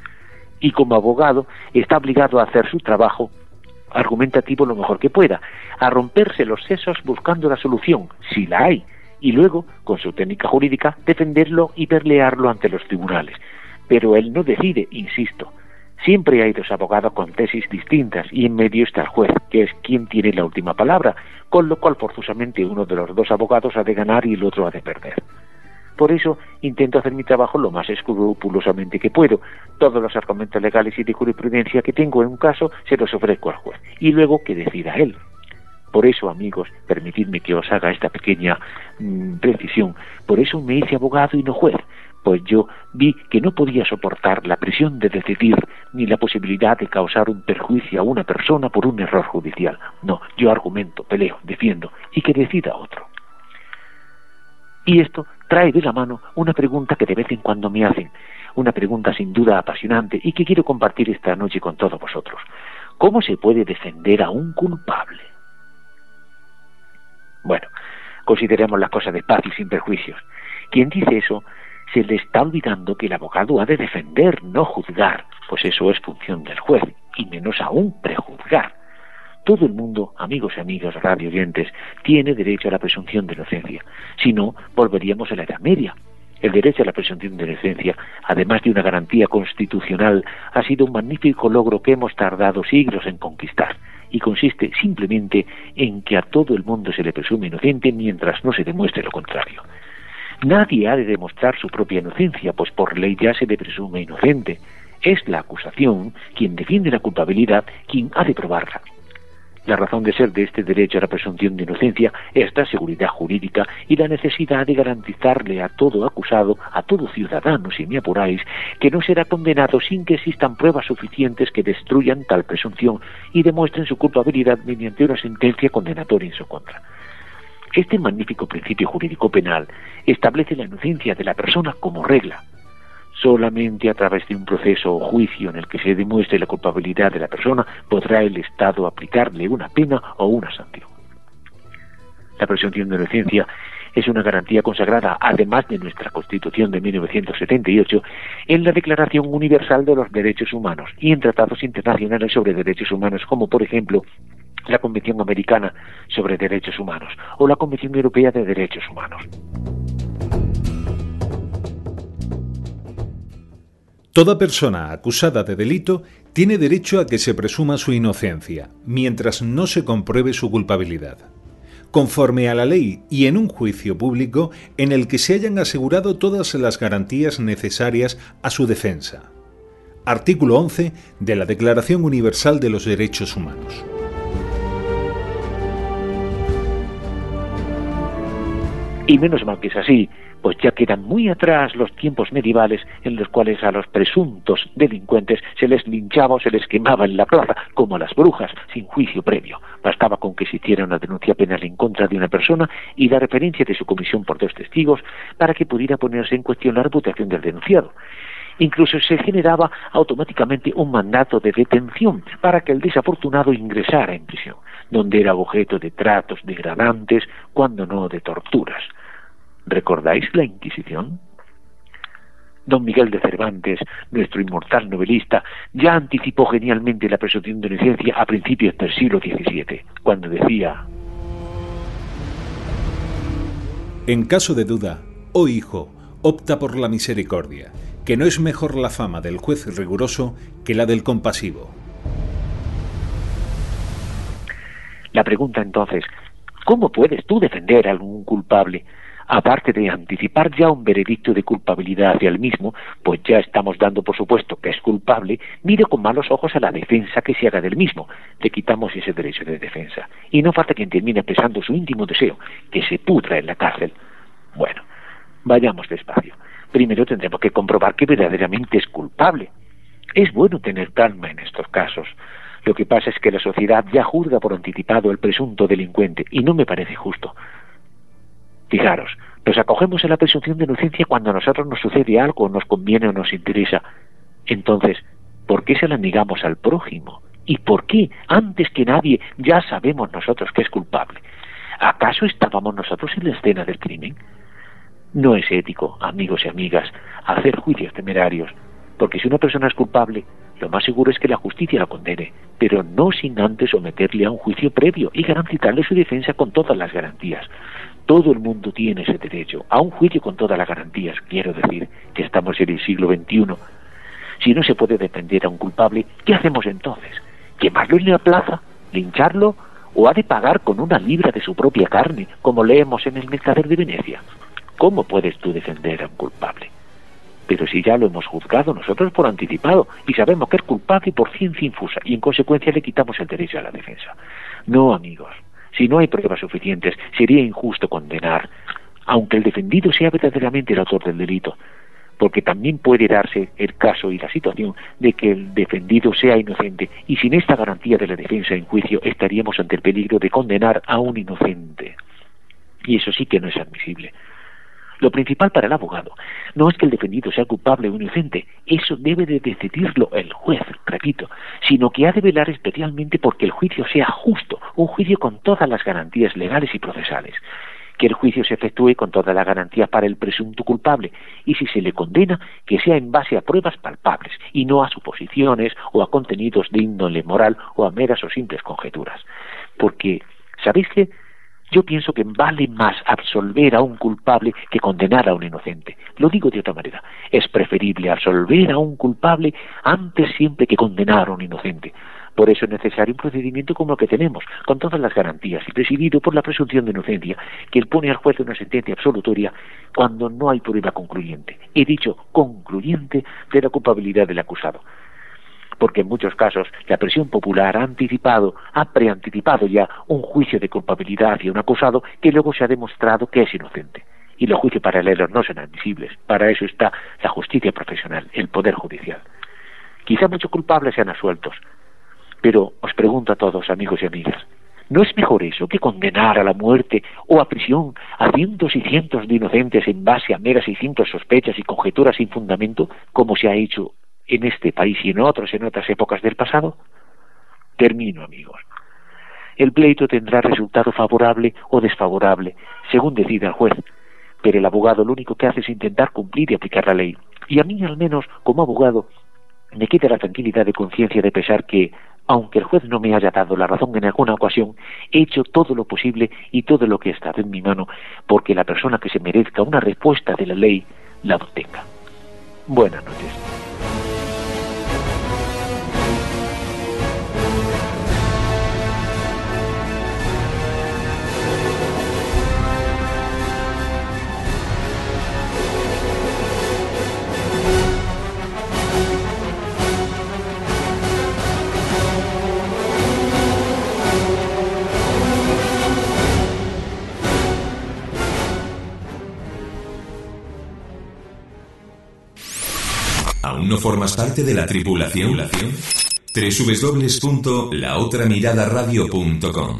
Y como abogado, está obligado a hacer su trabajo argumentativo lo mejor que pueda, a romperse los sesos buscando la solución, si la hay, y luego, con su técnica jurídica, defenderlo y pelearlo ante los tribunales. Pero él no decide, insisto. Siempre hay dos abogados con tesis distintas y en medio está el juez, que es quien tiene la última palabra, con lo cual forzosamente uno de los dos abogados ha de ganar y el otro ha de perder. Por eso intento hacer mi trabajo lo más escrupulosamente que puedo. Todos los argumentos legales y de jurisprudencia que tengo en un caso se los ofrezco al juez y luego que decida él. Por eso, amigos, permitidme que os haga esta pequeña precisión. Por eso me hice abogado y no juez, pues yo vi que no podía soportar la presión de decidir ni la posibilidad de causar un perjuicio a una persona por un error judicial. No, yo argumento, peleo, defiendo y que decida otro. Y esto trae de la mano una pregunta que de vez en cuando me hacen, una pregunta sin duda apasionante y que quiero compartir esta noche con todos vosotros. ¿Cómo se puede defender a un culpable? Bueno, consideremos las cosas despacio y sin perjuicios. Quien dice eso se le está olvidando que el abogado ha de defender, no juzgar, pues eso es función del juez, y menos aún prejuzgar. Todo el mundo, amigos y amigas radioyentes, tiene derecho a la presunción de inocencia. Si no, volveríamos a la Edad Media. El derecho a la presunción de inocencia, además de una garantía constitucional, ha sido un magnífico logro que hemos tardado siglos en conquistar, y consiste simplemente en que a todo el mundo se le presume inocente mientras no se demuestre lo contrario. Nadie ha de demostrar su propia inocencia, pues por ley ya se le presume inocente. Es la acusación, quien defiende la culpabilidad, quien ha de probarla. La razón de ser de este derecho a la presunción de inocencia es la seguridad jurídica y la necesidad de garantizarle a todo acusado, a todo ciudadano, si me apuráis, que no será condenado sin que existan pruebas suficientes que destruyan tal presunción y demuestren su culpabilidad mediante una sentencia condenatoria en su contra. Este magnífico principio jurídico penal establece la inocencia de la persona como regla. Solamente a través de un proceso o juicio en el que se demuestre la culpabilidad de la persona podrá el Estado aplicarle una pena o una sanción. La presunción de inocencia Es una garantía consagrada, además de nuestra Constitución de 1978, en la Declaración Universal de los Derechos Humanos y en tratados internacionales sobre derechos humanos, como por ejemplo la Convención Americana sobre Derechos Humanos o la Convención Europea de Derechos Humanos. Toda persona acusada de delito tiene derecho a que se presuma su inocencia, mientras no se compruebe su culpabilidad, conforme a la ley y en un juicio público en el que se hayan asegurado todas las garantías necesarias a su defensa. Artículo 11 de la Declaración Universal de los Derechos Humanos. Y menos mal que es así, pues ya quedan muy atrás los tiempos medievales en los cuales a los presuntos delincuentes se les linchaba o se les quemaba en la plaza, como a las brujas, sin juicio previo. Bastaba con que se hiciera una denuncia penal en contra de una persona y la referencia de su comisión por 2 testigos para que pudiera ponerse en cuestión la reputación del denunciado. Incluso se generaba automáticamente un mandato de detención para que el desafortunado ingresara en prisión, donde era objeto de tratos degradantes, cuando no de torturas. ¿Recordáis la Inquisición? Don Miguel de Cervantes, nuestro inmortal novelista, ya anticipó genialmente la presunción de inocencia a principios del siglo XVII, cuando decía: En caso de duda, oh hijo, opta por la misericordia, que no es mejor la fama del juez riguroso que la del compasivo. La pregunta entonces, ¿cómo puedes tú defender a algún culpable? Aparte de anticipar ya un veredicto de culpabilidad hacia el mismo, pues ya estamos dando por supuesto que es culpable, mire con malos ojos a la defensa que se haga del mismo. Le quitamos ese derecho de defensa. Y no falta quien termine expresando su íntimo deseo, que se pudra en la cárcel. Bueno, vayamos despacio. Primero tendremos que comprobar que verdaderamente es culpable. Es bueno tener calma en estos casos. Lo que pasa es que la sociedad ya juzga por anticipado al presunto delincuente, y no me parece justo. Fijaros, nos acogemos a la presunción de inocencia cuando a nosotros nos sucede algo, nos conviene o nos interesa. Entonces, ¿por qué se la negamos al prójimo? ¿Y por qué, antes que nadie, ya sabemos nosotros que es culpable? ¿Acaso estábamos nosotros en la escena del crimen? No es ético, amigos y amigas, hacer juicios temerarios, porque si una persona es culpable, lo más seguro es que la justicia la condene, pero no sin antes someterle a un juicio previo y garantizarle su defensa con todas las garantías. Todo el mundo tiene ese derecho, a un juicio con todas las garantías. Quiero decir que estamos en el siglo XXI. Si no se puede defender a un culpable, ¿qué hacemos entonces? ¿Quemarlo en la plaza? ¿Lincharlo? ¿O ha de pagar con una libra de su propia carne, como leemos en el Mercader de Venecia? ¿Cómo puedes tú defender a un culpable? Pero si ya lo hemos juzgado nosotros por anticipado y sabemos que es culpable por ciencia infusa y en consecuencia le quitamos el derecho a la defensa. No, amigos. Si no hay pruebas suficientes, sería injusto condenar, aunque el defendido sea verdaderamente el autor del delito, porque también puede darse el caso y la situación de que el defendido sea inocente, y sin esta garantía de la defensa en juicio estaríamos ante el peligro de condenar a un inocente. Y eso sí que no es admisible. Lo principal para el abogado no es que el defendido sea culpable o inocente, eso debe de decidirlo el juez, repito, sino que ha de velar especialmente porque el juicio sea justo, un juicio con todas las garantías legales y procesales, que el juicio se efectúe con todas las garantías para el presunto culpable, y si se le condena, que sea en base a pruebas palpables, y no a suposiciones o a contenidos de índole moral o a meras o simples conjeturas. Porque, ¿sabéis qué? Yo pienso que vale más absolver a un culpable que condenar a un inocente. Lo digo de otra manera. Es preferible absolver a un culpable antes siempre que condenar a un inocente. Por eso es necesario un procedimiento como el que tenemos, con todas las garantías y presidido por la presunción de inocencia, que pone al juez una sentencia absolutoria cuando no hay prueba concluyente. He dicho concluyente de la culpabilidad del acusado. Porque en muchos casos la presión popular ha preanticipado ya un juicio de culpabilidad hacia un acusado que luego se ha demostrado que es inocente. Y los juicios paralelos no son admisibles. Para eso está la justicia profesional, el poder judicial. Quizá muchos culpables sean absueltos, pero os pregunto a todos, amigos y amigas, ¿no es mejor eso que condenar a la muerte o a prisión a cientos y cientos de inocentes en base a meras y simples sospechas y conjeturas sin fundamento, como se ha hecho en este país y en otras épocas del pasado? Termino, amigos. el pleito tendrá resultado favorable o desfavorable, según decida el juez. Pero el abogado lo único que hace es intentar cumplir y aplicar la ley. Y a mí, al menos, como abogado, me queda la tranquilidad de conciencia de pensar que, aunque el juez no me haya dado la razón en alguna ocasión, he hecho todo lo posible y todo lo que ha estado en mi mano porque la persona que se merezca una respuesta de la ley la obtenga. Buenas noches. ¿Aún no formas parte de la tripulación? www.laotramiradaradio.com.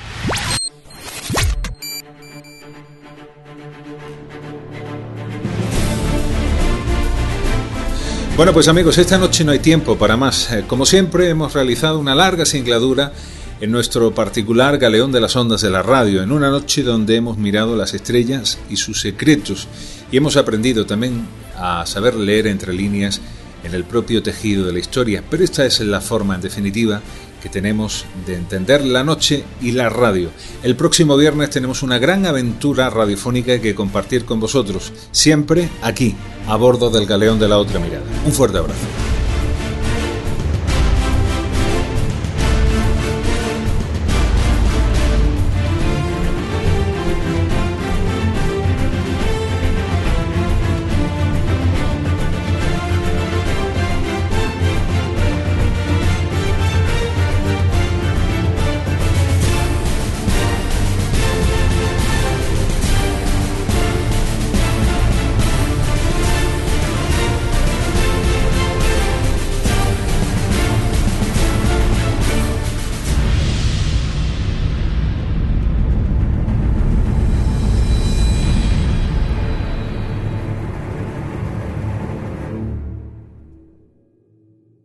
Bueno, pues amigos, esta noche no hay tiempo para más. Como siempre, hemos realizado una larga singladura en nuestro particular galeón de las ondas de la radio, en una noche donde hemos mirado las estrellas y sus secretos, y hemos aprendido también a saber leer entre líneas en el propio tejido de la historia. Pero esta es la forma, en definitiva, que tenemos de entender la noche y la radio. El próximo viernes tenemos una gran aventura radiofónica que compartir con vosotros, siempre aquí, a bordo del galeón de la otra mirada. Un fuerte abrazo.